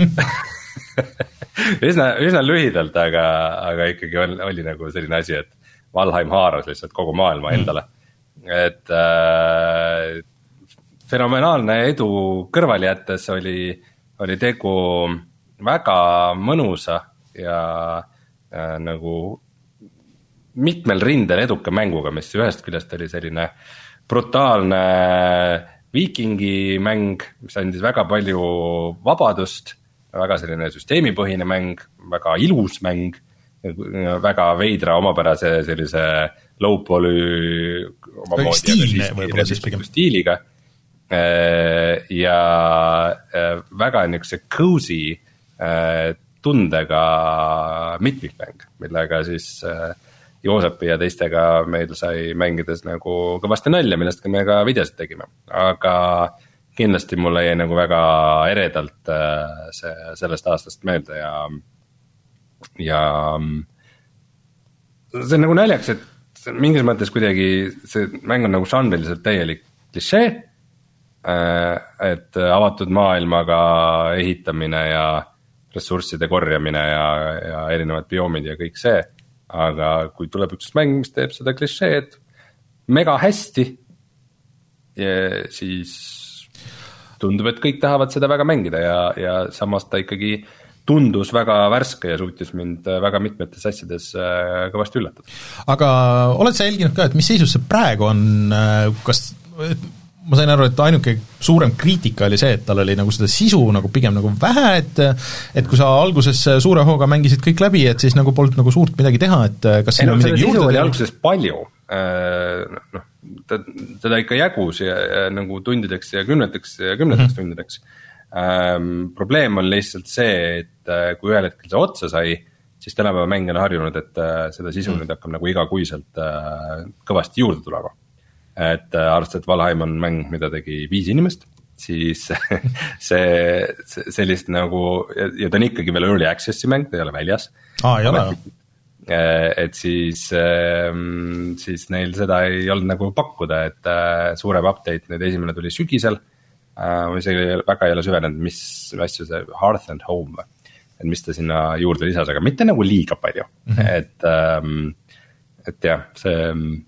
üsna, üsna lühidalt, aga, aga ikkagi oli, oli nagu selline asi, et Valheim haaras lihtsalt kogu maailma endale. Et äh, fenomenaalne edu kõrvali jättes oli, oli tegu väga mõnusa ja äh, nagu mitmel rindel eduka mänguga, mis ühest küljest oli selline brutaalne viikingi mäng, mis andis väga palju vabadust, väga selline süsteemipõhine mäng, väga ilus mäng, väga veidra omapärase sellise low-poly oma stiilne võib-olla siis pigem stiiliga ja väga niisuguse cozy tundega mitmikmäng, millega siis Joosepi ja teistega meil sai mängides nagu kõvasti nalja, millest ka me ka videosid tegime, aga kindlasti mulle jäi nagu väga eredalt see sellest aastast meelde ja ja see on nagu naljaks, et mingis mõttes kuidagi see mäng on nagu žanriliselt täielik klišee, et avatud maailmaga ehitamine ja ressursside korjamine ja, ja erinevad bioomid ja kõik see, aga kui tuleb üks mäng, mis teeb seda klišeed mega hästi, siis tundub, et kõik tahavad seda väga mängida ja, ja samas ta ikkagi tundus väga värske ja suutis mind väga mitmetes asjades kõvasti üllatada. Aga oled sa jälginud ka, et mis seisus see praegu on, kas ma sain aru, et ainuke suurem kriitika oli see, et tal oli nagu seda sisu nagu pigem nagu vähe, et et kui sa alguses suure hooga mängisid kõik läbi, et siis nagu polnud nagu suurt midagi teha, et kas siin on midagi juurde teha? Alguses palju, noh, teda ikka jagus ja, ja nagu tundideks ja kümneteks ja kümneteks mm-hmm. tundideks. Ähm, probleem on lihtsalt see, et kui ühel hetkel see otsa sai, siis tänapäeva mäng on harjunud, et seda sisu mm. nüüd hakkab nagu igakuiselt kõvasti juurde tulema. Et arvestades, et Valheim on mäng, mida tegi viis inimest, siis see, see sellist nagu, ja ta on ikkagi veel early access'i mäng, ta ei ole väljas. Aa, ei ole. Et siis, siis neil seda ei olnud nagu pakkuda, et suurem update, nüüd esimene tuli sügisel, ma isegi väga ei ole süvenenud, mis asju see Hearth and Home, et mis ta sinna juurde lisas, aga mitte nagu liiga palju, mm-hmm. et, et jah, see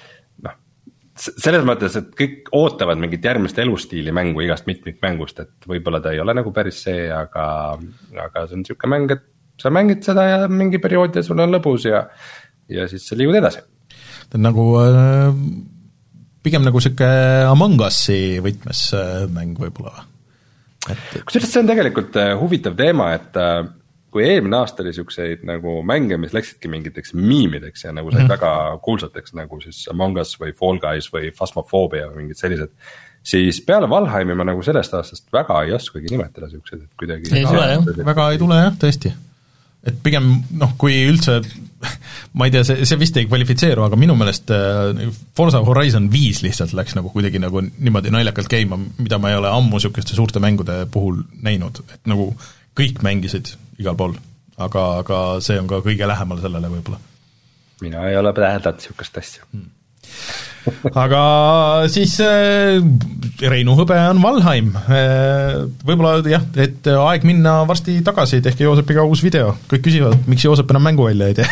selles mõttes, et kõik ootavad mingit järgmist elustiili mängu igast mitmikmängust, et võib-olla ta ei ole nagu päris see, aga, aga see on siuke mäng, et sa mängid seda ja mingi periood ja sul on lõbus ja, ja siis sa liigud edasi. Ta on nagu äh, pigem nagu siuke Among Us'i võtmes äh, mäng võib-olla. Et... Kusjuures see on tegelikult äh, huvitav teema, et äh, kui eelmine aasta oli siukseid nagu mänge, mis läksidki mingiteks miimideks ja nagu said mm-hmm. väga kuulsateks nagu siis Among Us või Fall Guys või Phasmophobia või mingid sellised, siis peale Valheimi ma nagu sellest aastast väga ei oskagi nimetada siuksed, et kuidagi ei tule, jah. väga ei tule jah, tõesti. Et pigem, noh, kui üldse ma ei tea, see, see vist ei kvalifitseeru, aga minu meelest Forza Horizon viis lihtsalt läks nagu kuidagi nagu niimoodi naljakalt käima, mida ma ei ole ammu siukeste suurte mängude puhul näinud, et nagu kõik mängisid igal pool, aga, aga see on ka kõige lähemal sellele võib-olla. Mina ei ole täheldanud siukest asja. Hmm. Aga siis äh, Reinu hõbe on Valheim. Äh, võib-olla jah, et aeg minna varsti tagasi, tehke Joosepiga uus video. Kõik küsivad, miks Joosep enam mängu välja ei tee.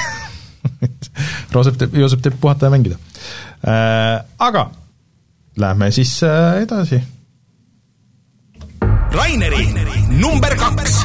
Joosep teeb, Joosep teeb puhata ja mängida. Äh, aga lähme siis äh, edasi. Raineri, Raineri number kaks.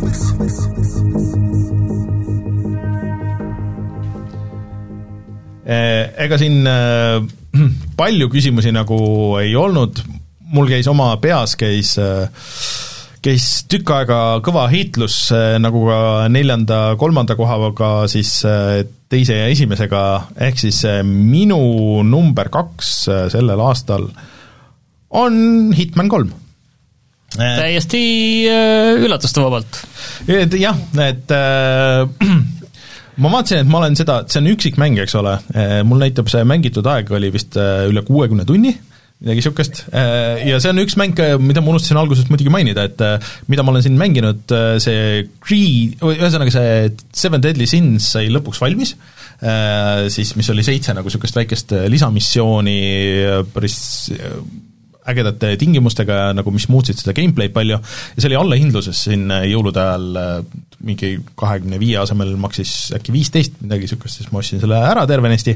Ega siin äh, palju küsimusi nagu ei olnud, mul käis oma peas, käis, käis tükk aega kõva heitlus äh, nagu ka neljanda, kolmanda kohaga siis äh, teise ja esimesega, ehk siis äh, minu number kaks äh, sellel aastal on Hitman kolm. Täiesti äh, üllatustavabalt. Et, jah, et äh, ma vaatasin, et ma olen seda, see on üksikmäng, eks ole, mul näitab see mängitud aeg oli vist üle kuuekümne tunni, midagi siukest, ja see on üks mäng, mida ma unustasin alguses muidugi mainida, et mida ma olen siin mänginud, see Creed, ühesõnaga see Seven Deadly Sins sai lõpuks valmis, siis mis oli seitse nagu siukest väikest lisamissiooni päris ägedate tingimustega, nagu mis muutsid seda gameplay'd palju, ja see oli allahindluses siin jõulude ajal mingi kahekümne viie asemel maksis äkki viisteist midagi siukest, siis ma ostsin selle ära tervenesti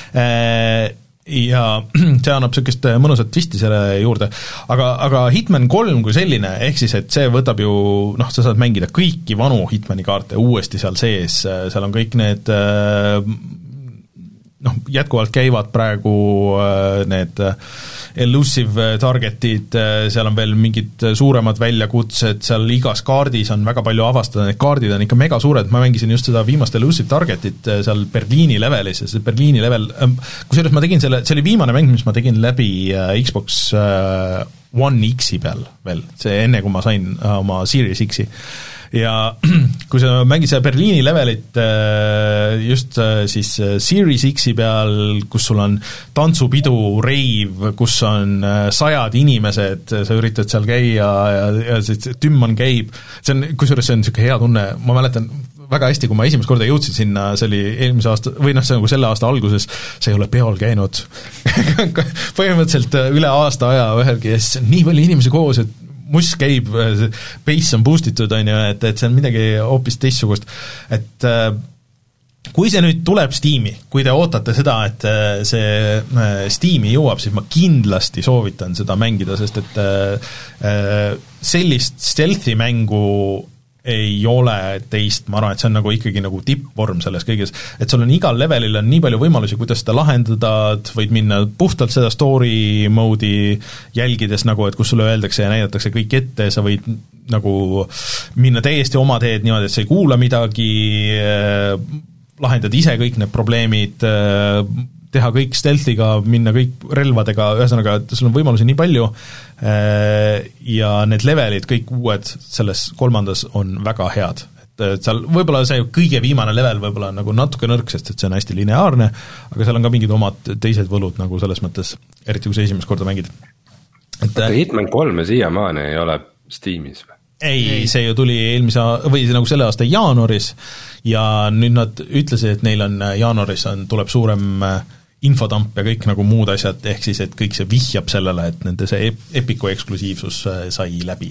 ja see annab siukest mõnusat twisti selle juurde, aga, aga Hitman kolm kui selline, ehk siis, et see võtab ju, noh, sa saad mängida kõiki vanu Hitmani kaarte uuesti seal sees, seal on kõik need noh, jätkuvalt käivad praegu need elusive targetid, seal on veel mingid suuremad väljakutsed, seal igas kaardis on väga palju avastada, need kaardid on ikka mega suured, ma mängisin just seda viimast elusive targetit seal Berliini levelis ja see Berliini level, kusjuures ma tegin selle, see oli viimane mäng, mis ma tegin läbi Xbox One X-i peal veel, see enne kui ma sain oma Series X-i. ja kui sa mängid seda Berliini levelit just siis Series X-i peal, kus sul on tantsupidu, reiv, kus on sajad inimesed, sa üritad seal käia ja, ja see tümman käib, see on, kusjuures see on niisugune hea tunne, ma mäletan väga hästi, kui ma esimest korda jõudsin sinna, see oli eelmise aasta, või noh, see on nagu selle aasta alguses, see ei ole peol käinud põhimõtteliselt üle aasta aja ühelgi, ja siis on nii palju inimesi koos, et muss käib, base on boostitud, on ju, et, et see on midagi hoopis teistsugust, et kui see nüüd tuleb Steam'i, kui te ootate seda, et see Steam'i jõuab, siis ma kindlasti soovitan seda mängida, sest et sellist stealthi mängu ei ole teist, ma arvan, et see on nagu ikkagi nagu tippvorm selles kõiges, et sul on igal levelil on nii palju võimalusi, kuidas seda lahendada, võid minna puhtalt seda story mode'i jälgides nagu, et kus sulle öeldakse ja näidatakse kõik ette, sa võid nagu minna täiesti oma teed niimoodi, et sa ei kuula midagi, lahendad ise kõik need probleemid, teha kõik stealthiga, minna kõik relvadega, ühesõnaga, sul on võimalusi nii palju ja need levelid, kõik uued selles kolmandas on väga head. Et seal võib-olla see kõige viimane level võib-olla on nagu natuke nõrk, sest et see on hästi lineaarne, aga seal on ka mingid omad teised võlud nagu selles mõttes, eriti kui sa esimest korda mängid. Aga Hitman kolme siiamaani ei ole Steamis või? Ei, see ju tuli eelmise, või nagu selle aasta jaanuaris ja nüüd nad ütlesid, et neil on jaanuaris on, tuleb suurem infodamp ja kõik nagu muud asjad, ehk siis, et kõik see vihjab sellele, et nende see Epiku eksklusiivsus sai läbi.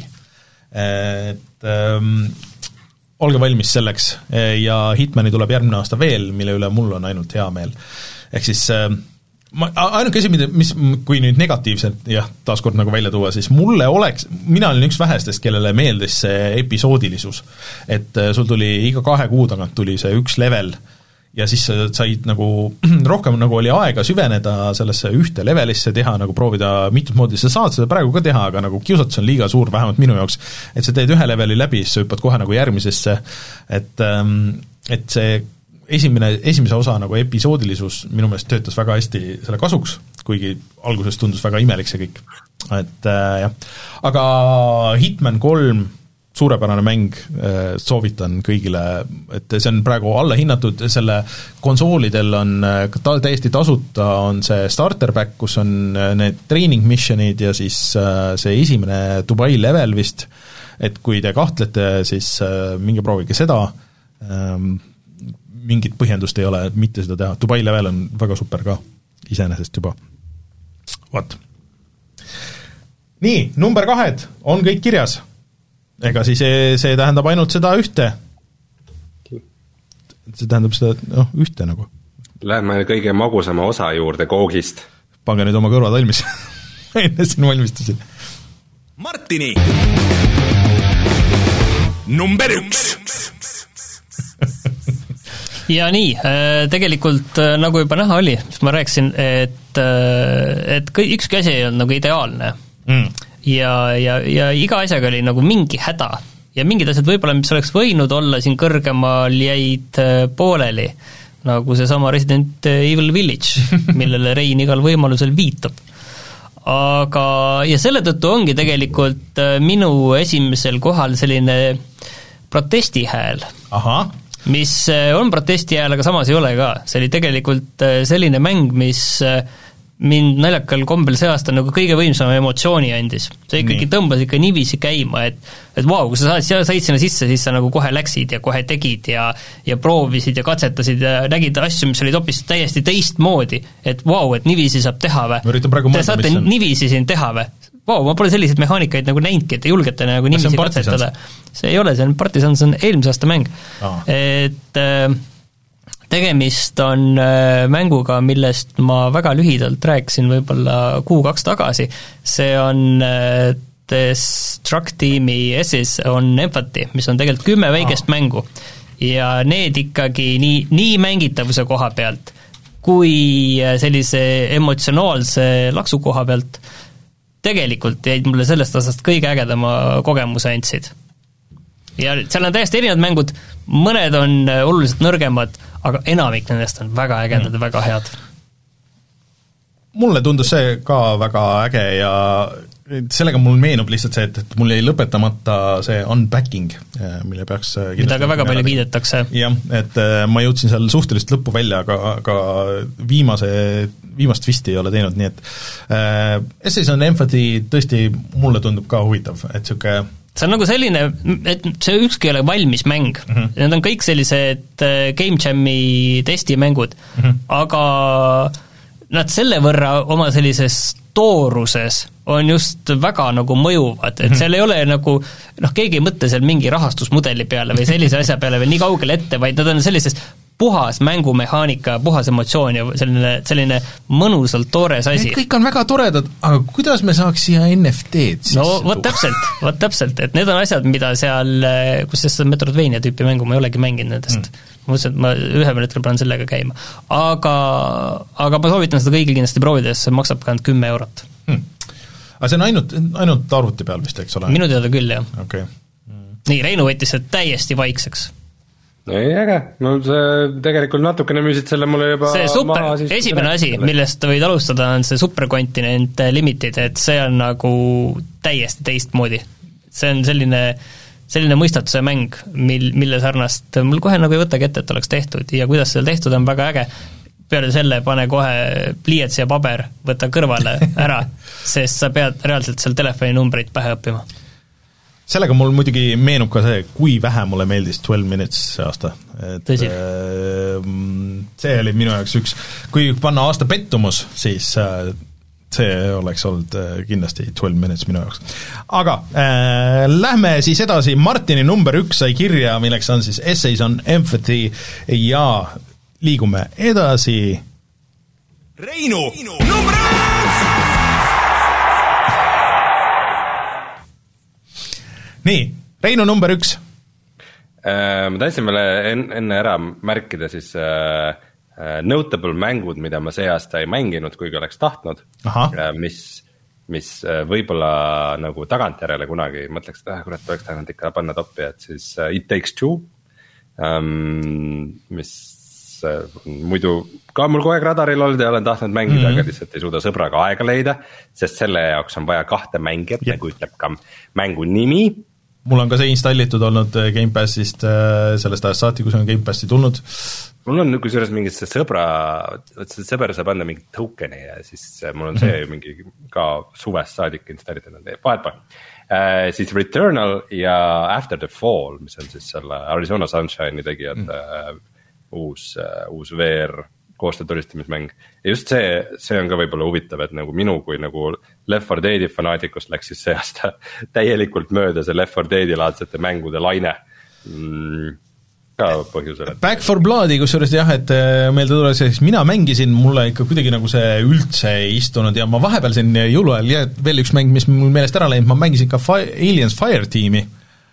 Et ähm, olge valmis selleks ja Hitmani tuleb järgmine aasta veel, mille üle mul on ainult hea meel. Ehk siis äh, ma, ainuke asi, mis, kui nüüd negatiivselt jah, taaskord nagu välja tuua, siis mulle oleks, mina olin üks vähestest, kellele meeldis see episoodilisus, et sul tuli iga kahe kuu tagant tuli see üks level ja siis sa said nagu, rohkem nagu oli aega süveneda sellesse ühte levelisse, teha nagu proovida mitut moodi, sa saad seda praegu ka teha, aga nagu kiusatus on liiga suur, vähemalt minu jaoks, et sa teed ühe leveli läbi, siis sa hüppad kohe nagu järgmisesse, et, et see esimene, esimese osa nagu episoodilisus minu meelest töötas väga hästi selle kasuks, kuigi alguses tundus väga imelik see kõik, et äh, jah, aga Hitman kolm suurepärane mäng, soovitan kõigile, et see on praegu alla hinnatud, selle konsoolidel on ta, täiesti tasuta, on see starter pack, kus on need training missionid ja siis see esimene Dubai level vist, et kui te kahtlete, siis minge proovige seda, mingit põhjendust ei ole, mitte seda teha, Dubai level on väga super ka, iseenesest juba. Vaat. Nii, number kahed on kõik kirjas. Ega siis see, see tähendab ainult seda ühte. See tähendab seda, noh, ühte nagu. Lähme kõige magusama osa juurde koogist. Pange nüüd oma kõrvad valmis. Enne siin valmistasin. Martini number üks. Ja nii, tegelikult nagu juba näha oli, siis ma rääkisin, et, et ükski asi ei olnud nagu ideaalne. Mm. ja, ja, ja iga asjaga oli nagu mingi häda ja mingid asjad võib-olla, mis oleks võinud olla siin kõrgemal, jäid pooleli, nagu seesama Resident Evil Village, millele Rein igal võimalusel viitab. Aga, ja selle tõttu ongi tegelikult minu esimesel kohal selline protestihääl. Aha. Mis on protestihääl, aga samas ei ole ka. See oli tegelikult selline mäng, mis mind naljakal kombel see aasta nagu kõige võimsama emotsiooni andis. See ikkagi Nii. tõmbas ikka nivisi käima, et et vau, kui sa said, said sinna sisse, siis sa nagu kohe läksid ja kohe tegid ja, ja proovisid ja katsetasid ja nägid asju, mis olid hoopis täiesti teistmoodi, et vau, et nivisi saab teha vä? Te saate nivisi siin teha vä? Vau, ma pole selliseid mehaanikaid nagu näinudki, et te julgete nagu nivisi katsetada. See ei ole, see on Partisans, see on eelmise aasta mäng. Ah. Et äh, tegemist on mänguga, millest ma väga lühidalt rääkisin võib-olla kuu-kaks tagasi. See on Struck Teami S's on Empathy, mis on tegelikult kümme väikest ah. mängu. Ja need ikkagi nii, nii mängitavuse koha pealt, kui sellise emotsionaalse laksu koha pealt tegelikult jäid mulle sellest osast kõige ägedama kogemuse andsid. Ja seal on täiesti erinevad mängud, mõned on oluliselt nõrgemad, aga enamik nendest on väga ägedad ja väga head. Mulle tundus see ka väga äge ja sellega mul meenub lihtsalt see, et, et mul jäi lõpetamata see unpacking, mille peaks mida ka väga palju kiidetakse. jah, et ma jõudsin seal suhteliselt lõppu välja, aga, aga viimase, viimast twisti ei ole teinud, nii et äh, Essays on Empathy tõesti mulle tundub ka huvitav, et niisugune see on nagu selline, et see ükski ei ole valmis mäng mm, -hmm. need on kõik sellised Game Jam'i testimängud mm, -hmm. aga nad selle võrra oma sellises tooruses on just väga nagu mõjuvad, et mm -hmm. seal ei ole nagu noh, keegi ei mõtle seal mingi rahastusmudeli peale või sellise asja peale veel nii kaugele ette, vaid nad on sellises puhas mängumehaanika, puhas emotsioon ja selline, selline mõnusalt toores asi. Need kõik on väga toredad, aga kuidas me saaks siia N F T-d siis? No vot täpselt, vot täpselt, et need on asjad, mida seal, kus seda Metroidvania tüüpi mängu ma ei olegi mänginud nendest mm. ma mõtlesin, et ma ühe minutiga panen sellega käima. Aga, aga ma soovitan seda kõigil kindlasti proovida, sest see maksab ka ainult kümme eurot. Hmm. Aga see on ainult, ainult arvuti peal vist, eks ole? Minu teada küll, jah. Okay. Mm. Nii, Reinu võttis see täiesti vaikseks. ei, äge, no see tegelikult natukene müüsid selle mulle juba see super, esimene asi, millest võid alustada, on see Supercontinent Limited, et see on nagu täiesti teistmoodi. See on selline, selline mõistatuse mäng, mil, mille sarnast mul kohe nagu ei võtagi ette, et oleks tehtud ja kuidas seal tehtud on väga äge. Peale selle pane kohe pliiats ja paber, võta kõrvale ära, sest sa pead reaalselt seal telefoninumbreid pähe õppima. Sellega mul muidugi meenub ka see, kui vähe mulle meeldis twelve minutes see aasta. Et, tõsi? See oli minu jaoks üks, kui panna aasta pettumus, siis see oleks olnud kindlasti twelve minutes minu jaoks. Aga äh, lähme siis edasi, Martini number üks sai kirja, milleks on siis Essays on Empathy ja liigume edasi. Reinu, Reinu. number üks! Nii, Reinu number üks. Ma tahtsin meile enne ära märkida siis äh, notable mängud, mida ma see aasta ei mänginud, kuigi oleks tahtnud, äh, mis, mis võib-olla nagu tagantjärele kunagi mõtleks, et äh, kurat, oleks tahtnud ikka panna toppi, et siis äh, It Takes Two, ähm, mis äh, muidu ka mul kogu aeg radaril olnud ja olen tahtnud mängida mm, -hmm. aga lihtsalt ei suuda sõbraga aega leida, sest selle jaoks on vaja kahte mängijat yeah., nagu ütleb ka mängu nimi. Mul on ka see installitud olnud Gamepassist sellest ajast saati, kus on Gamepassi tulnud. Mul on kusjuures mingi see sõbra, see sõber saab anda mingi tokeni ja siis mul on see mingi ka suvest saadik installitud, pahet pahet. Äh, siis Returnal ja After the Fall, mis on siis selle Arizona Sunshine'i tegijad mm. äh, uus, äh, uus V R koostööturistamismäng. Ja just see, see on ka võib-olla huvitav, et nagu minu kui nagu Left four Deadi fanaatikust läks siis see aasta täielikult mööda see Left four Deadi laadsete mängude laine mm, ka põhjusel. Et... Back for Bloodi, kusjuures jah, et meelde tuleb see, mina mängisin, mulle ikka kuidagi nagu see üldse ei istunud ja ma vahepeal siin jõuluajal ja veel üks mäng, mis mul meelest ära läinud, ma mängisin ka Fi- Aliens Fireteami.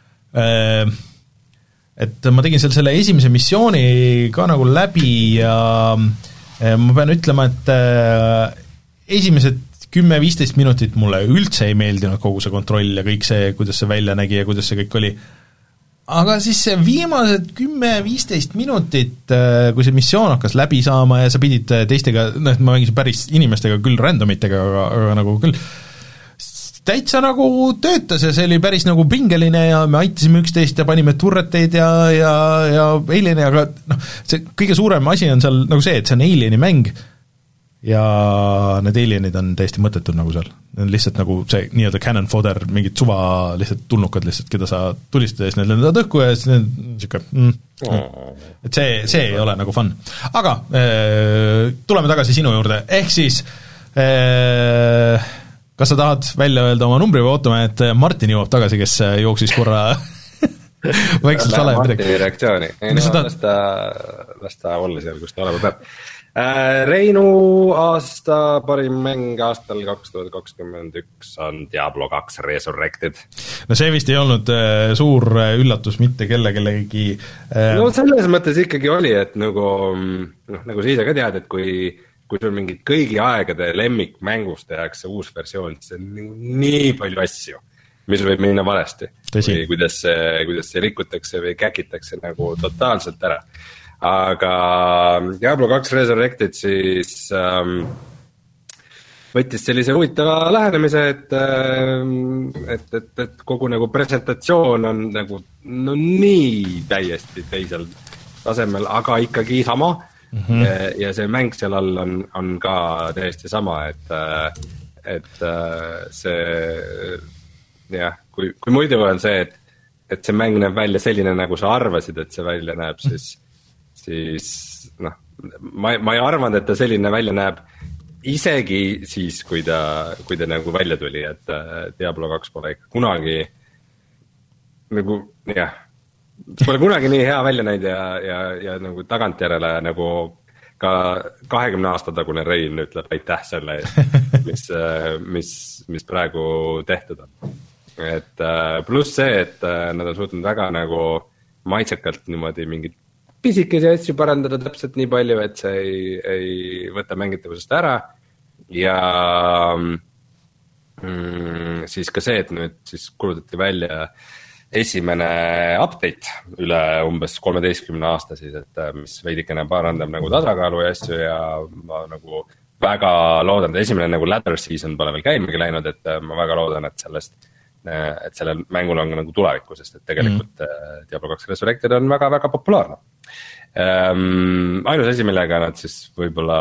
Et ma tegin seal selle esimese missiooni ka nagu läbi ja ma pean ütlema, et esimesed kümme viisteist minutit mulle üldse ei meeldinud kogu see kontroll ja kõik see, kuidas see välja nägi ja kuidas see kõik oli. Aga siis see viimased kümme viisteist minutit, kui see missioon hakkas läbi saama ja sa pidid teistega, noh, ma mängisin päris inimestega küll randomitega, aga, aga nagu küll täitsa nagu töötas ja see oli päris nagu pingeline ja me aitasime üksteist ja panime turreteid ja, ja, ja alieni, aga noh, see kõige suurem asi on seal nagu see, et see on alieni mäng ja need alienid on täiesti mõttetud nagu seal. Need on lihtsalt nagu see nii-öelda cannon fodder, mingid suva lihtsalt tulnukad lihtsalt, keda sa tulistad ja siis need lendavad õhku ja siis need niisugune mm, mm. et see, see ei ole nagu fun. Aga äh, tuleme tagasi sinu juurde, ehk siis äh, kas sa tahad välja öelda oma numbri või ootame, et Martin jõuab tagasi, kes jooksis korra vaikselt sale midagi. Martini reaktsiooni. Ei no, las ta, las ta olla seal, kus ta olema peab. Reinu aasta parim mäng aastal kaks tuhat kakskümmend üks on Diablo kaks Resurrected. No see vist ei olnud äh, suur üllatus mitte kelle kellegi äh... no selles mõttes ikkagi oli, et nagu, noh, nagu sa ise ka tead, et kui kui sul mingid kõigi aegade lemmikmängust tehakse uus versioon, siis on nii palju asju, mis võib minna valesti. Või kuidas see, kuidas see rikutakse või käkitakse nagu totaalselt ära. Aga Diablo kaks Resurrected siis ähm, võttis sellise huvitava lähenemise, et, et, et, et kogu nagu presentatsioon on nagu no nii täiesti teisel tasemel, aga ikkagi sama mm-hmm. ja, ja see mäng seal all on, on ka täiesti sama, et, et see jah, kui, kui muidu on see, et, et see mäng näeb välja selline, nagu sa arvasid, et see välja näeb, siis, siis noh, ma, ma ei arvanud, et ta selline välja näeb isegi siis, kui ta, kui ta nagu välja tuli, et Diablo kaks pole ikka kunagi nagu jah, pole kunagi nii hea välja näinud ja, ja, ja nagu tagantjärele nagu ka kahekümne aasta tagune Rein ütleb aitäh selle eest, mis, mis, mis praegu tehtud on. Et pluss see, et nad on suutnud väga nagu maitsekalt niimoodi mingid pisikesi asju parandada täpselt nii palju, et see ei, ei võta mängitavusest ära ja mm, siis ka see, et nüüd siis kulutati välja esimene update üle umbes kolmeteistkümne aasta siis, et mis veidikene parandab nagu tasakaalu ja asju ja ma nagu väga loodan, et esimene nagu ladder season pole veel käimegi läinud, et ma väga loodan, et sellest et sellel mängul on nagu tulevikku, sest et tegelikult mm. Diablo kaks Resurrected on väga-väga populaarne. Ähm, ainus asi, millega nad siis võib-olla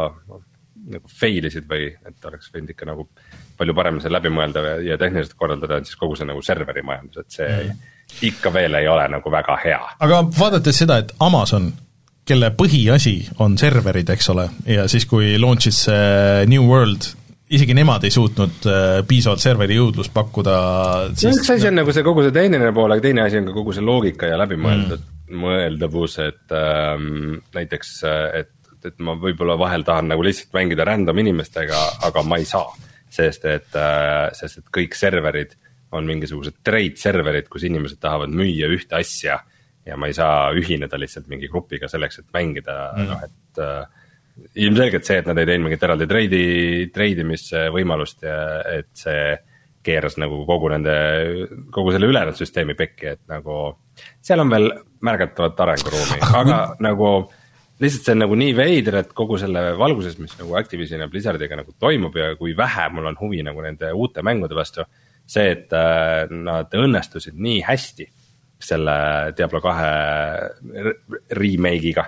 nagu failisid või et oleks võinud ikka nagu palju paremini see läbi mõelda ja, ja tehniliselt korraldada on siis kogu see nagu serveri majandus, et see mm. ikka veel ei ole nagu väga hea. Aga vaadates seda, et Amazon, kelle põhiasi on serverid, eks ole, ja siis kui launch'is New World isegi nemad ei suutnud äh, piisavalt serveri jõudlust pakkuda siis... üks asi on nagu see kogu see tehniline pool, aga teine asi on ka kogu see loogika ja läbimõeldavus, mm. et ähm, näiteks, et, et ma võib-olla vahel tahan nagu lihtsalt mängida random inimestega, aga ma ei saa, sest et, äh, sest et kõik serverid on mingisugused trade serverid, kus inimesed tahavad müüa ühte asja ja ma ei saa ühineda lihtsalt mingi grupiga selleks, et mängida mm. noh, et äh, ilmselgelt see, et nad ei teinud mingit eraldi treidi, treidimisse võimalust ja et see keeras nagu kogu nende, kogu selle ülejäänud süsteemi pekki, et nagu seal on veel märgatavat arenguruumi, aga nagu lihtsalt see on nagu nii veider, et kogu selle valguses, mis nagu Activision ja Blizzardiga nagu toimub ja kui vähe mul on huvi nagu nende uute mängude vastu, see, et nad õnnestusid nii hästi selle Diablo kahe remake'iga,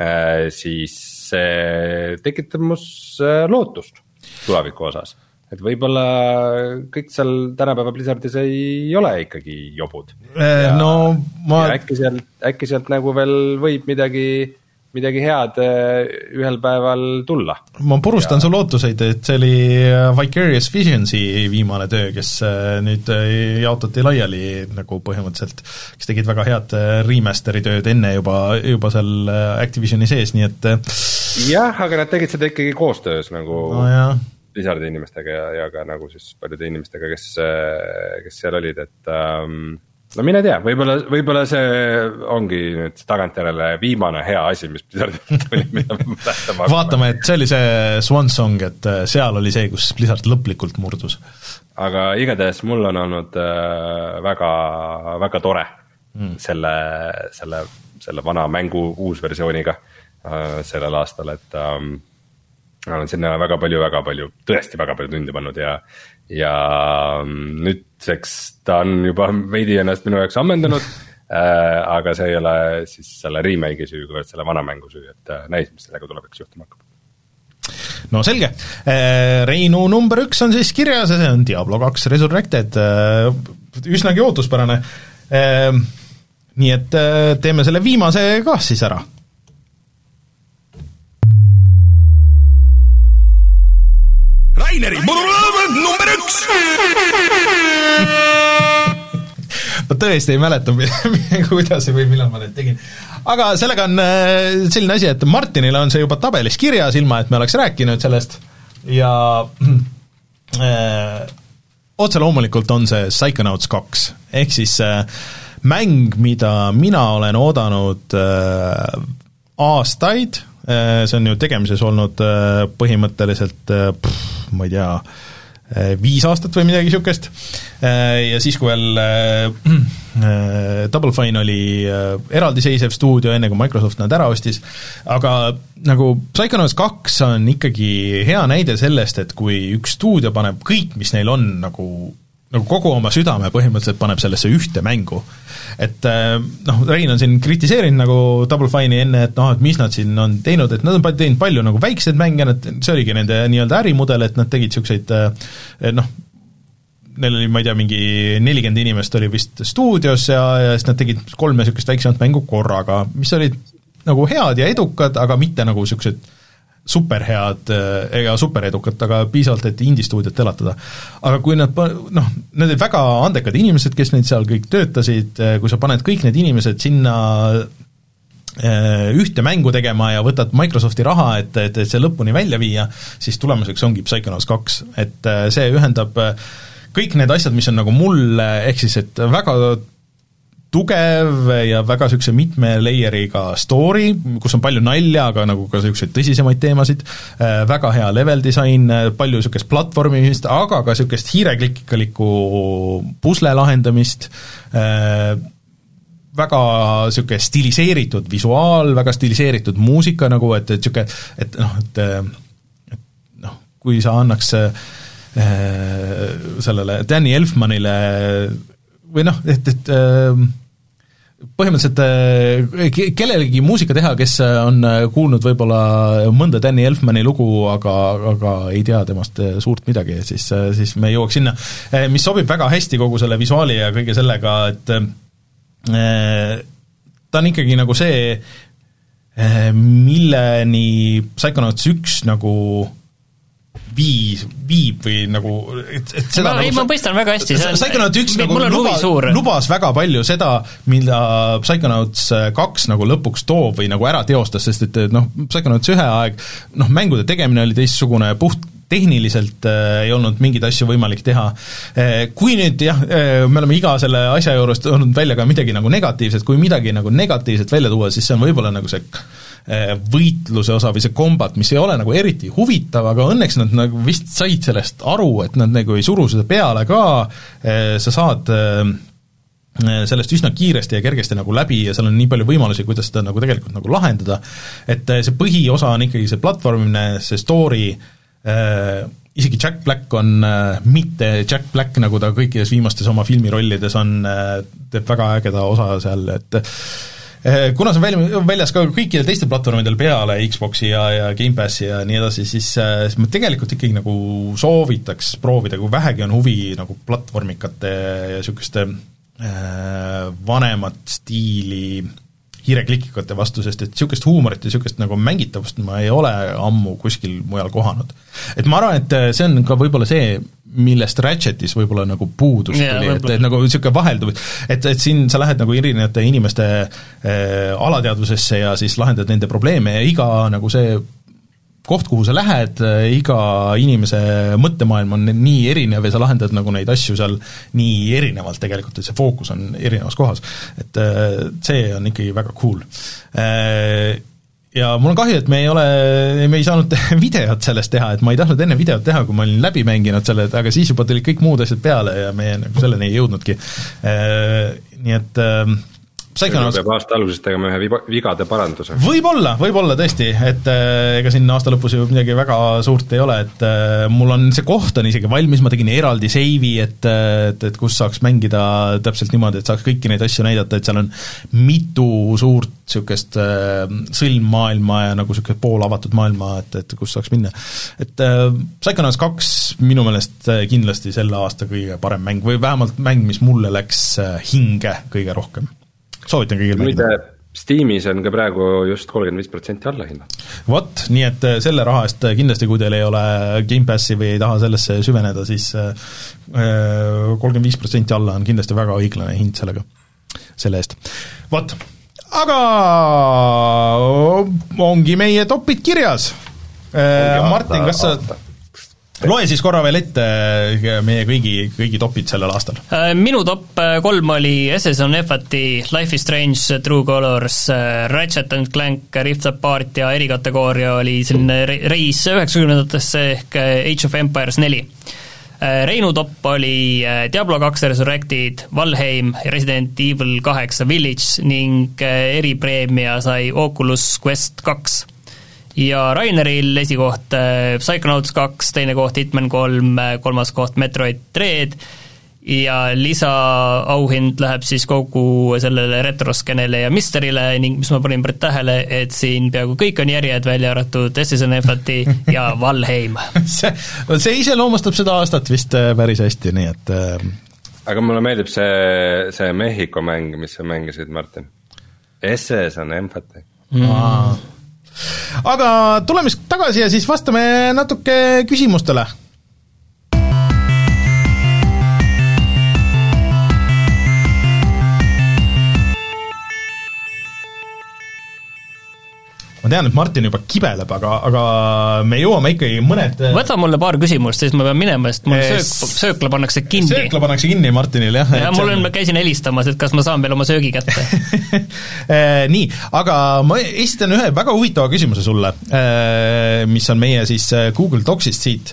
siis see tekitab mus lootust tuleviku osas, et võib-olla kõik seal tänapäeva Blizzardis ei ole ikkagi jobud ja, no, ma... ja äkki sealt, äkki sealt nagu veel võib midagi midagi head ühel päeval tulla. Ma purustan ja... su lootuseid, et see oli Vicarious Visionsi viimane töö, kes nüüd jaotati laiali nagu põhimõtteliselt, kes tegid väga head remasteri tööd enne juba, juba seal Activisioni sees, nii et jah, aga nad tegid seda ikkagi koostöös nagu no, Blizzardi inimestega ja, ja ka nagu siis paljude inimestega, kes, kes seal olid, et um, no mine tea, võib-olla, võib-olla see ongi nüüd tagantjärele viimane hea asi, mis Blizzardit oli, mida me lähtama. Vaatame, et see oli see Swan Song, et seal oli see, kus Blizzard lõplikult murdus. Aga igatahes mul on olnud väga, väga tore mm. selle, selle, selle vana mängu uusversiooniga sellel aastal, et um, olen sinna väga palju, väga palju, tõesti väga palju tundi pannud ja ja nüüdseks ta on juba veidi ennast minu jaoks ammendanud, äh, aga see ei ole siis selle remake'i süü, kui selle vana mängu süü, et äh, näis, mis sellega tuleb, eks juhtuma hakkab. No selge, Reinu number üks on siis kirjas ja see on Diablo kaks Resurrected, üsnagi ootuspärane, nii et teeme selle viimase ka siis ära. Raineri number üks! Ma tõesti ei mäleta, kuidas või millal ma neid tegin. Aga sellega on selline asi, et Martinile on see juba tabelis kirjas, ilma et me oleks rääkinud sellest ja äh, otse loomulikult on see Psychonauts kaks, ehk siis äh, mäng, mida mina olen oodanud äh, aastaid, äh, see on ju tegemises olnud äh, põhimõtteliselt äh, pff, ma ei tea, viis aastat või midagi niisugust, ja siis, kui veel äh, Double Fine oli äh, eraldiseisev stuudio, enne kui Microsoft nad ära ostis, aga nagu Psychonauts kaks on ikkagi hea näide sellest, et kui üks stuudio paneb kõik, mis neil on, nagu nagu kogu oma südame põhimõtteliselt paneb sellesse ühte mängu. Et noh, Rein on siin kritiseerinud nagu Double Fine'i enne, et noh, et mis nad siin on teinud, et nad on teinud palju nagu väikseid mänge, see oligi nende nii-öelda ärimudel, et nad tegid niisuguseid noh, neil oli, ma ei tea, mingi nelikümmend inimest oli vist stuudios ja, ja siis nad tegid kolme niisugust väiksemat mängu korraga, mis olid nagu head ja edukad, aga mitte nagu niisugused superhead ega superedukat, aga piisavalt, et indie-stuudiot elatada. Aga kui nad, noh, need olid väga andekad inimesed, kes neid seal kõik töötasid, kui sa paned kõik need inimesed sinna ühte mängu tegema ja võtad Microsofti raha, et, et, et see lõpuni välja viia, siis tulemuseks ongi Psychonauts kaks. Et see ühendab kõik need asjad, mis on nagu mulle, ehk siis, et väga tugev ja väga niisuguse mitme layeriga story, kus on palju nalja, aga nagu ka niisuguseid tõsisemaid teemasid, väga hea level disain, palju niisugust platvormimist, aga ka niisugust hiireklikkalikku pusle lahendamist, väga niisugune stiliseeritud visuaal, väga stiliseeritud muusika nagu, et, et niisugune, et noh, et, et noh, kui sa annaks sellele Danny Elfmanile või noh, et, et põhimõtteliselt kellelegi muusika teha, kes on kuulnud võib-olla mõnda Danny Elfmani lugu, aga, aga ei tea temast suurt midagi, siis, siis me jõuaks sinna, mis sobib väga hästi kogu selle visuaali ja kõige sellega, et ta on ikkagi nagu see, milleni Psychonauts üks nagu viis, viib või nagu et, et seda ma, nagu, ei, ma mõistan väga hästi Psychonauts üks nagu luba, lubas väga palju seda, mida Psychonauts kaks nagu lõpuks toob või nagu ära teostas, sest et noh, Psychonauts ühe aeg noh, mängude tegemine oli teistsugune, puht tehniliselt äh, ei olnud mingeid asju võimalik teha. Kui nüüd jah, me oleme iga selle asja juurest olnud välja ka midagi nagu negatiivset, kui midagi nagu negatiivset välja tuua, siis see on võib-olla nagu see võitluse osa või see kombat, mis ei ole nagu eriti huvitav, aga õnneks nad nagu vist said sellest aru, et nad nagu ei suru seda peale ka, sa saad sellest üsna kiiresti ja kergesti nagu läbi ja seal on nii palju võimalusi, kuidas seda nagu tegelikult nagu lahendada, et see põhiosa on ikkagi see platvormimine, see story, isegi Jack Black on mitte Jack Black, nagu ta kõikides viimastes oma filmirollides on, teeb väga ägeda osa seal, et kuna see on välja, väljas ka kõikidel teistel platvormidel peale Xboxi ja, ja Gamepassi ja nii edasi, siis, siis ma tegelikult ikkagi nagu soovitaks proovida, kui vähegi on huvi nagu platvormikate ja niisuguste äh, vanemat stiili hiireklikikate vastu, sest et niisugust huumorit ja niisugust nagu mängitavust ma ei ole ammu kuskil mujal kohanud. Et ma arvan, et see on ka võib-olla see, millest Ratchetis võib-olla nagu puudus yeah, tuli, et, et nagu niisugune vahelduv, et, et siin sa lähed nagu erinevate inimeste äh, alateadvusesse ja siis lahendad nende probleeme ja iga nagu see koht, kuhu sa lähed, iga inimese mõttemaailm on nii erinev ja sa lahendad nagu neid asju seal nii erinevalt tegelikult, et see fookus on erinevas kohas. Et see on ikkagi väga cool. Ja mul on kahju, et me ei ole, me ei saanud videot sellest teha, et ma ei tahtnud enne videot teha, kui ma olin läbi mänginud selle, aga siis juba tulid kõik muud asjad peale ja me nagu selleni ei jõudnudki. Nii et Psychonauts peab aasta alguses tegema ühe vigade paranduse. Võib-olla, võib-olla tõesti, et ega siin aasta lõpus ju midagi väga suurt ei ole, et mul on see koht on isegi valmis, ma tegin eraldi seivi, et, et, et kus saaks mängida täpselt niimoodi, et saaks kõiki neid asju näidata, et seal on mitu suurt niisugust sõlmmaailma ja nagu niisugune poolavatud maailma, et, et kus saaks minna. Et Psychonauts kaks minu meelest kindlasti selle aasta kõige parem mäng või vähemalt mäng, mis mulle läks hinge kõige rohkem. Soovitan kõigil mängida. Steamis on ka praegu just kolmkümmend viis protsenti alla hinna. Vot, nii et selle raha eest kindlasti, kui teil ei ole Gamepassi või ei taha sellesse süveneda, siis kolmkümmend viis protsenti alla on kindlasti väga õiglane hind sellega, selle eest. Vot, aga ongi meie topid kirjas. Martin, kas sa... Loe siis korra veel ette meie kõigi, kõigi topid sellel aastal. Minu top kolm oli S S on F-ati, Life is Strange, True Colors, Ratchet and Clank, Rift Apart ja erikategooria oli selline reis üheksakümnendatesse ehk Age of Empires neli. Reinu topp oli Diablo kaks Resurrected, Valheim, Resident Evil kaheksa Village ning eripreemia sai Oculus Quest kaks. Ja Raineril esikoht Psychonauts kaks, teine koht Hitman kolm, kolmas koht Metroid Dread ja lisaauhind läheb siis kogu sellele retroskenele ja Mysterile ning mis ma panin pärit tähele, et siin peaaegu kõik on järjed välja arvatud S S N F T ja Valheim. see, see iseloomustab seda aastat vist päris hästi, nii et aga mulle meeldib see, see Mehhiko mäng, mis sa mängisid, Martin. S S N F T. Mm. Aga tuleme siis tagasi ja siis vastame natuke küsimustele. Ma tean, et Martin juba kibeleb, aga, aga me jõuame ikkagi mõned... Võta mulle paar küsimust, siis ma pean minema, sest mul söök, söökla pannakse kinni. Söökla pannakse kinni Martinil, jah. Ja mul on, ma käisin helistamas, et kas ma saan veel oma söögi kätte. Nii, aga ma esitan ühe väga huvitava küsimuse sulle, mis on meie siis Google Docsist siit.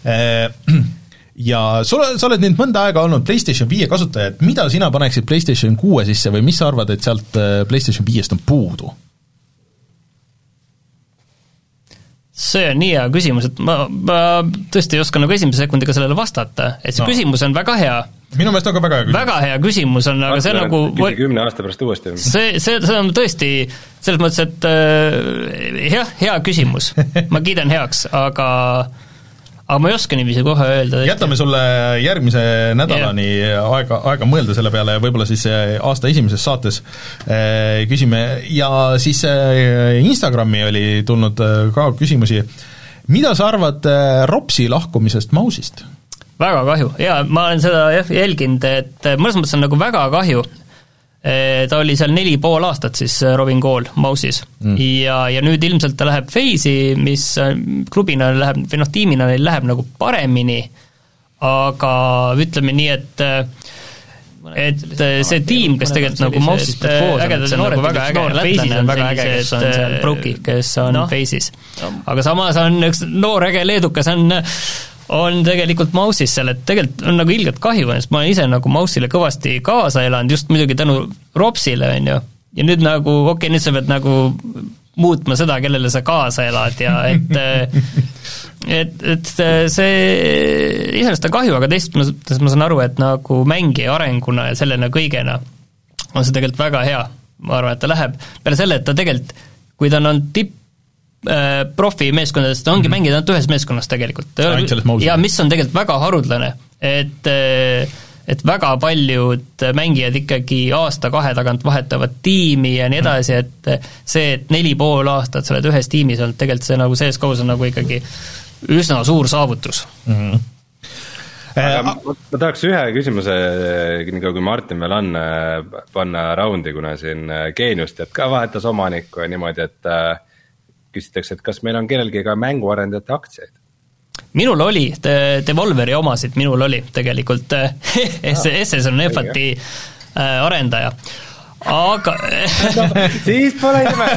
Ja sa oled nüüd mõnda aega olnud PlayStation viie kasutaja, et mida sina paneksid PlayStation kuue sisse või mis sa arvad, et sealt PlayStation viiest on puudu? See on nii hea küsimus, et ma, ma tõesti ei oska nagu esimese sekundiga sellele vastata, et see no. küsimus on väga hea. Minu meelest on ka väga hea küsimus. Väga hea küsimus on, aga see on nagu... kümne aasta pärast uuesti. See, see, see on tõesti selles mõttes, et äh, jah, hea küsimus. Ma kiidan heaks, aga... aga ma ei oska niiviisi kohe öelda. Jätame sulle järgmise nädalani yeah. aega, aega mõelda selle peale ja võib-olla siis aasta esimeses saates äh, küsime ja siis äh, Instagrami oli tulnud äh, ka küsimusi. Mida sa arvad äh, Ropsi lahkumisest Mausist? Väga kahju, jaa, ma olen seda jälginud, et mõnes mõttes on nagu väga kahju. Ta oli seal neli pool aastat siis Robin Kool Mausis mm. ja, ja nüüd ilmselt ta läheb Faze'i, mis klubina läheb, või noh, tiimina neil läheb nagu paremini, aga ütleme nii, et et see tiim, kes tegelikult nagu Mausist ägedad on nagu väga äge, Faze'is on väga äge, kes on seal Broki, kes on no. Faze'is. Aga samas on üks noor äge leedukas, on on tegelikult Mausis seal, et tegelikult on nagu ilgelt kahju, sest ma olen ise nagu Mausile kõvasti kaasa elanud, just muidugi tänu Ropsile, on ju, ja nüüd nagu, okei okay,, nüüd sa pead nagu muutma seda, kellele sa kaasa elad ja et et, et see iseenesest on kahju, aga teist mõttes ma saan aru, et nagu mängija arenguna ja sellena kõigena on see tegelikult väga hea, ma arvan, et ta läheb peale selle, et ta tegelikult, kui ta on tipp profi meeskondadest, ta ongi mm-hmm. mängida ainult ühes meeskonnas tegelikult. Ja mis on tegelikult väga haruldane, et, et väga paljud mängijad ikkagi aasta-kahe tagant vahetavad tiimi ja nii edasi, et see, et neli pool aastat sa oled ühes tiimis olnud, tegelikult see nagu sees koos on nagu ikkagi üsna suur saavutus. Mm-hmm. Aga ma, ma tahaks ühe küsimuse, nii kui Martin veel on, panna raundi, kuna siin Geeniust, et ka vahetas omanikku ja niimoodi, et küsitakse, et kas meil on kellelgi ka mänguarendajate aktsiaid? Minul oli, Devolveri omasid, minul oli tegelikult S S on F T arendaja. Aga siis pole ime.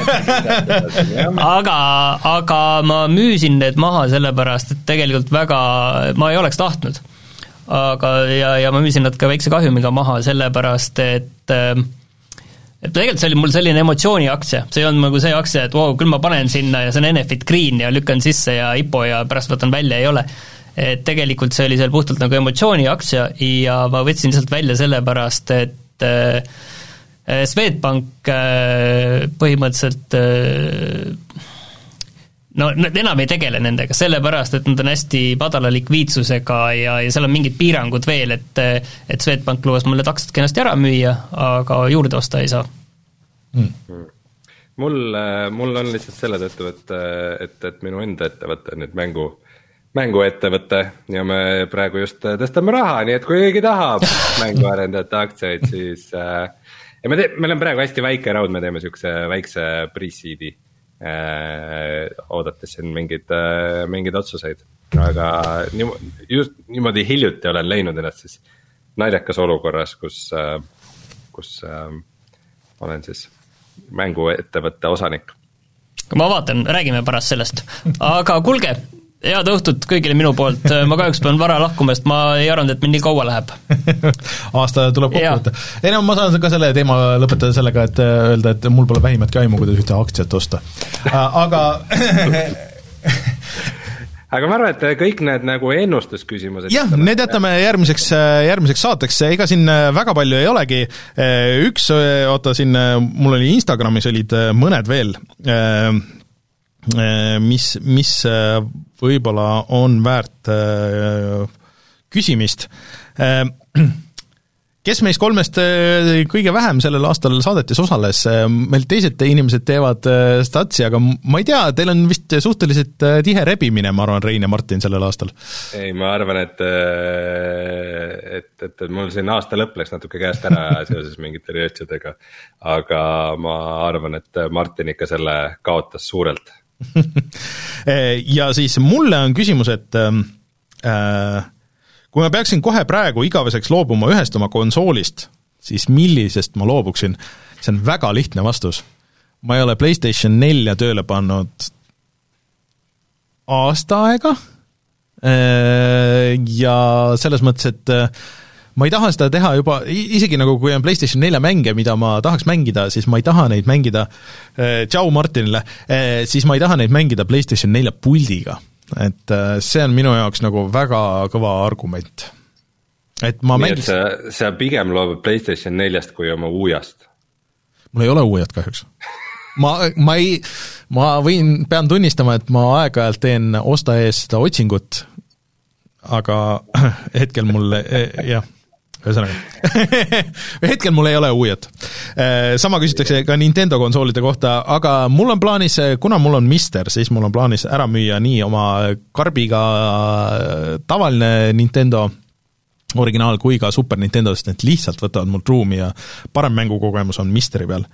aga, aga ma müüsin need maha sellepärast, et tegelikult väga, ma ei oleks tahtnud. Aga, ja, ja ma müüsin nad ka väikse kahjumiga maha sellepärast, et et tegelikult see oli mul selline emotsiooni aktsia, see on nagu see aktsia, et wow, küll ma panen sinna ja see on Enefit Green ja lükkan sisse ja I P O ja pärast võtan välja, ei ole. Et tegelikult see oli seal puhtalt nagu emotsiooni aktsia ja ma võtsin lihtsalt välja sellepärast, et äh, Swedbank äh, põhimõtteliselt äh, no enam ei tegele nendega, sellepärast, et nad on hästi padala likviidsusega ja, ja seal on mingid piirangud veel, et, et Swedbank lubas mulle taksad kenasti ära müüa, aga juurde osta ei saa. Hmm. Mul, mul on lihtsalt selle tõttu, et, et, et minu enda ettevõte on nüüd mängu, mänguettevõte ja me praegu just tõstame raha, nii et kui keegi tahab mänguarendajate aktsiaid, siis ja me, te, meil on praegu hästi väike raud, me teeme niisuguse väikse pre-seedi Äh, oodates siin mingid, äh, mingid otsuseid, aga niim, just niimoodi hiljuti olen leidnud ennast siis naljakas olukorras, kus, äh, kus äh, olen siis mänguettevõtte osanik. Ma vaatan, räägime pärast sellest, aga kuulge, head õhtut kõigile minu poolt, ma kahjuks pean vara lahkuma, sest ma ei arvanud, et meil nii kaua läheb. Aasta tuleb kokku võtta. Ei no ma saan ka selle teema lõpetada sellega, et öelda, et mul pole vähimatki aimu, kuidas ühte aktsiat osta. Aga aga ma arvan, et kõik need nagu ennustusküsimused jah, need jätame järgmiseks, järgmiseks saateks, ega siin väga palju ei olegi, üks, oota siin, mul oli Instagramis olid mõned veel, mis, mis võib-olla on väärt küsimist. Kes meist kolmest kõige vähem sellel aastal saadetes osales? Meil teised inimesed teevad statsi, aga ma ei tea, teil on vist suhteliselt tihe rebimine, ma arvan, Rein ja Martin sellel aastal. Ei, ma arvan, et, et, et, et mul siin aasta lõpp läks natuke käest ära seoses mingite röötsidega, aga ma arvan, et Martin ikka selle kaotas suurelt. Ja siis mulle on küsimus, et äh, kui ma peaksin kohe praegu igaveseks loobuma ühest oma konsoolist, siis millisest ma loobuksin? See on väga lihtne vastus. Ma ei ole PlayStation nelja tööle pannud aasta aega ja selles mõttes, et ma ei taha seda teha juba, isegi nagu kui on PlayStation nelja mänge, mida ma tahaks mängida, siis ma ei taha neid mängida, tšau Martinile, siis ma ei taha neid mängida PlayStation nelja puldiga. Et see on minu jaoks nagu väga kõva argument. Et ma nii, mängis... et sa, sa pigem loobud PlayStation neljast kui oma uuest? Mul ei ole uued kahjuks. Ma, ma ei, ma võin, pean tunnistama, et ma aeg-ajalt teen osta ees seda otsingut, aga hetkel mul, jah, ühesõnaga hetkel mul ei ole uued. Sama küsitakse ka Nintendo konsoolide kohta, aga mul on plaanis, kuna mul on Mister, siis mul on plaanis ära müüa nii oma karbiga tavaline Nintendo originaal kui ka Super Nintendo, sest need lihtsalt võtavad mult ruumi ja parem mängukogemus on Misteri peal.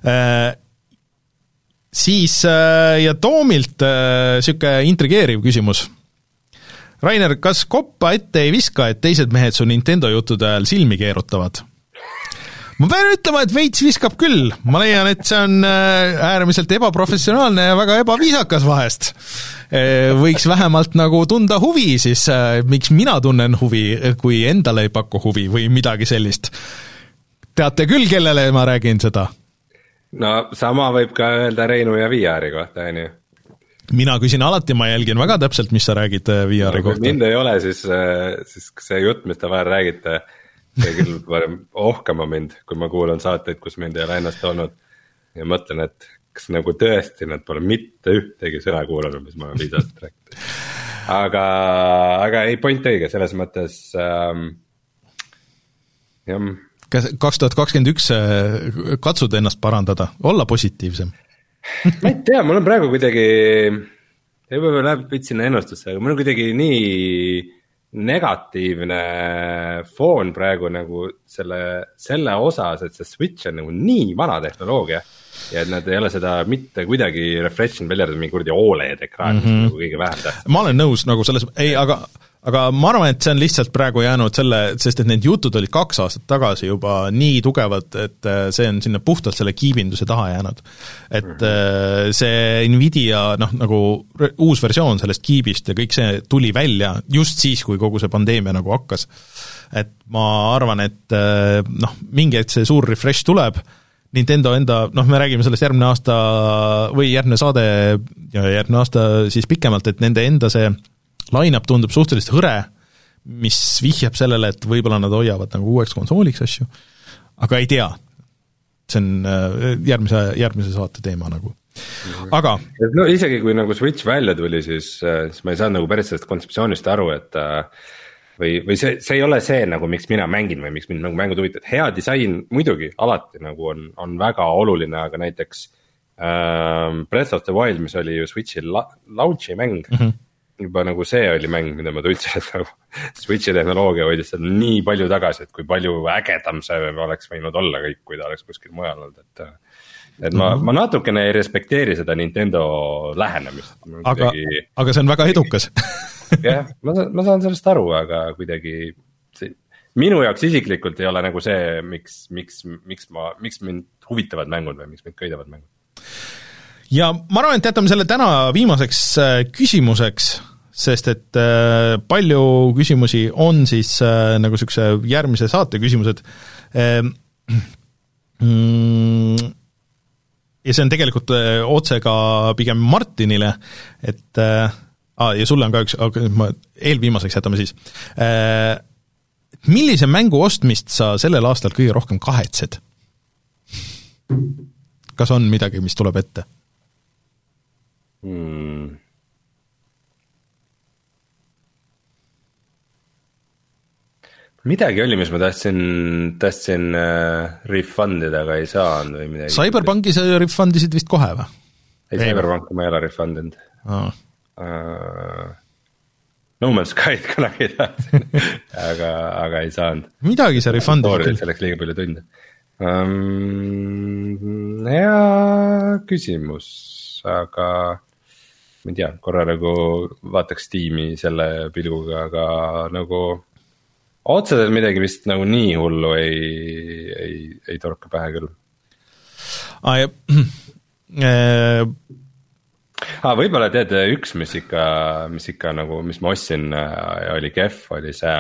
Siis ja Toomilt siuke intrigeeriv küsimus. Rainer, kas koppa ette ei viska, et teised mehed su Nintendo jutude ajal silmi keerutavad? Ma pean ütlema, et veits viskab küll. Ma leian, et see on äärmiselt ebaprofessionaalne ja väga ebaviisakas vahest. Võiks vähemalt nagu tunda huvi, siis miks mina tunnen huvi, kui endale ei paku huvi või midagi sellist. Teate küll, kellele ma räägin seda? No sama võib ka öelda Reinu ja V R-i kohta, on ju. Mina küsin alati, ma jälgin väga täpselt, mis sa räägid V R-i kohta. Kui mind ei ole, siis, siis see jutt, mis te vahel räägite, see küll varem ohkama mind, kui ma kuulan saateid, kus mind ei ole ennast olnud ja mõtlen, et kas nagu tõesti nad pole mitte ühtegi sõna kuulanud, mis ma olen viis aastat rääkinud. Aga, aga ei point õige, selles mõttes ähm, jah. Kas kaks tuhat kakskümmend üks katsud ennast parandada, olla positiivsem? Ma ei tea, mul on praegu kuidagi, ei võib-olla läheb võit sinna ennustusse, aga mul on kuidagi nii negatiivne foon praegu nagu selle, selle osas, et see Switch on nagu nii vana tehnoloogia ja et nad ei ole seda mitte kuidagi refreshin välja, mingi kurdi O L E D ekraan, mm -hmm. nagu kõige vähem tähtsam. Ma olen nõus nagu selles, ei, aga aga ma arvan, et see on lihtsalt praegu jäänud selle, sest et need jutud olid kaks aastat tagasi juba nii tugevad, et see on sinna puhtalt selle kiibinduse taha jäänud. Et mm-hmm. see Nvidia, noh, nagu uus versioon sellest kiibist ja kõik see tuli välja just siis, kui kogu see pandeemia nagu hakkas. Et ma arvan, et noh, mingi hetk see suur refresh tuleb, Nintendo enda, noh, me räägime sellest järgmine aasta või järgmine saade ja järgmine aasta siis pikemalt, et nende enda see line-up tundub suhteliselt hõre, mis vihjab sellele, et võib-olla nad hoiavad nagu uueks konsooliks asju, aga ei tea. See on järgmise, järgmise saate teema nagu. Aga no isegi kui nagu Switch välja tuli, siis, siis ma ei saa nagu päris sellest kontseptsioonist aru, et või, või see, see ei ole see nagu, miks mina mängin või miks mind nagu mängud huvitavad. Hea disain muidugi alati nagu on, on väga oluline, aga näiteks ähm, Breath of the Wild, mis oli ju Switchi la- launchi mäng, mm-hmm. juba nagu see oli mäng, mida ma tundsin, et nagu Switchi tehnoloogia hoidis seda nii palju tagasi, et kui palju ägedam see oleks võinud olla kõik, kui ta oleks kuskil mujal olnud, et et ma, ma natukene ei respekteeri seda Nintendo lähenemist. Aga, kuidagi... aga see on väga edukas. jah, ma, ma saan sellest aru, aga kuidagi see, minu jaoks isiklikult ei ole nagu see, miks, miks, miks, ma, miks mind huvitavad mängud või miks mind köidavad mängud. Ja ma arvan, et jätame selle täna viimaseks küsimuseks, sest et äh, palju küsimusi on siis äh, nagu niisuguse järgmise saate küsimused äh, mm, ja see on tegelikult äh, otse ka pigem Martinile, et äh, ah, ja sulle on ka üks, aga ma eelviimaseks jätame siis äh,. Millise mängu ostmist sa sellel aastal kõige rohkem kahetsed? Kas on midagi, mis tuleb ette? Hmm. Midagi oli, mis ma tahtsin, tahtsin äh, refundida, aga ei saanud või midagi. Cyberpunki sa refundisid vist kohe või? Ei, ei Cyberpunki ma ei ole refundinud. Ah. Uh, No Man's Sky'd kunagi tahtsin, aga, aga ei saanud. Midagi sa refundisid küll. Selleks liiga palju tunde. Um, hea küsimus, aga ma ei tea, korra nagu vaataks Steam'i selle pilguga, aga nagu otseselt midagi vist nagu nii hullu ei, ei, ei torka pähe küll. Ah, ja, Ah, võib-olla tead, üks, mis ikka, mis ikka nagu, mis ma ostsin ja oli kehv, oli see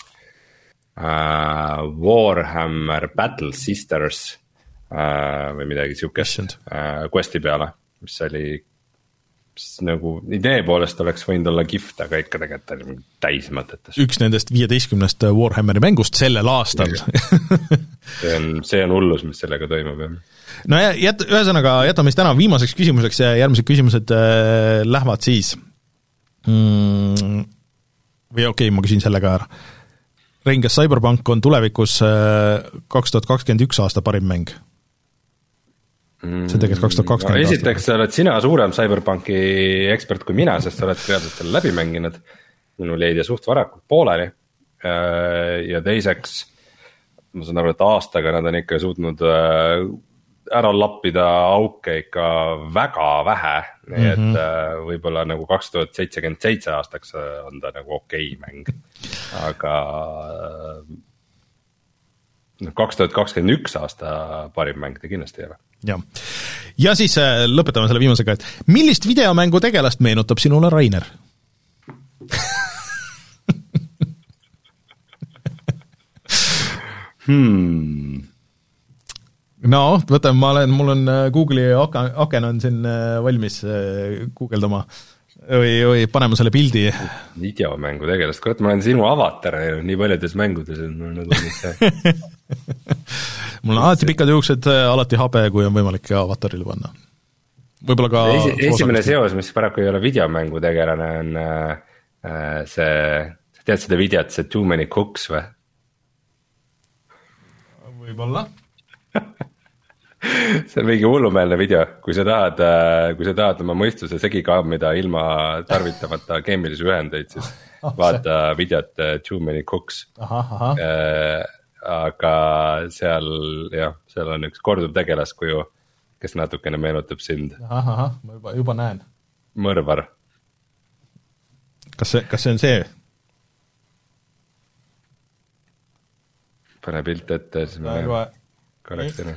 uh, Warhammer Battle Sisters uh, või midagi siukest uh, questi peale, mis oli mis nagu idee poolest oleks võinud olla gift, aga ikka tegelikult oli täis mõtetes. Üks nendest viieteistkümnest Warhammeri mängust sellel aastal. see on, see on hullus, mis sellega toimub, jah. No ja jät, ühesõnaga jätame siis täna viimaseks küsimuseks ja järgmised küsimused äh, lähevad siis mm, või okei okay,, ma küsin selle ka ära. Rein, kas Cyberpunk on tulevikus äh, kaks tuhat kakskümmend üks aasta parim mäng? See on tegelikult kaks tuhat kakskümmend no, esiteks aasta. Oled sina suurem Cyberpunki ekspert kui mina, sest sa oled reaalselt selle läbi mänginud. Minul jäid ja suht varakult pooleli äh, ja teiseks ma saan aru, et aastaga nad on ikka suutnud äh, ära lappida auke ikka väga vähe, nii et mm -hmm. võib-olla nagu kaks tuhat seitsekümmend seitse aastaks on ta nagu okei mäng, aga kaks tuhat kakskümmend üks aasta parim mäng ta kindlasti ei ole. Ja. ja siis lõpetame selle viimasega, et millist videomängu tegelast meenutab sinule Rainer? hmm No, võtame, ma olen, mul on Google'i aken on siin valmis guugeldama või, või panema selle pildi. Videomängu tegelast, kurat, ma olen sinu avatar nii paljudes mängudes, et mul nagu see. mul on alati pikad juuksed, alati habe, kui on võimalik avatarile panna. Võib-olla ka Esi, esimene seos, mis paraku ei ole videomängu tegelane, on äh, see, tead seda videot, see Too Many Cooks või? Võib-olla see on mingi hullumeelne video, kui sa tahad, kui sa tahad oma mõistuse segi kaamida ilma tarvitamata keemilisi ühendeid, siis oh, vaata see. Videot Too Many Cooks. Aha, aha. Äh, aga seal, jah, seal on üks korduv tegelaskuju, kes natukene meenutab sind. Aha, aha, ma juba, juba näen. Mõrvar. Kas see, kas see on see? Pane pilt ette, siis ma juba... korraks teine.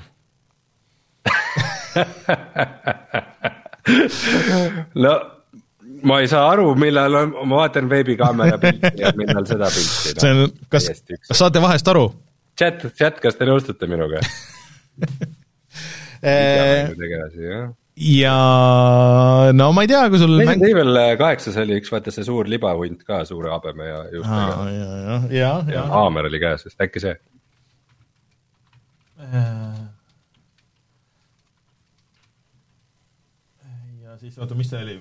no ma ei saa aru, millal on, ma vaatan veebikaamera pilti ja millal seda pilti. See on, kas, kas saate vahest aru? Chat, chat, kas te nõustute minuga? tegelasi, jah. Ja no ma ei tea, kui sul Resident Evil kaheksas oli üks, vaata see suur libahunt ka suure habeme ja juustega. Ah, ja, ja, ja, ja. Haamer oli käes, sest äkki see? Ja siis, oota, mis see oli?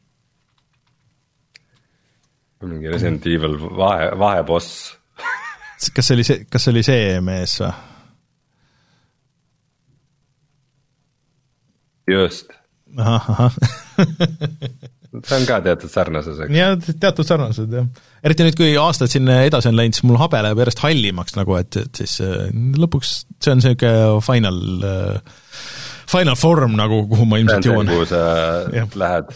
Mingi Resident Evil vahe, vaheboss. Kas see oli see, kas see oli see mees või? Just. Aha, aha. see on ka teatud sarnasuseks. Ja teatud sarnasused, jah. Eriti nüüd, kui aastad sinna edasi on läinud, siis mul habe läheb järjest hallimaks nagu, et, et siis lõpuks see on selline final, final form nagu, kuhu ma ilmselt jõuan. Kuhu sa ja. lähed.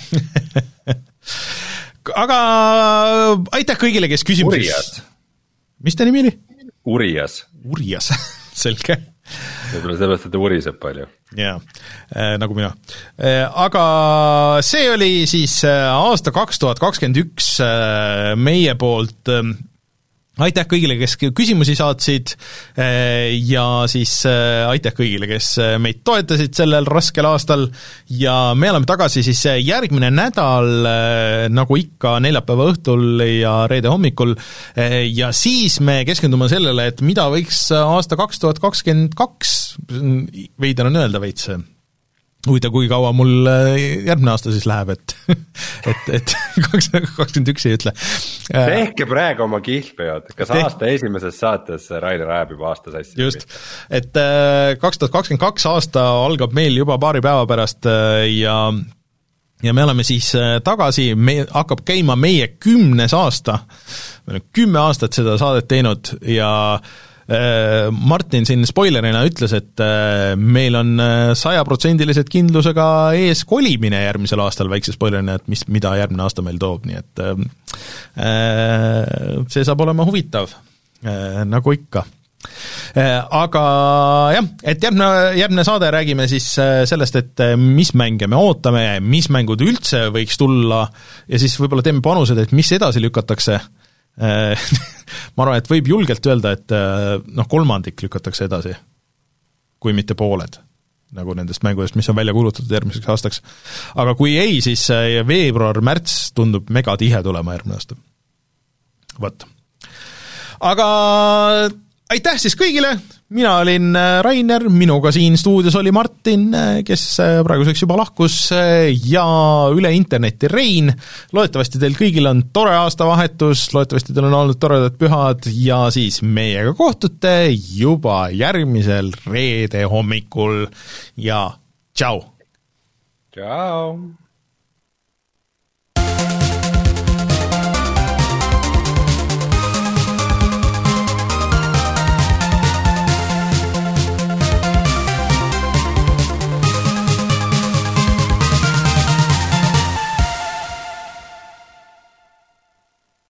Aga aitäh kõigile, kes küsimuses. Urias. Mis ta nimi oli? Urias. Urias, selge. võib-olla sellepärast, et ta uriseb palju. jaa, nagu mina. Aga see oli siis aasta kaks tuhat kakskümmend üks meie poolt. Aitäh kõigile, kes küsimusi saatsid ja siis aitäh kõigile, kes meid toetasid sellel raskel aastal ja me oleme tagasi siis järgmine nädal nagu ikka neljapäeva õhtul ja reede hommikul ja siis me keskendume sellele, et mida võiks aasta kaks tuhat kakskümmend kaks, veider on öelda veits, huvitav, kui kaua mul järgmine aasta siis läheb, et et, et kakskümmend üks ei ütle. Tehke praegu oma kihlpeod, kas Teh... aasta esimeses saates Rainer ajab juba aasta sassi? Just, et kaks tuhat kakskümmend kaks aasta algab meil juba paari päeva pärast ja ja me oleme siis tagasi, me hakkab käima meie kümnes aasta, me oleme kümme aastat seda saadet teinud ja Martin siin spoilerina ütles, et meil on sajaprotsendilised kindlusega ees kolimine järgmisel aastal, väikse spoilerina, et mis, mida järgmine aasta meil toob, nii et see saab olema huvitav, nagu ikka. Aga jah, et järgmine, järgmine saade räägime siis sellest, et mis mänge me ootame, mis mängud üldse võiks tulla ja siis võib-olla teeme panused, et mis edasi lükatakse. Ma arvan, et võib julgelt öelda, et noh, kolmandik lükatakse edasi, kui mitte pooled, nagu nendest mängudest, mis on välja kuulutatud järgmiseks aastaks. Aga kui ei, siis veebruar-märts tundub mega tihe tulema järgmine aasta. Võt. Aga aitäh siis kõigile, mina olin Rainer, minuga siin stuudios oli Martin, kes praeguseks juba lahkus ja üle interneti Rein. Loodetavasti teil kõigil on tore aastavahetus, loodetavasti teil on olnud toredad pühad ja siis meiega kohtute juba järgmisel reede hommikul ja tšau! Tšau!